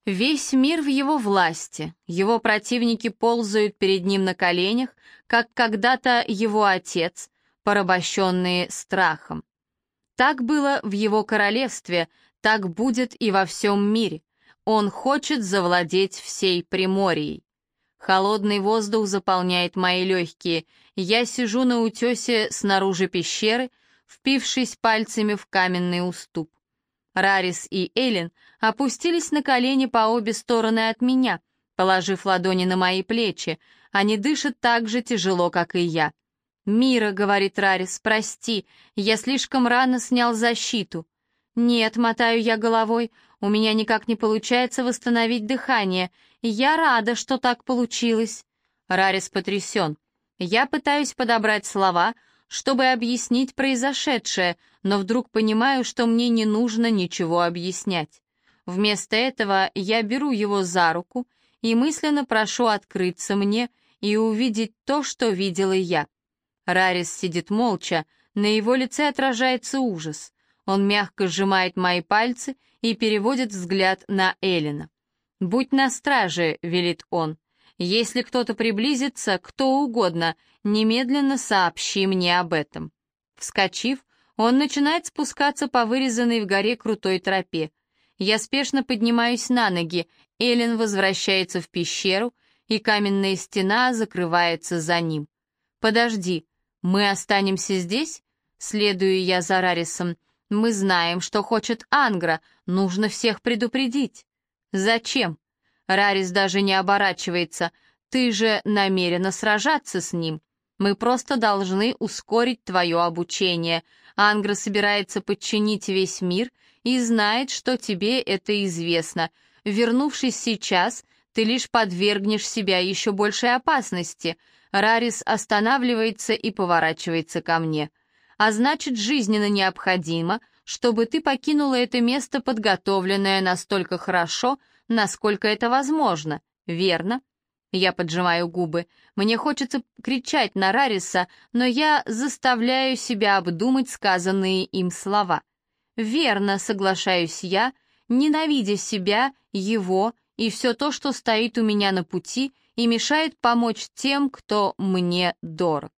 Весь мир в его власти, его противники ползают перед ним на коленях, как когда-то его отец, порабощенные страхом. Так было в его королевстве, так будет и во всем мире. Он хочет завладеть всей Приморьей. Холодный воздух заполняет мои легкие. Я сижу на утесе снаружи пещеры, впившись пальцами в каменный уступ. Рарис и Эллен опустились на колени по обе стороны от меня, положив ладони на мои плечи. Они дышат так же тяжело, как и я. «Мира», — говорит Рарис, — «прости, я слишком рано снял защиту». «Нет», — мотаю я головой, — «у меня никак не получается восстановить дыхание. Я рада, что так получилось». Рарис потрясен. Я пытаюсь подобрать слова, чтобы объяснить произошедшее, но вдруг понимаю, что мне не нужно ничего объяснять. Вместо этого я беру его за руку и мысленно прошу открыться мне и увидеть то, что видела я. Рарис сидит молча, на его лице отражается ужас. Он мягко сжимает мои пальцы и переводит взгляд на Эллена. «Будь на страже», — велит он. «Если кто-то приблизится, кто угодно, немедленно сообщи мне об этом». Вскочив, он начинает спускаться по вырезанной в горе крутой тропе. Я спешно поднимаюсь на ноги, Эллен возвращается в пещеру, и каменная стена закрывается за ним. «Подожди, мы останемся здесь?» Следую я за Рарисом. «Мы знаем, что хочет Ангра, нужно всех предупредить». «Зачем?» Рарис даже не оборачивается. «Ты же намерена сражаться с ним. Мы просто должны ускорить твое обучение. Ангра собирается подчинить весь мир и знает, что тебе это известно. Вернувшись сейчас, ты лишь подвергнешь себя еще большей опасности». Рарис останавливается и поворачивается ко мне. «А значит, жизненно необходимо, чтобы ты покинула это место, подготовленное настолько хорошо, насколько это возможно, верно?» Я поджимаю губы. Мне хочется кричать на Рариса, но я заставляю себя обдумать сказанные им слова. «Верно», — соглашаюсь я, ненавидя себя, его и все то, что стоит у меня на пути и мешает помочь тем, кто мне дорог.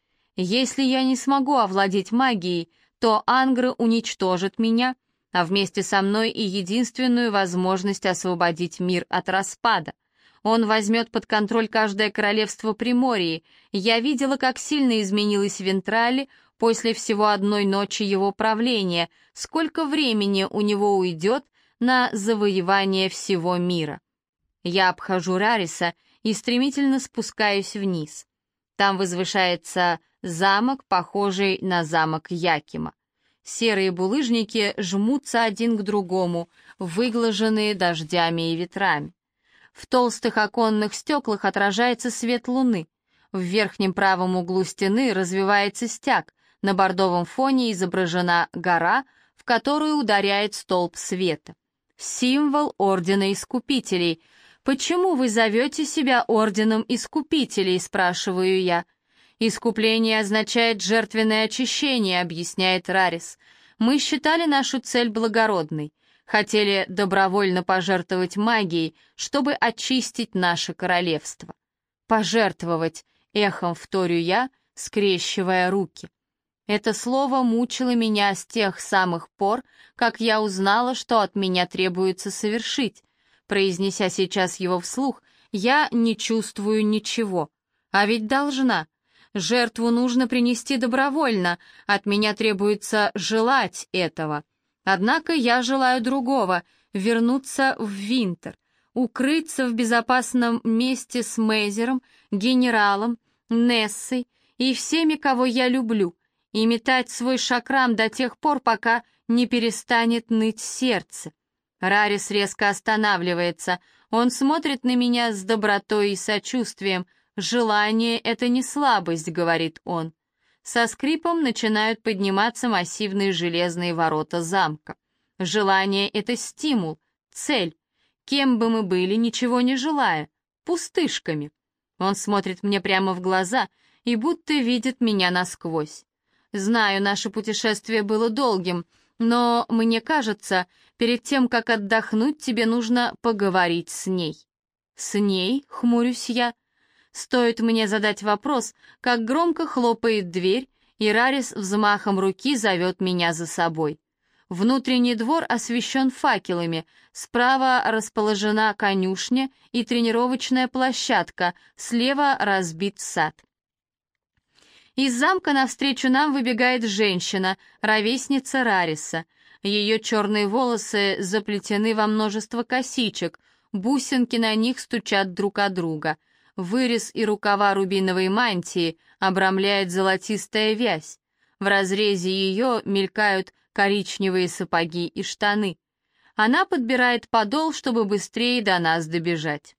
Если я не смогу овладеть магией, то Ангра уничтожит меня, а вместе со мной и единственную возможность освободить мир от распада. Он возьмет под контроль каждое королевство Приморьи. Я видела, как сильно изменилась Вентрали после всего одной ночи его правления, сколько времени у него уйдет на завоевание всего мира. Я обхожу Рариса и стремительно спускаюсь вниз. Там возвышается замок, похожий на замок Якима. Серые булыжники жмутся один к другому, выглаженные дождями и ветрами. В толстых оконных стеклах отражается свет луны. В верхнем правом углу стены развивается стяг, на бордовом фоне изображена гора, в которую ударяет столб света. Символ Ордена Искупителей. «Почему вы зовете себя Орденом Искупителей?» — спрашиваю я. «Искупление означает жертвенное очищение», — объясняет Рарис. «Мы считали нашу цель благородной, хотели добровольно пожертвовать магией, чтобы очистить наше королевство». «Пожертвовать», — эхом вторю я, скрещивая руки. Это слово мучило меня с тех самых пор, как я узнала, что от меня требуется совершить. Произнеся сейчас его вслух, я не чувствую ничего. А ведь должна. Жертву нужно принести добровольно, от меня требуется желать этого. Однако я желаю другого — вернуться в Винтер, укрыться в безопасном месте с Мейзером, генералом, Нессой и всеми, кого я люблю, и метать свой шакрам до тех пор, пока не перестанет ныть сердце. Рарис резко останавливается. Он смотрит на меня с добротой и сочувствием. «Желание — это не слабость», — говорит он. Со скрипом начинают подниматься массивные железные ворота замка. Желание — это стимул, цель. Кем бы мы были, ничего не желая. Пустышками. Он смотрит мне прямо в глаза и будто видит меня насквозь. Знаю, наше путешествие было долгим. Но мне кажется, перед тем, как отдохнуть, тебе нужно поговорить с ней». «С ней?» — хмурюсь я. Стоит мне задать вопрос, как громко хлопает дверь, и Рарис взмахом руки зовет меня за собой. Внутренний двор освещен факелами, справа расположена конюшня и тренировочная площадка, слева разбит сад. Из замка навстречу нам выбегает женщина, ровесница Рариса. Ее черные волосы заплетены во множество косичек, бусинки на них стучат друг о друга. Вырез и рукава рубиновой мантии обрамляет золотистая вязь. В разрезе ее мелькают коричневые сапоги и штаны. Она подбирает подол, чтобы быстрее до нас добежать.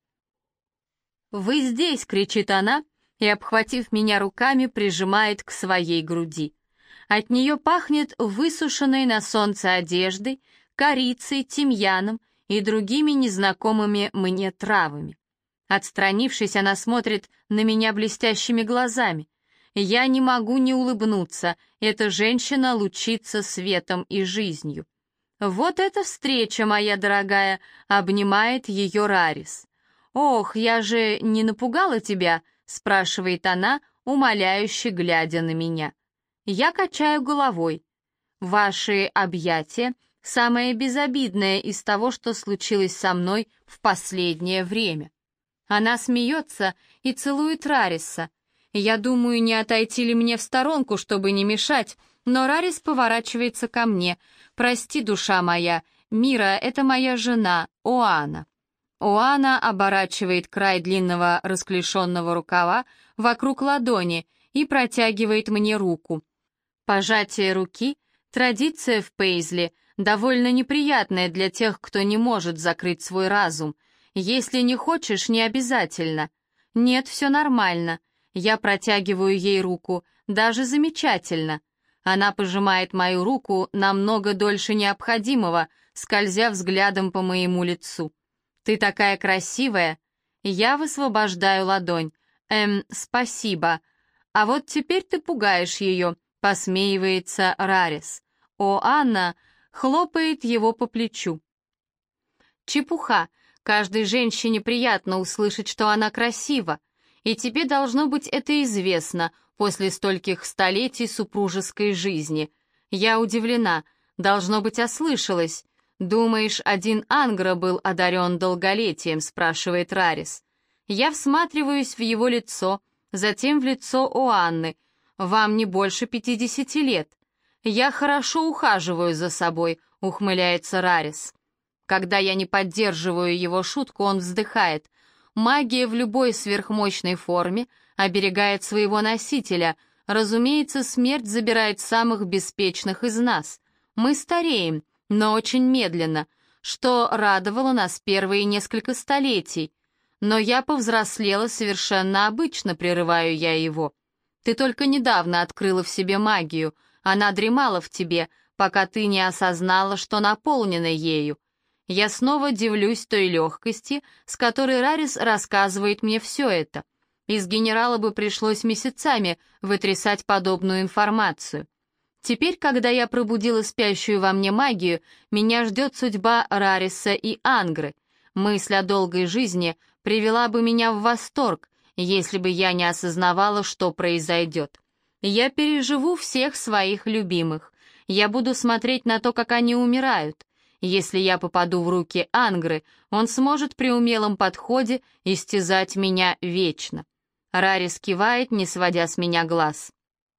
«Вы здесь!» — кричит она, и, обхватив меня руками, прижимает к своей груди. От нее пахнет высушенной на солнце одеждой, корицей, тимьяном и другими незнакомыми мне травами. Отстранившись, она смотрит на меня блестящими глазами. Я не могу не улыбнуться, эта женщина лучится светом и жизнью. «Вот эта встреча, моя дорогая!» — обнимает ее Рарис. «Ох, я же не напугала тебя?» — спрашивает она, умоляюще глядя на меня. Я качаю головой. «Ваши объятия — самое безобидное из того, что случилось со мной в последнее время». Она смеется и целует Рариса. Я думаю, не отойти ли мне в сторонку, чтобы не мешать, но Рарис поворачивается ко мне. «Прости, душа моя, Мира — это моя жена, Оана». Оана оборачивает край длинного расклешенного рукава вокруг ладони и протягивает мне руку. Пожатие руки — традиция в Пейзли, довольно неприятная для тех, кто не может закрыть свой разум. Если не хочешь, не обязательно. Нет, все нормально. Я протягиваю ей руку, даже замечательно. Она пожимает мою руку намного дольше необходимого, скользя взглядом по моему лицу. «Ты такая красивая!» Я высвобождаю ладонь. «Эм, спасибо. А вот теперь ты пугаешь ее», — посмеивается Рарис. О, Анна хлопает его по плечу. «Чепуха. Каждой женщине приятно услышать, что она красива. И тебе должно быть это известно после стольких столетий супружеской жизни. Я удивлена. Должно быть, ослышалась. «Думаешь, один Ангро был одарен долголетием?» — спрашивает Рарис. Я всматриваюсь в его лицо, затем в лицо Оанны. «Вам не больше пятидесяти лет». «Я хорошо ухаживаю за собой», — ухмыляется Рарис. Когда я не поддерживаю его шутку, он вздыхает. «Магия в любой сверхмощной форме оберегает своего носителя. Разумеется, смерть забирает самых беспечных из нас. Мы стареем, но очень медленно, что радовало нас первые несколько столетий. Но я повзрослела совершенно обычно, прерываю я его. Ты только недавно открыла в себе магию, она дремала в тебе, пока ты не осознала, что наполнена ею. Я снова дивлюсь той легкости, с которой Рарис рассказывает мне все это. Из генерала бы пришлось месяцами вытрясать подобную информацию. Теперь, когда я пробудила спящую во мне магию, меня ждет судьба Рариса и Ангры. Мысль о долгой жизни привела бы меня в восторг, если бы я не осознавала, что произойдет. Я переживу всех своих любимых. Я буду смотреть на то, как они умирают. Если я попаду в руки Ангры, он сможет при умелом подходе истязать меня вечно. Рарис кивает, не сводя с меня глаз.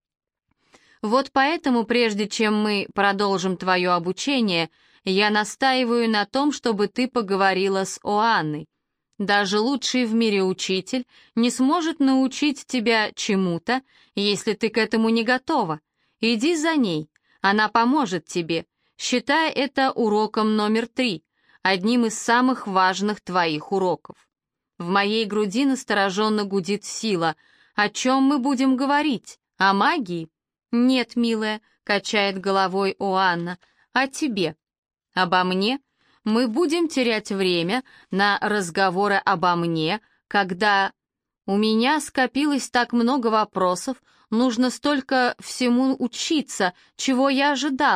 Вот поэтому, прежде чем мы продолжим твое обучение, я настаиваю на том, чтобы ты поговорила с Оанной. Даже лучший в мире учитель не сможет научить тебя чему-то, если ты к этому не готова. Иди за ней, она поможет тебе. Считай это уроком номер три, одним из самых важных твоих уроков. В моей груди настороженно гудит сила. О чем мы будем говорить? О магии? Нет, милая, качает головой Оанна. О тебе. Обо мне? Мы будем терять время на разговоры обо мне, когда... У меня скопилось так много вопросов, нужно столько всему учиться, чего я ожидала,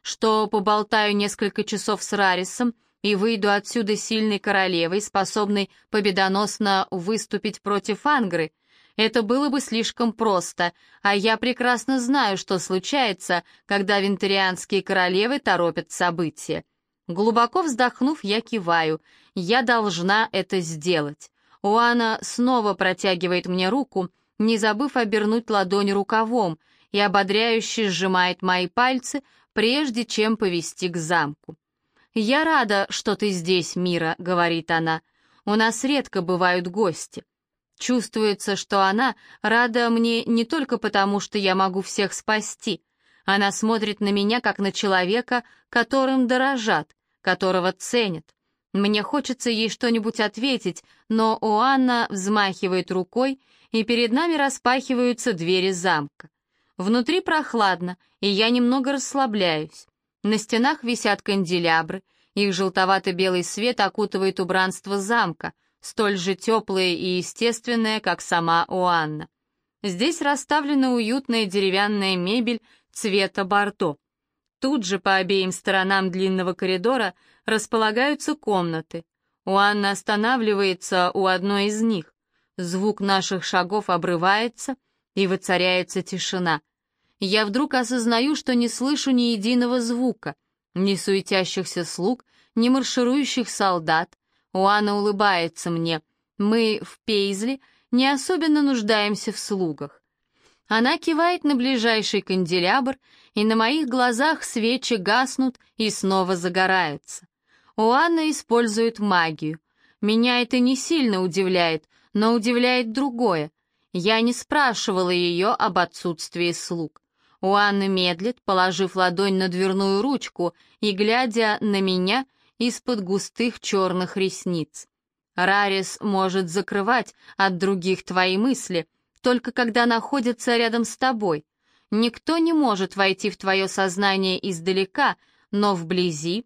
что поболтаю несколько часов с Рарисом и выйду отсюда сильной королевой, способной победоносно выступить против Ангры. Это было бы слишком просто, а я прекрасно знаю, что случается, когда винтерианские королевы торопят события. Глубоко вздохнув, я киваю. Я должна это сделать. Оана снова протягивает мне руку, не забыв обернуть ладонь рукавом, и ободряюще сжимает мои пальцы, прежде чем повести к замку. «Я рада, что ты здесь, Мира», — говорит она. «У нас редко бывают гости». Чувствуется, что она рада мне не только потому, что я могу всех спасти. Она смотрит на меня, как на человека, которым дорожат, которого ценят. Мне хочется ей что-нибудь ответить, но Оанна взмахивает рукой, и перед нами распахиваются двери замка. Внутри прохладно, и я немного расслабляюсь. На стенах висят канделябры, их желтовато-белый свет окутывает убранство замка, столь же теплое и естественное, как сама Оанна. Здесь расставлена уютная деревянная мебель цвета бордо. Тут же по обеим сторонам длинного коридора располагаются комнаты. Оанна останавливается у одной из них. Звук наших шагов обрывается, и воцаряется тишина. Я вдруг осознаю, что не слышу ни единого звука, ни суетящихся слуг, ни марширующих солдат. Оанна улыбается мне. Мы в Пейзли не особенно нуждаемся в слугах. Она кивает на ближайший канделябр, и на моих глазах свечи гаснут и снова загораются. Оанна использует магию. Меня это не сильно удивляет, но удивляет другое. Я не спрашивала ее об отсутствии слуг. Оанна медлит, положив ладонь на дверную ручку и глядя на меня из-под густых черных ресниц. Рарис может закрывать от других твои мысли, только когда находится рядом с тобой. Никто не может войти в твое сознание издалека, но вблизи.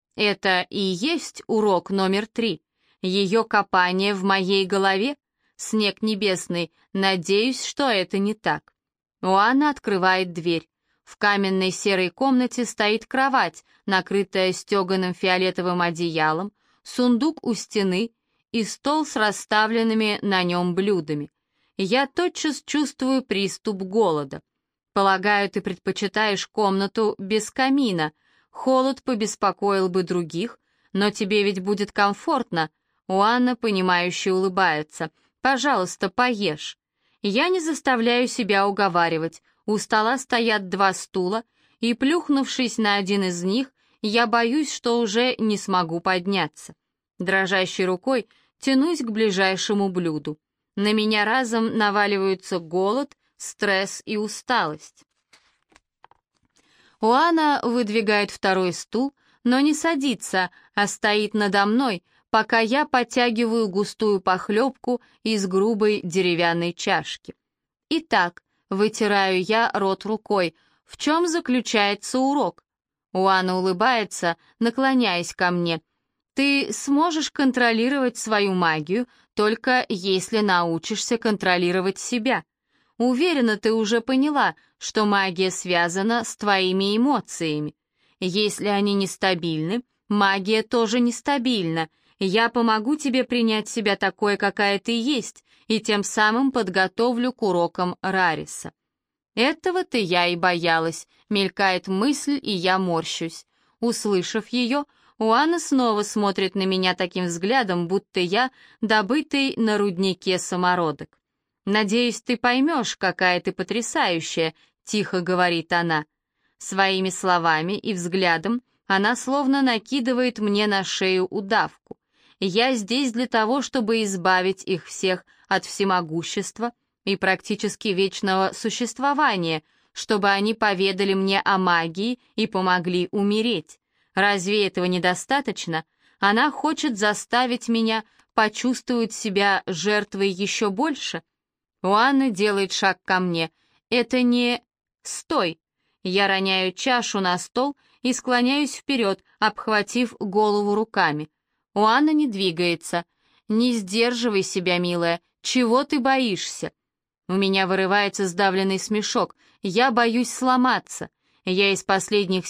Это и есть урок номер три. Ее копание в моей голове. Снег небесный, надеюсь, что это не так. Оанна открывает дверь. В каменной серой комнате стоит кровать, накрытая стеганым фиолетовым одеялом, сундук у стены и стол с расставленными на нем блюдами. Я тотчас чувствую приступ голода. Полагаю, ты предпочитаешь комнату без камина. Холод побеспокоил бы других, но тебе ведь будет комфортно. Оанна, понимающе улыбается. Пожалуйста, поешь. Я не заставляю себя уговаривать. У стола стоят два стула, и, плюхнувшись на один из них, я боюсь, что уже не смогу подняться. Дрожащей рукой тянусь к ближайшему блюду. На меня разом наваливаются голод, стресс и усталость. Оанна выдвигает второй стул, но не садится, а стоит надо мной, пока я подтягиваю густую похлебку из грубой деревянной чашки. Итак, вытираю я рот рукой. В чем заключается урок? Оанна улыбается, наклоняясь ко мне. Ты сможешь контролировать свою магию, только если научишься контролировать себя. Уверена, ты уже поняла, что магия связана с твоими эмоциями. Если они нестабильны, магия тоже нестабильна. Я помогу тебе принять себя такой, какая ты есть, и тем самым подготовлю к урокам Рариса. Этого-то я и боялась, мелькает мысль, и я морщусь. Услышав ее, Оанна снова смотрит на меня таким взглядом, будто я добытый на руднике самородок. «Надеюсь, ты поймешь, какая ты потрясающая», — тихо говорит она. Своими словами и взглядом она словно накидывает мне на шею удавку. Я здесь для того, чтобы избавить их всех от всемогущества и практически вечного существования, чтобы они поведали мне о магии и помогли умереть. Разве этого недостаточно? Она хочет заставить меня почувствовать себя жертвой еще больше. Оанна делает шаг ко мне. Это не... Стой! Я роняю чашу на стол и склоняюсь вперед, обхватив голову руками. Оанна не двигается. «Не сдерживай себя, милая. Чего ты боишься?» У меня вырывается сдавленный смешок. Я боюсь сломаться. Я из последних сил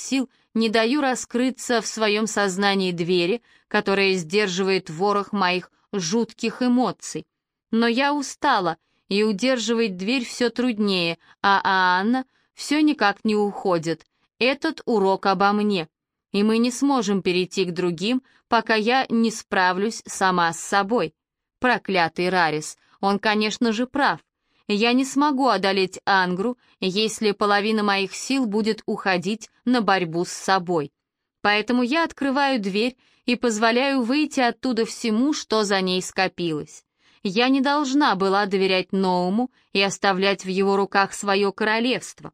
не даю раскрыться в своем сознании двери, которая сдерживает ворох моих жутких эмоций. Но я устала, и удерживать дверь все труднее, а Анна все никак не уходит. Этот урок обо мне, и мы не сможем перейти к другим, пока я не справлюсь сама с собой. Проклятый Рарис, он, конечно же, прав. Я не смогу одолеть Ангру, если половина моих сил будет уходить на борьбу с собой. Поэтому я открываю дверь и позволяю выйти оттуда всему, что за ней скопилось. Я не должна была доверять Ноуму и оставлять в его руках свое королевство.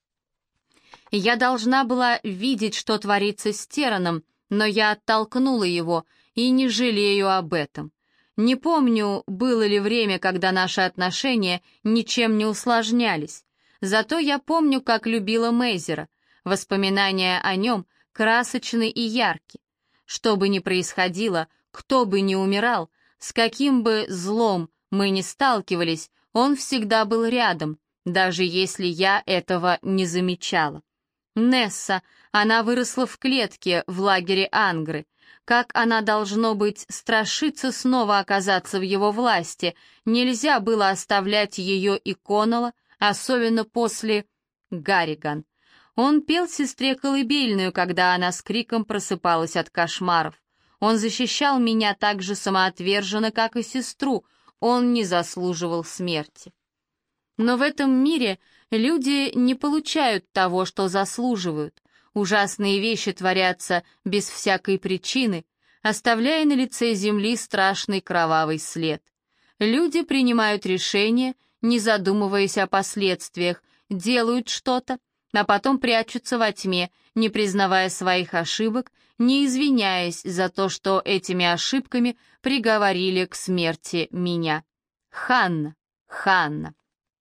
Я должна была видеть, что творится с Тераном, но я оттолкнула его и не жалею об этом. Не помню, было ли время, когда наши отношения ничем не усложнялись. Зато я помню, как любила Мейзера. Воспоминания о нем красочны и ярки. Что бы ни происходило, кто бы ни умирал, с каким бы злом мы ни сталкивались, он всегда был рядом, даже если я этого не замечала. Несса, она выросла в клетке в лагере Ангры. Как она, должно быть, страшится снова оказаться в его власти. Нельзя было оставлять ее и Коннелла, особенно после... Гарриган. Он пел сестре колыбельную, когда она с криком просыпалась от кошмаров. Он защищал меня так же самоотверженно, как и сестру. Он не заслуживал смерти. Но в этом мире люди не получают того, что заслуживают. Ужасные вещи творятся без всякой причины, оставляя на лице земли страшный кровавый след. Люди принимают решения, не задумываясь о последствиях, делают что-то, а потом прячутся во тьме, не признавая своих ошибок, не извиняясь за то, что этими ошибками приговорили к смерти меня. Ханна, Ханна.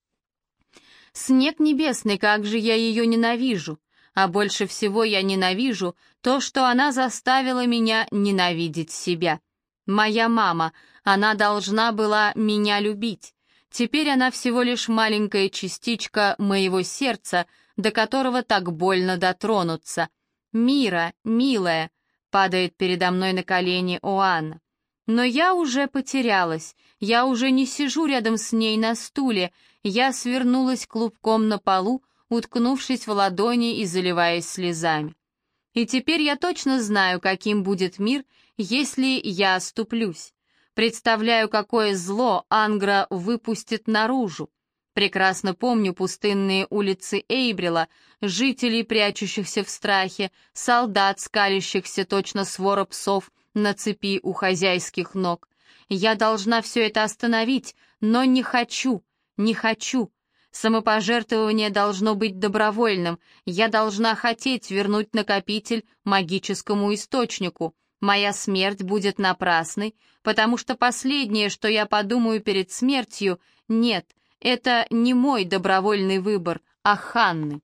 Снег небесный, как же я ее ненавижу! А больше всего я ненавижу то, что она заставила меня ненавидеть себя. Моя мама, она должна была меня любить. Теперь она всего лишь маленькая частичка моего сердца, до которого так больно дотронуться. «Мира, милая», — падает передо мной на колени Оанна. Но я уже потерялась, я уже не сижу рядом с ней на стуле, я свернулась клубком на полу, уткнувшись в ладони и заливаясь слезами. И теперь я точно знаю, каким будет мир, если я оступлюсь. Представляю, какое зло Ангра выпустит наружу. Прекрасно помню пустынные улицы Эйбрила, жителей, прячущихся в страхе, солдат, скалящихся точно свора псов на цепи у хозяйских ног. Я должна все это остановить, но не хочу, не хочу. Самопожертвование должно быть добровольным. Я должна хотеть вернуть накопитель магическому источнику. Моя смерть будет напрасной, потому что последнее, что я подумаю перед смертью, нет, это не мой добровольный выбор, а Ханны.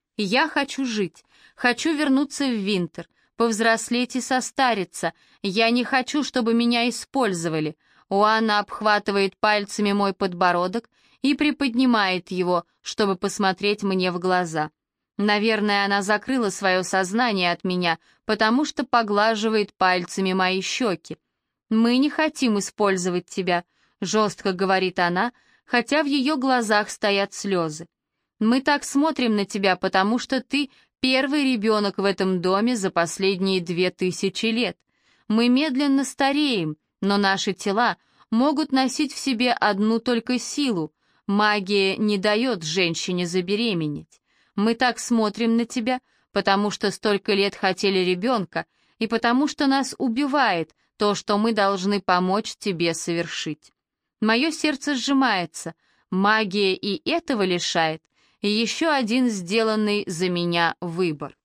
Я хочу жить, хочу вернуться в Винтер, повзрослеть и состариться. Я не хочу, чтобы меня использовали. Оанна обхватывает пальцами мой подбородок и приподнимает его, чтобы посмотреть мне в глаза. Наверное, она закрыла свое сознание от меня, потому что поглаживает пальцами мои щеки. «Мы не хотим использовать тебя», — жестко говорит она, хотя в ее глазах стоят слезы. «Мы так смотрим на тебя, потому что ты первый ребенок в этом доме за последние две тысячи лет. Мы медленно стареем, но наши тела могут носить в себе одну только силу. Магия не дает женщине забеременеть. Мы так смотрим на тебя, потому что столько лет хотели ребенка, и потому что нас убивает то, что мы должны помочь тебе совершить. Мое сердце сжимается, магия и этого лишает, и еще один сделанный за меня выбор».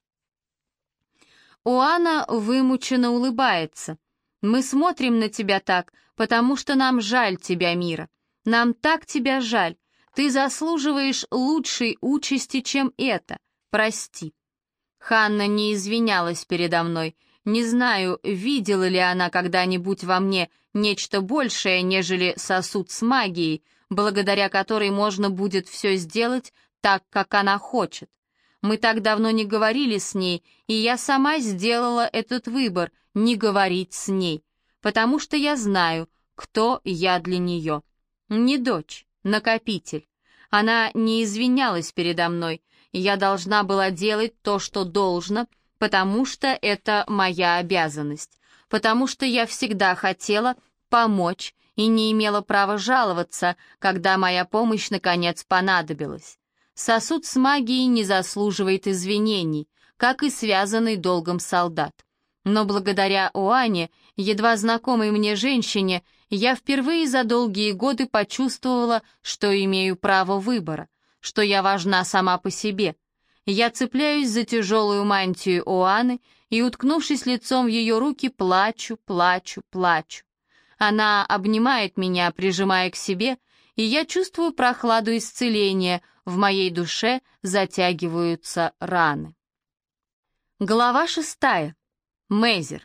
Оанна вымученно улыбается. «Мы смотрим на тебя так, потому что нам жаль тебя, Мира. Нам так тебя жаль. Ты заслуживаешь лучшей участи, чем это. Прости». Ханна не извинялась передо мной. Не знаю, видела ли она когда-нибудь во мне нечто большее, нежели сосуд с магией, благодаря которой можно будет все сделать так, как она хочет. Мы так давно не говорили с ней, и я сама сделала этот выбор — не говорить с ней, потому что я знаю, кто я для нее. Не дочь, накопитель. Она не извинялась передо мной, и я должна была делать то, что должно, потому что это моя обязанность, потому что я всегда хотела помочь и не имела права жаловаться, когда моя помощь наконец понадобилась. Сосуд с магией не заслуживает извинений, как и связанный долгом солдат. Но благодаря Оане, едва знакомой мне женщине, я впервые за долгие годы почувствовала, что имею право выбора, что я важна сама по себе. Я цепляюсь за тяжелую мантию Оаны и, уткнувшись лицом в ее руки, плачу, плачу, плачу. Она обнимает меня, прижимая к себе, и я чувствую прохладу исцеления, в моей душе затягиваются раны. Глава шестая. Мейзер.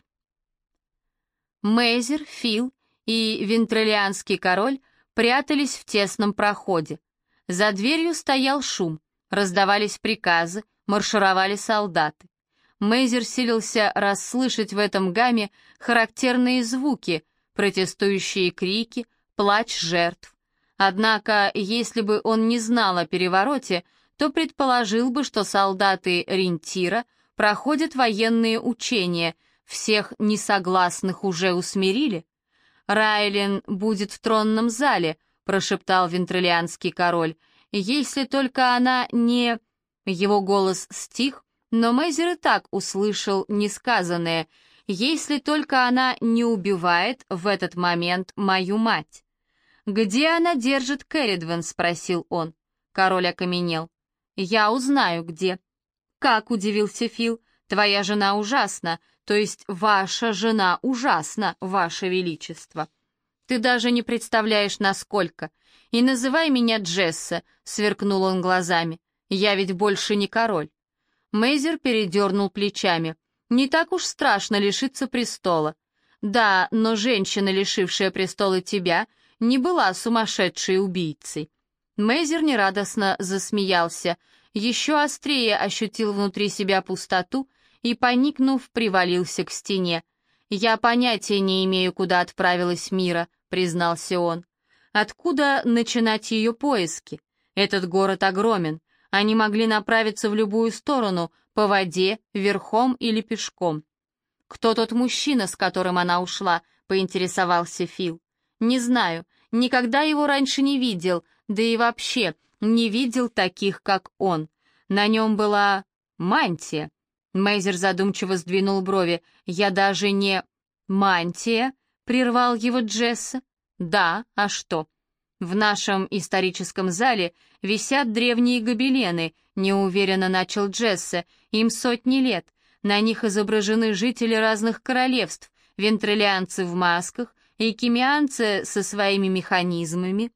Мейзер, Фил и вентрелианский король прятались в тесном проходе. За дверью стоял шум, раздавались приказы, маршировали солдаты. Мейзер силился расслышать в этом гамме характерные звуки, протестующие крики, плач жертв. Однако, если бы он не знал о перевороте, то предположил бы, что солдаты Рентира проходят военные учения, всех несогласных уже усмирили. «Райлен будет в тронном зале», — прошептал вентрелианский король, «если только она не...» Его голос стих, но Мейзер и так услышал несказанное, «если только она не убивает в этот момент мою мать». «Где она держит Кэрридвен?» — спросил он. Король окаменел. «Я узнаю, где». «Как?» — удивился Фил. «Твоя жена ужасна, то есть ваша жена ужасна, ваше величество». «Ты даже не представляешь, насколько. И называй меня Джесса», — сверкнул он глазами. «Я ведь больше не король». Мейзер передернул плечами. «Не так уж страшно лишиться престола». «Да, но женщина, лишившая престола тебя, не была сумасшедшей убийцей». Мейзер нерадостно засмеялся, еще острее ощутил внутри себя пустоту и, поникнув, привалился к стене. «Я понятия не имею, куда отправилась Мира», — признался он. «Откуда начинать ее поиски? Этот город огромен. Они могли направиться в любую сторону, по воде, верхом или пешком». «Кто тот мужчина, с которым она ушла?» — поинтересовался Фил. «Не знаю. Никогда его раньше не видел, да и вообще не видел таких, как он. На нем была мантия». Мейзер задумчиво сдвинул брови. «Я даже не...» «Мантия?» — прервал его Джесса. «Да, а что?» «В нашем историческом зале висят древние гобелены», — неуверенно начал Джесса. «Им сотни лет. На них изображены жители разных королевств, вентрелианцы в масках, и кимианцы со своими механизмами».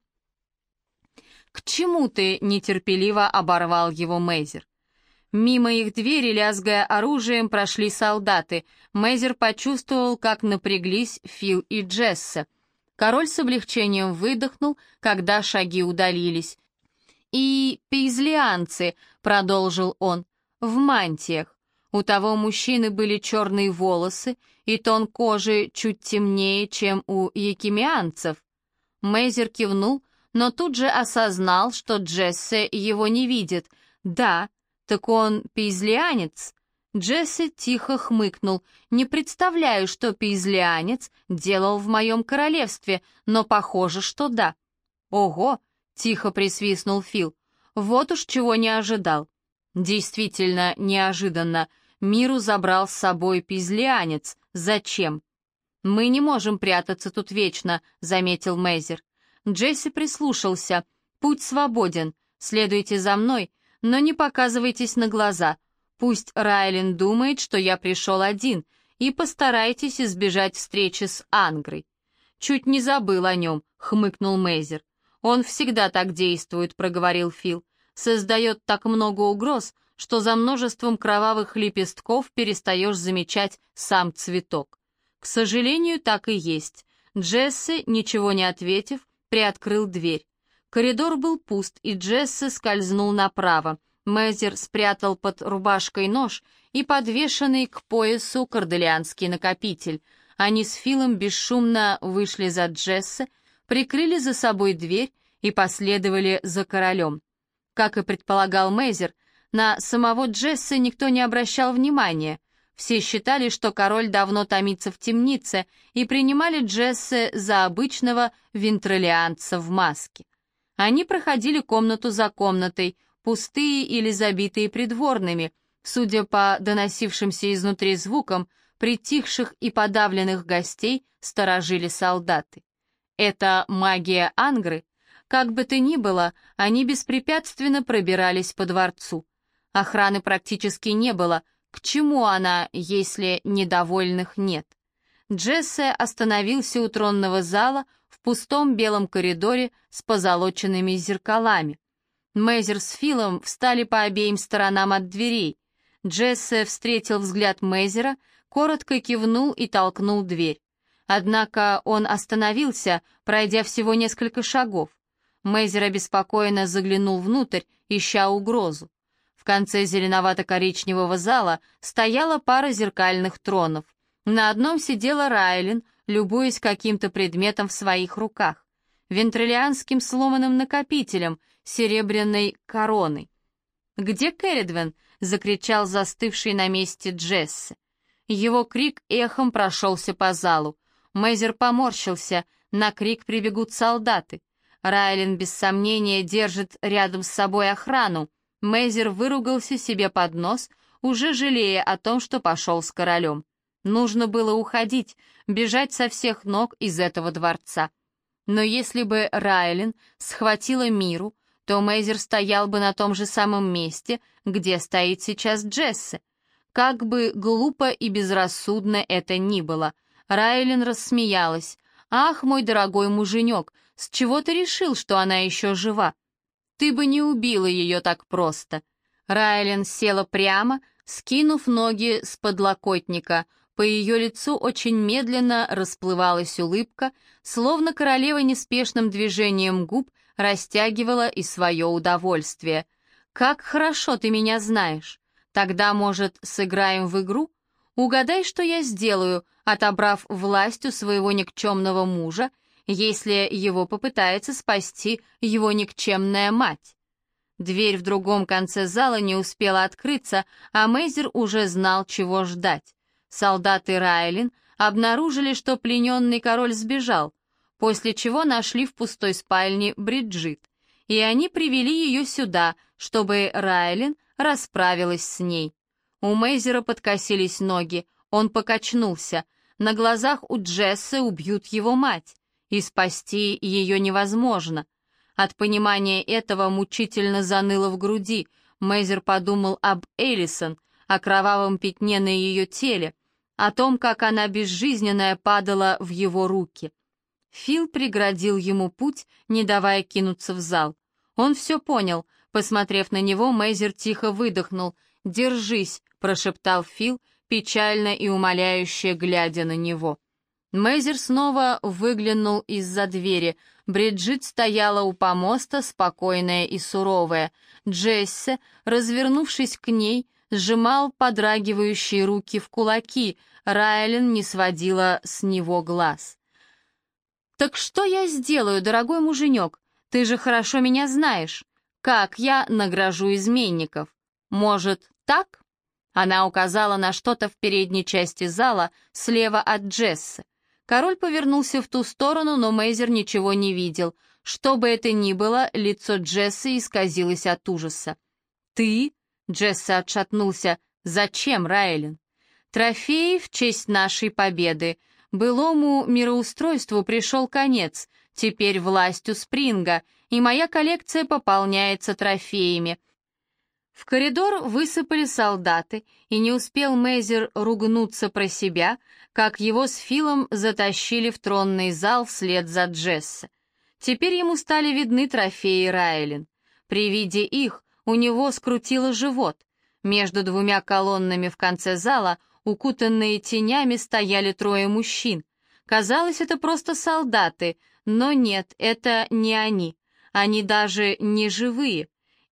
«К чему ты?» — нетерпеливо оборвал его Мейзер. Мимо их двери, лязгая оружием, прошли солдаты. Мейзер почувствовал, как напряглись Фил и Джесса. Король с облегчением выдохнул, когда шаги удалились. «И пейзлианцы», — продолжил он, — «в мантиях. У того мужчины были черные волосы, и тон кожи чуть темнее, чем у якимианцев». Мейзер кивнул, но тут же осознал, что Джессе его не видит. «Да, так он пейзлианец?» Джесси тихо хмыкнул. «Не представляю, что пейзлианец делал в моем королевстве, но похоже, что да». «Ого!» — тихо присвистнул Фил. «Вот уж чего не ожидал». Действительно неожиданно. Миру забрал с собой пейзлианец. Зачем? «Мы не можем прятаться тут вечно», — заметил Мейзер. Джесси прислушался. «Путь свободен. Следуйте за мной, но не показывайтесь на глаза. Пусть Райлен думает, что я пришел один, и постарайтесь избежать встречи с Ангрой». «Чуть не забыл о нем», — хмыкнул Мейзер. «Он всегда так действует», — проговорил Фил. «Создает так много угроз, что за множеством кровавых лепестков перестаешь замечать сам цветок». К сожалению, так и есть. Джесси, ничего не ответив, приоткрыл дверь. Коридор был пуст, и Джесси скользнул направо. Мейзер спрятал под рубашкой нож и подвешенный к поясу корделианский накопитель. Они с Филом бесшумно вышли за Джессе, прикрыли за собой дверь и последовали за королем. Как и предполагал Мейзер, на самого Джессе никто не обращал внимания. Все считали, что король давно томится в темнице, и принимали Джессе за обычного вентролианца в маске. Они проходили комнату за комнатой, пустые или забитые придворными. Судя по доносившимся изнутри звукам, притихших и подавленных гостей сторожили солдаты. Это магия Ангры? Как бы то ни было, они беспрепятственно пробирались по дворцу. Охраны практически не было. К чему она, если недовольных нет? Джессе остановился у тронного зала в пустом белом коридоре с позолоченными зеркалами. Мейзер с Филом встали по обеим сторонам от дверей. Джессе встретил взгляд Мейзера, коротко кивнул и толкнул дверь. Однако он остановился, пройдя всего несколько шагов. Мейзер обеспокоенно заглянул внутрь, ища угрозу. В конце зеленовато-коричневого зала стояла пара зеркальных тронов. На одном сидела Райлин, любуясь каким-то предметом в своих руках. Вентролианским сломанным накопителем, серебряной короной. «Где Керридвен?» — закричал застывший на месте Джессе. Его крик эхом прошелся по залу. Мейзер поморщился, на крик прибегут солдаты. Райлин без сомнения держит рядом с собой охрану. Мейзер выругался себе под нос, уже жалея о том, что пошел с королем. Нужно было уходить, бежать со всех ног из этого дворца. Но если бы Райлин схватила Миру, то Мейзер стоял бы на том же самом месте, где стоит сейчас Джессе. Как бы глупо и безрассудно это ни было. Райлин рассмеялась. «Ах, мой дорогой муженек, с чего ты решил, что она еще жива? Ты бы не убила ее так просто». Райлин села прямо, скинув ноги с подлокотника. По ее лицу очень медленно расплывалась улыбка, словно королева неспешным движением губ растягивала и свое удовольствие. «Как хорошо ты меня знаешь. Тогда, может, сыграем в игру? Угадай, что я сделаю, отобрав власть у своего никчемного мужа, если его попытается спасти его никчемная мать». Дверь в другом конце зала не успела открыться, а Мейзер уже знал, чего ждать. Солдаты Райлин обнаружили, что плененный король сбежал, после чего нашли в пустой спальне Бриджит, и они привели ее сюда, чтобы Райлин расправилась с ней. У Мейзера подкосились ноги, он покачнулся. На глазах у Джессы убьют его мать, и спасти ее невозможно. От понимания этого мучительно заныло в груди. Мейзер подумал об Элисон, о кровавом пятне на ее теле, о том, как она безжизненная падала в его руки. Фил преградил ему путь, не давая кинуться в зал. Он все понял. Посмотрев на него, Мейзер тихо выдохнул. «Держись», — прошептал Фил, печально и умоляюще глядя на него. Мейзер снова выглянул из-за двери. Бриджит стояла у помоста, спокойная и суровая. Джессе, развернувшись к ней, сжимал подрагивающие руки в кулаки. Райлин не сводила с него глаз. «Так что я сделаю, дорогой муженек? Ты же хорошо меня знаешь. Как я награжу изменников? Может, так?» Она указала на что-то в передней части зала, слева от Джессы. Король повернулся в ту сторону, но Мейзер ничего не видел. Что бы это ни было, лицо Джессы исказилось от ужаса. «Ты?» — Джесса отшатнулся. «Зачем, Райлин?» «Трофеи в честь нашей победы. Былому мироустройству пришел конец. Теперь власть у Спринга, и моя коллекция пополняется трофеями». В коридор высыпали солдаты, и не успел Мейзер ругнуться про себя, как его с Филом затащили в тронный зал вслед за Джессе. Теперь ему стали видны трофеи Райлин. При виде их у него скрутило живот. Между двумя колоннами в конце зала, укутанные тенями, стояли трое мужчин. Казалось, это просто солдаты, но нет, это не они. Они даже не живые.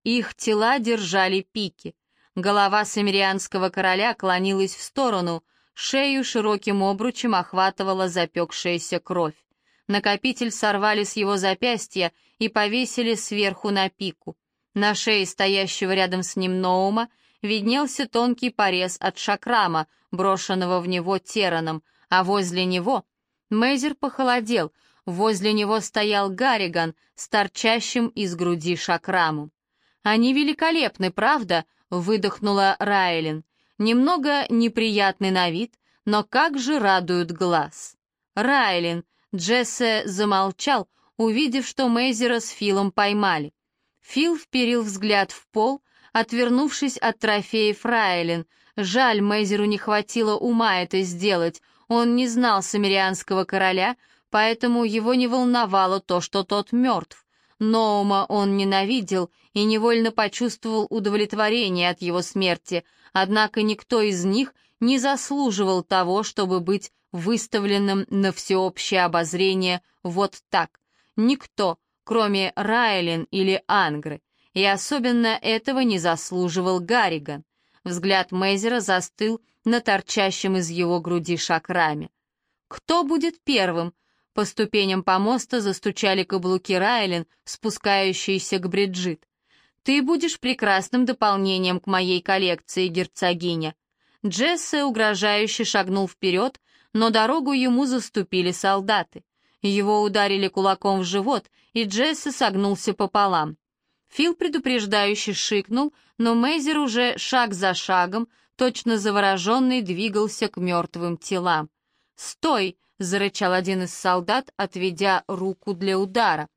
Их тела держали пики. Голова самирианского короля клонилась в сторону, шею широким обручем охватывала запекшаяся кровь. Накопитель сорвали с его запястья и повесили сверху на пику. На шее стоящего рядом с ним Ноума виднелся тонкий порез от шакрама, брошенного в него Тераном, а возле него... Мейзер похолодел, возле него стоял Гарриган с торчащим из груди шакрамом. «Они великолепны, правда?» — выдохнула Райлин. «Немного неприятный на вид, но как же радуют глаз». «Райлин!» — Джессе замолчал, увидев, что Мейзера с Филом поймали. Фил вперил взгляд в пол, отвернувшись от трофеев Райлин. Жаль, Мейзеру не хватило ума это сделать. Он не знал самирианского короля, поэтому его не волновало то, что тот мертв. Ноума он ненавидел и невольно почувствовал удовлетворение от его смерти, однако никто из них не заслуживал того, чтобы быть выставленным на всеобщее обозрение вот так. Никто, кроме Райлин или Ангры, и особенно этого не заслуживал Гарриган. Взгляд Мейзера застыл на торчащем из его груди шакраме. «Кто будет первым?» По ступеням помоста застучали каблуки Райлин, спускающиеся к Бриджит. «Ты будешь прекрасным дополнением к моей коллекции, герцогиня». Джессе угрожающе шагнул вперед, но дорогу ему заступили солдаты. Его ударили кулаком в живот, и Джессе согнулся пополам. Фил предупреждающе шикнул, но Мейзер уже шаг за шагом, точно завороженный, двигался к мертвым телам. «Стой!» — зарычал один из солдат, отведя руку для удара.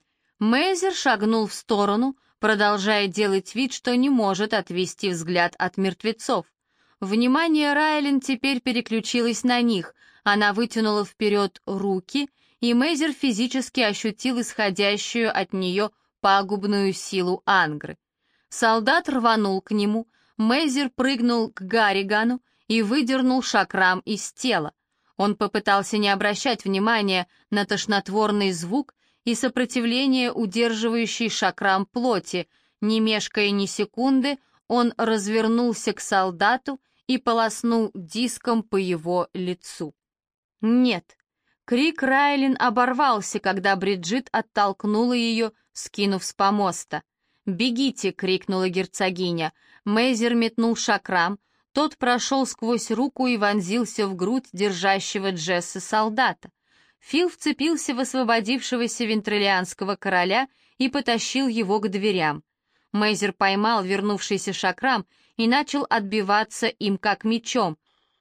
Мейзер шагнул в сторону, продолжая делать вид, что не может отвести взгляд от мертвецов. Внимание Райлин теперь переключилось на них. Она вытянула вперед руки, и Мейзер физически ощутил исходящую от нее пагубную силу Ангры. Солдат рванул к нему, Мейзер прыгнул к Гарригану и выдернул шакрам из тела. Он попытался не обращать внимания на тошнотворный звук и сопротивление, удерживающей шакрам плоти. Не мешкая ни секунды, он развернулся к солдату и полоснул диском по его лицу. «Нет!» Крик Райлин оборвался, когда Бриджит оттолкнула ее, скинув с помоста. «Бегите!» — крикнула герцогиня. Мейзер метнул шакрам, тот прошел сквозь руку и вонзился в грудь держащего Джесса солдата. Фил вцепился в освободившегося вентрилианского короля и потащил его к дверям. Мейзер поймал вернувшийся шакрам и начал отбиваться им как мечом.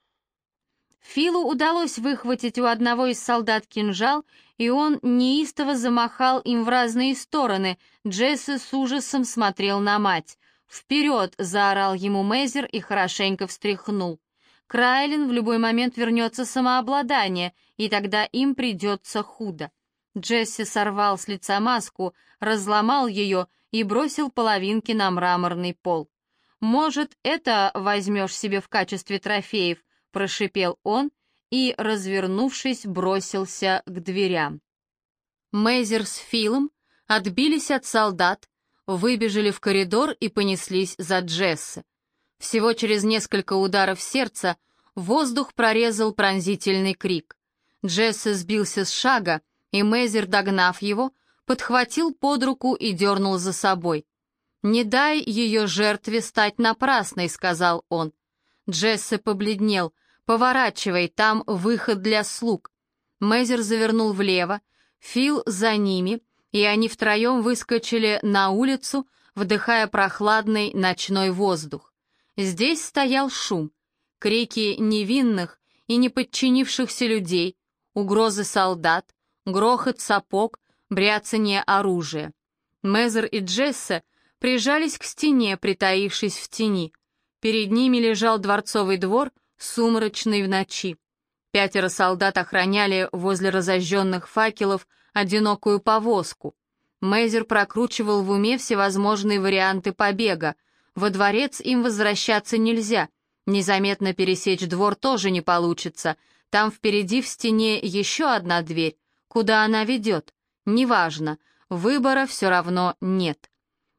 Филу удалось выхватить у одного из солдат кинжал, и он неистово замахал им в разные стороны. Джесси с ужасом смотрел на мать. «Вперед!» — заорал ему Мейзер и хорошенько встряхнул. К Райлин в любой момент вернется самообладание, и тогда им придется худо. Джесси сорвал с лица маску, разломал ее и бросил половинки на мраморный пол. «Может, это возьмешь себе в качестве трофеев?» — прошипел он и, развернувшись, бросился к дверям. Мейзер с Филом отбились от солдат, выбежали в коридор и понеслись за Джесси. Всего через несколько ударов сердца воздух прорезал пронзительный крик. Джесси сбился с шага, и Мейзер, догнав его, подхватил под руку и дернул за собой. «Не дай ее жертве стать напрасной», — сказал он. Джесси побледнел. «Поворачивай, там выход для слуг». Мейзер завернул влево, Фил за ними, и они втроем выскочили на улицу, вдыхая прохладный ночной воздух. Здесь стоял шум, крики невинных и неподчинившихся людей, угрозы солдат, грохот сапог, бряцание оружия. Мейзер и Джесси прижались к стене, притаившись в тени. Перед ними лежал дворцовый двор, сумрачный в ночи. Пятеро солдат охраняли возле разожженных факелов одинокую повозку. Мейзер прокручивал в уме всевозможные варианты побега. Во дворец им возвращаться нельзя. Незаметно пересечь двор тоже не получится. Там впереди в стене еще одна дверь. Куда она ведет? Неважно. Выбора все равно нет.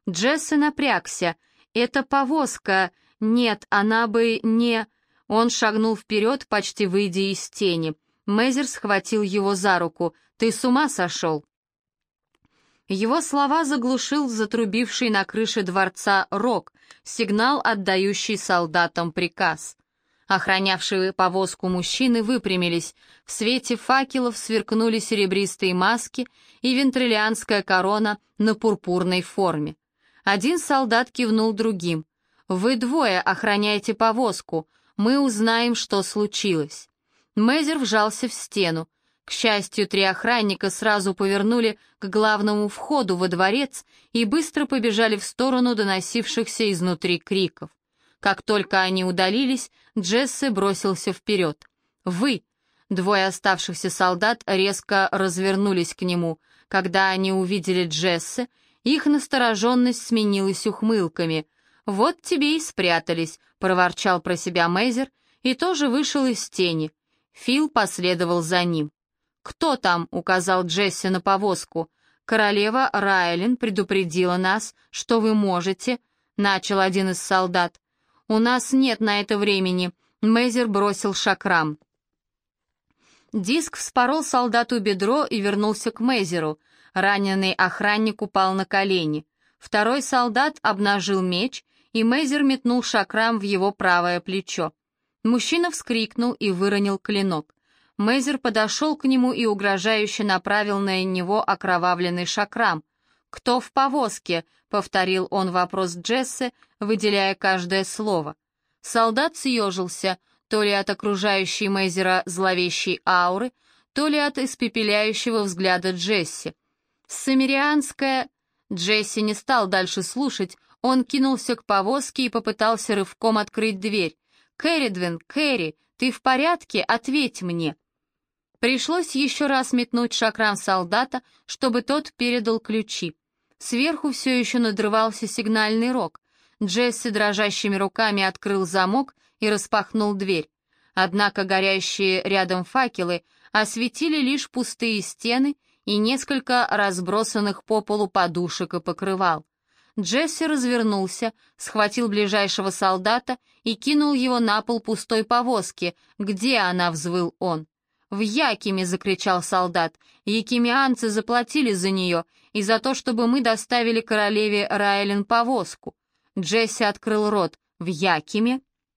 Джесси напрягся. «Это повозка. Нет, она бы не...» Он шагнул вперед, почти выйдя из тени. Мейзер схватил его за руку. «Ты с ума сошел?» Его слова заглушил затрубивший на крыше дворца рог, сигнал, отдающий солдатам приказ. Охранявшие повозку мужчины выпрямились, в свете факелов сверкнули серебристые маски и вентрилианская корона на пурпурной форме. Один солдат кивнул другим. «Вы двое охраняете повозку, мы узнаем, что случилось». Мейзер вжался в стену. К счастью, три охранника сразу повернули к главному входу во дворец и быстро побежали в сторону доносившихся изнутри криков. Как только они удалились, Джесси бросился вперед. «Вы!» Двое оставшихся солдат резко развернулись к нему. Когда они увидели Джесси, их настороженность сменилась ухмылками. «Вот тебе и спрятались», — проворчал про себя Мейзер и тоже вышел из тени. Фил последовал за ним. «Кто там?» — указал Джесси на повозку. «Королева Райлин предупредила нас, что вы можете», — начал один из солдат. «У нас нет на это времени», — Мейзер бросил шакрам. Диск вспорол солдату бедро и вернулся к Мейзеру. Раненый охранник упал на колени. Второй солдат обнажил меч, и Мейзер метнул шакрам в его правое плечо. Мужчина вскрикнул и выронил клинок. Мейзер подошел к нему и угрожающе направил на него окровавленный шакрам. «Кто в повозке?» — повторил он вопрос Джесси, выделяя каждое слово. Солдат съежился, то ли от окружающей Мейзера зловещей ауры, то ли от испепеляющего взгляда Джесси. «Самирианская...» Джесси не стал дальше слушать, он кинулся к повозке и попытался рывком открыть дверь. «Кэрридвин, Кэрри, ты в порядке? Ответь мне!» Пришлось еще раз метнуть шакрам солдата, чтобы тот передал ключи. Сверху все еще надрывался сигнальный рог. Джесси дрожащими руками открыл замок и распахнул дверь. Однако горящие рядом факелы осветили лишь пустые стены и несколько разбросанных по полу подушек и покрывал. Джесси развернулся, схватил ближайшего солдата и кинул его на пол пустой повозки. «Где она?» — взвыл он. «В Якиме!» — закричал солдат. «Якимианцы заплатили за нее и за то, чтобы мы доставили королеве Райлин повозку». Джесси открыл рот. «В Якиме?»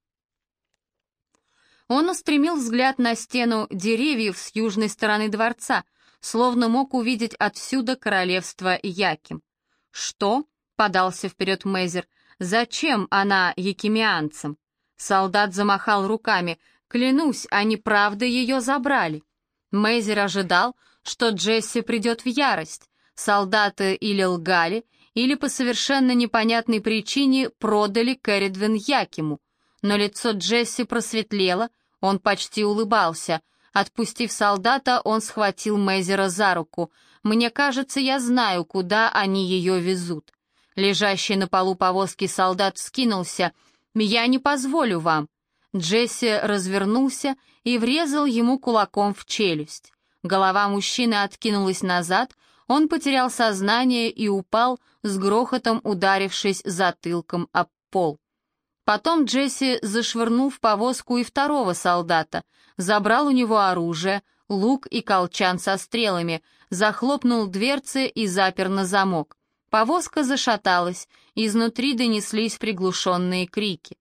Он устремил взгляд на стену деревьев с южной стороны дворца, словно мог увидеть отсюда королевство Яким. «Что?» — подался вперед Мейзер. «Зачем она якимианцам?» Солдат замахал руками. «Клянусь, они правда ее забрали». Мейзер ожидал, что Джесси придет в ярость. Солдаты или лгали, или по совершенно непонятной причине продали Кэрридвин Якиму. Но лицо Джесси просветлело, он почти улыбался. Отпустив солдата, он схватил Мейзера за руку. «Мне кажется, я знаю, куда они ее везут». Лежащий на полу повозки солдат вскинулся. «Я не позволю вам». Джесси развернулся и врезал ему кулаком в челюсть. Голова мужчины откинулась назад, он потерял сознание и упал, с грохотом ударившись затылком об пол. Потом Джесси зашвырнул в повозку и второго солдата, забрал у него оружие, лук и колчан со стрелами, захлопнул дверцы и запер на замок. Повозка зашаталась, изнутри донеслись приглушенные крики.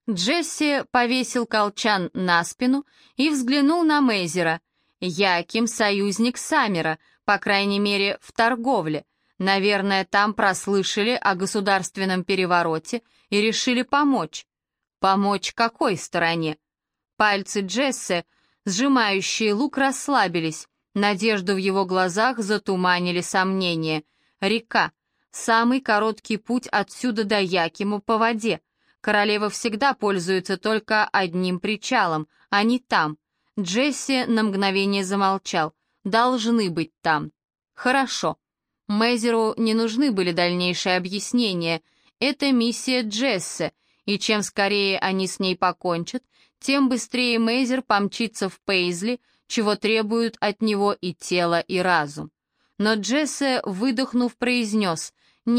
Джесси повесил колчан на спину и взглянул на Мейзера. «Яким — союзник Саммера, по крайней мере, в торговле. Наверное, там прослышали о государственном перевороте и решили помочь». «Помочь какой стороне?» Пальцы Джесси, сжимающие лук, расслабились. Надежду в его глазах затуманили сомнения. «Река. Самый короткий путь отсюда до Якима по воде. Королева всегда пользуется только одним причалом, а не там». Джесси на мгновение замолчал. «Должны быть там». «Хорошо». Мейзеру не нужны были дальнейшие объяснения. Это миссия Джесси, и чем скорее они с ней покончат, тем быстрее Мейзер помчится в Пейзли, чего требуют от него и тело, и разум. Но Джесси, выдохнув, произнес: «Нет,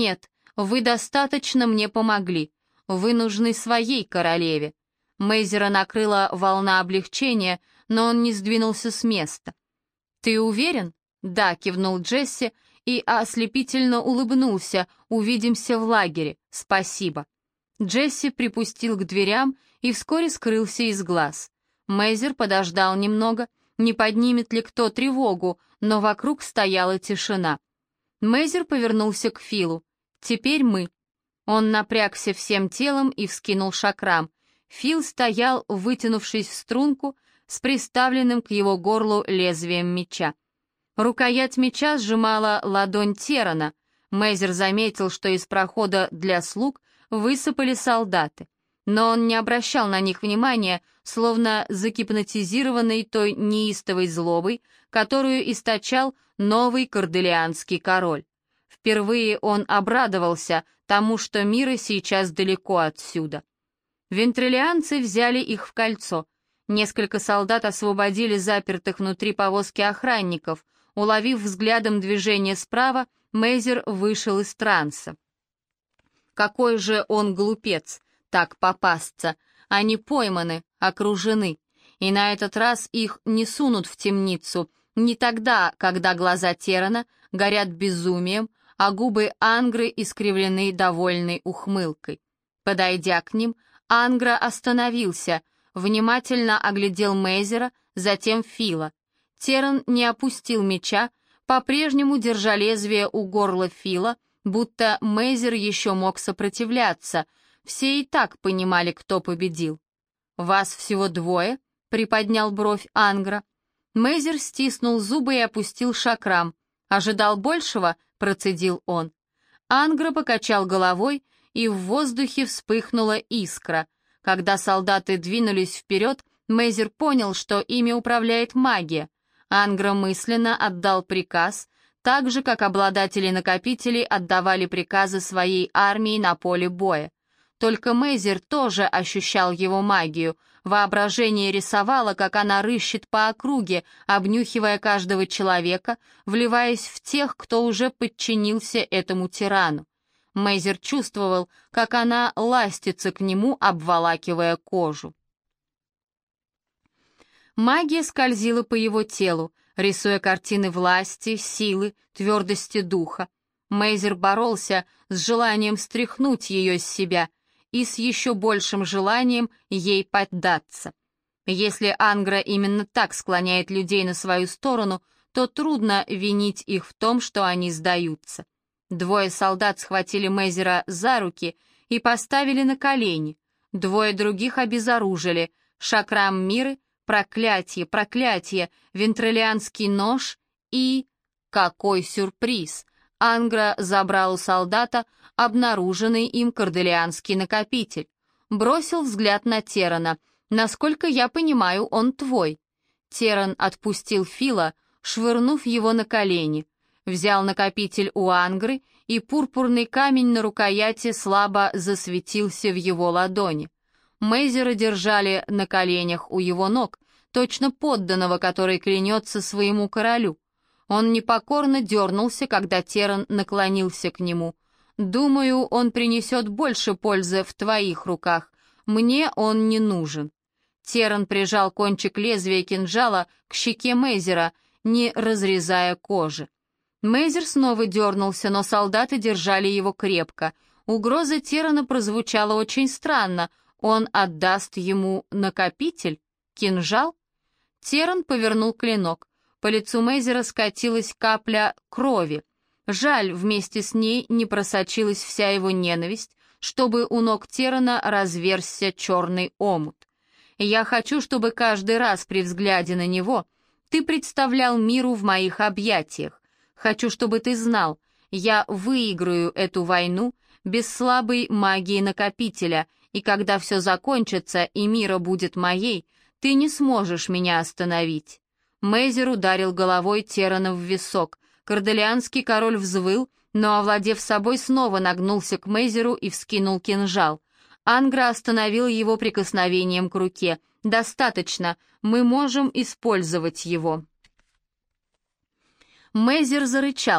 Вы достаточно мне помогли. Вы нужны своей королеве». Мейзера накрыла волна облегчения, но он не сдвинулся с места. «Ты уверен?» «Да», — кивнул Джесси и ослепительно улыбнулся. «Увидимся в лагере. Спасибо». Джесси припустил к дверям и вскоре скрылся из глаз. Мейзер подождал немного, не поднимет ли кто тревогу, но вокруг стояла тишина. Мейзер повернулся к Филу. «Теперь мы». Он напрягся всем телом и вскинул шакрам. Фил стоял, вытянувшись в струнку, с приставленным к его горлу лезвием меча. Рукоять меча сжимала ладонь Террана. Мейзер заметил, что из прохода для слуг высыпали солдаты. Но он не обращал на них внимания, словно загипнотизированный той неистовой злобой, которую источал новый корделианский король. Впервые он обрадовался тому, что Мира сейчас далеко отсюда. Вентрилианцы взяли их в кольцо. Несколько солдат освободили запертых внутри повозки охранников. Уловив взглядом движение справа, Мейзер вышел из транса. Какой же он глупец, так попасться. Они пойманы, окружены. И на этот раз их не сунут в темницу, не тогда, когда глаза Террана горят безумием, а губы Ангры искривлены довольной ухмылкой. Подойдя к ним, Ангра остановился, внимательно оглядел Мейзера, затем Фила. Терран не опустил меча, по-прежнему держа лезвие у горла Фила, будто Мейзер еще мог сопротивляться. Все и так понимали, кто победил. «Вас всего двое?» — приподнял бровь Ангра. Мейзер стиснул зубы и опустил шакрам. «Ожидал большего?» — процедил он. Ангра покачал головой, и в воздухе вспыхнула искра. Когда солдаты двинулись вперед, Мейзер понял, что ими управляет магия. Ангра мысленно отдал приказ, так же, как обладатели накопителей отдавали приказы своей армии на поле боя. Только Мейзер тоже ощущал его магию. Воображение рисовало, как она рыщет по округе, обнюхивая каждого человека, вливаясь в тех, кто уже подчинился этому тирану. Мейзер чувствовал, как она ластится к нему, обволакивая кожу. Магия скользила по его телу, рисуя картины власти, силы, твердости духа. Мейзер боролся с желанием стряхнуть ее с себя и с еще большим желанием ей поддаться. Если Ангра именно так склоняет людей на свою сторону, то трудно винить их в том, что они сдаются. Двое солдат схватили Мейзера за руки и поставили на колени. Двое других обезоружили. Шакрам Миры, проклятие, проклятие, вентрилианский нож и... Какой сюрприз! Ангра забрал у солдата обнаруженный им корделианский накопитель. Бросил взгляд на Террана. «Насколько я понимаю, он твой». Терран отпустил Фила, швырнув его на колени. Взял накопитель у Ангры, и пурпурный камень на рукояти слабо засветился в его ладони. Мейзера держали на коленях у его ног, точно подданного, который клянется своему королю. Он непокорно дернулся, когда Терран наклонился к нему. «Думаю, он принесет больше пользы в твоих руках. Мне он не нужен». Терран прижал кончик лезвия кинжала к щеке Мейзера, не разрезая кожи. Мейзер снова дернулся, но солдаты держали его крепко. Угроза Террана прозвучала очень странно. Он отдаст ему накопитель? Кинжал? Терран повернул клинок. По лицу Мейзера скатилась капля крови. Жаль, вместе с ней не просочилась вся его ненависть, чтобы у ног Террана разверзся черный омут. «Я хочу, чтобы каждый раз при взгляде на него ты представлял миру в моих объятиях. Хочу, чтобы ты знал, я выиграю эту войну без слабой магии накопителя, и когда все закончится и мира будет моей, ты не сможешь меня остановить». Мейзер ударил головой Террана в висок. Корделианский король взвыл, но, овладев собой, снова нагнулся к Мейзеру и вскинул кинжал. Ангра остановил его прикосновением к руке. «Достаточно, мы можем использовать его». Мейзер зарычал.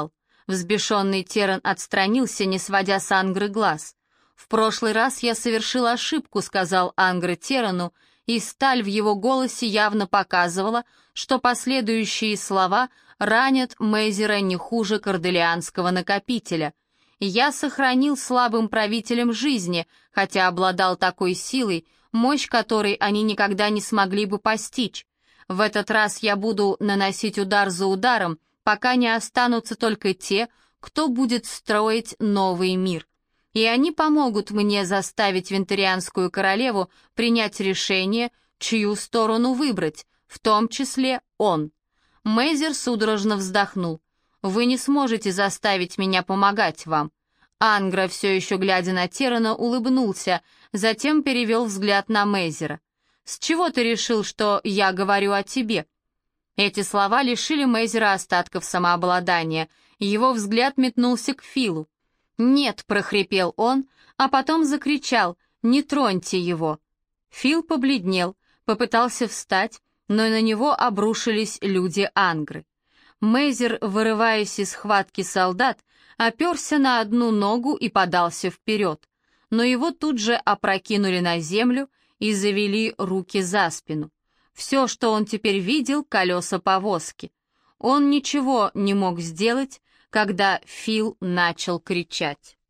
Взбешенный Террен отстранился, не сводя с Ангры глаз. «В прошлый раз я совершил ошибку», — сказал Ангра Террену, и сталь в его голосе явно показывала, что последующие слова ранят Мейзера не хуже корделианского накопителя. «Я сохранил слабым правителям жизни, хотя обладал такой силой, мощь которой они никогда не смогли бы постичь. В этот раз я буду наносить удар за ударом, пока не останутся только те, кто будет строить новый мир. И они помогут мне заставить Вентарианскую королеву принять решение, чью сторону выбрать, в том числе он». Мейзер судорожно вздохнул. «Вы не сможете заставить меня помогать вам». Ангра, все еще глядя на Террена, улыбнулся, затем перевел взгляд на Мейзера. «С чего ты решил, что я говорю о тебе?» Эти слова лишили Мейзера остатков самообладания. Его взгляд метнулся к Филу. «Нет», — прохрипел он, а потом закричал: «Не троньте его!» Фил побледнел, попытался встать, но на него обрушились люди Ангры. Мейзер, вырываясь из схватки солдат, оперся на одну ногу и подался вперед, но его тут же опрокинули на землю и завели руки за спину. Все, что он теперь видел, — колеса повозки. Он ничего не мог сделать, когда Фил начал кричать.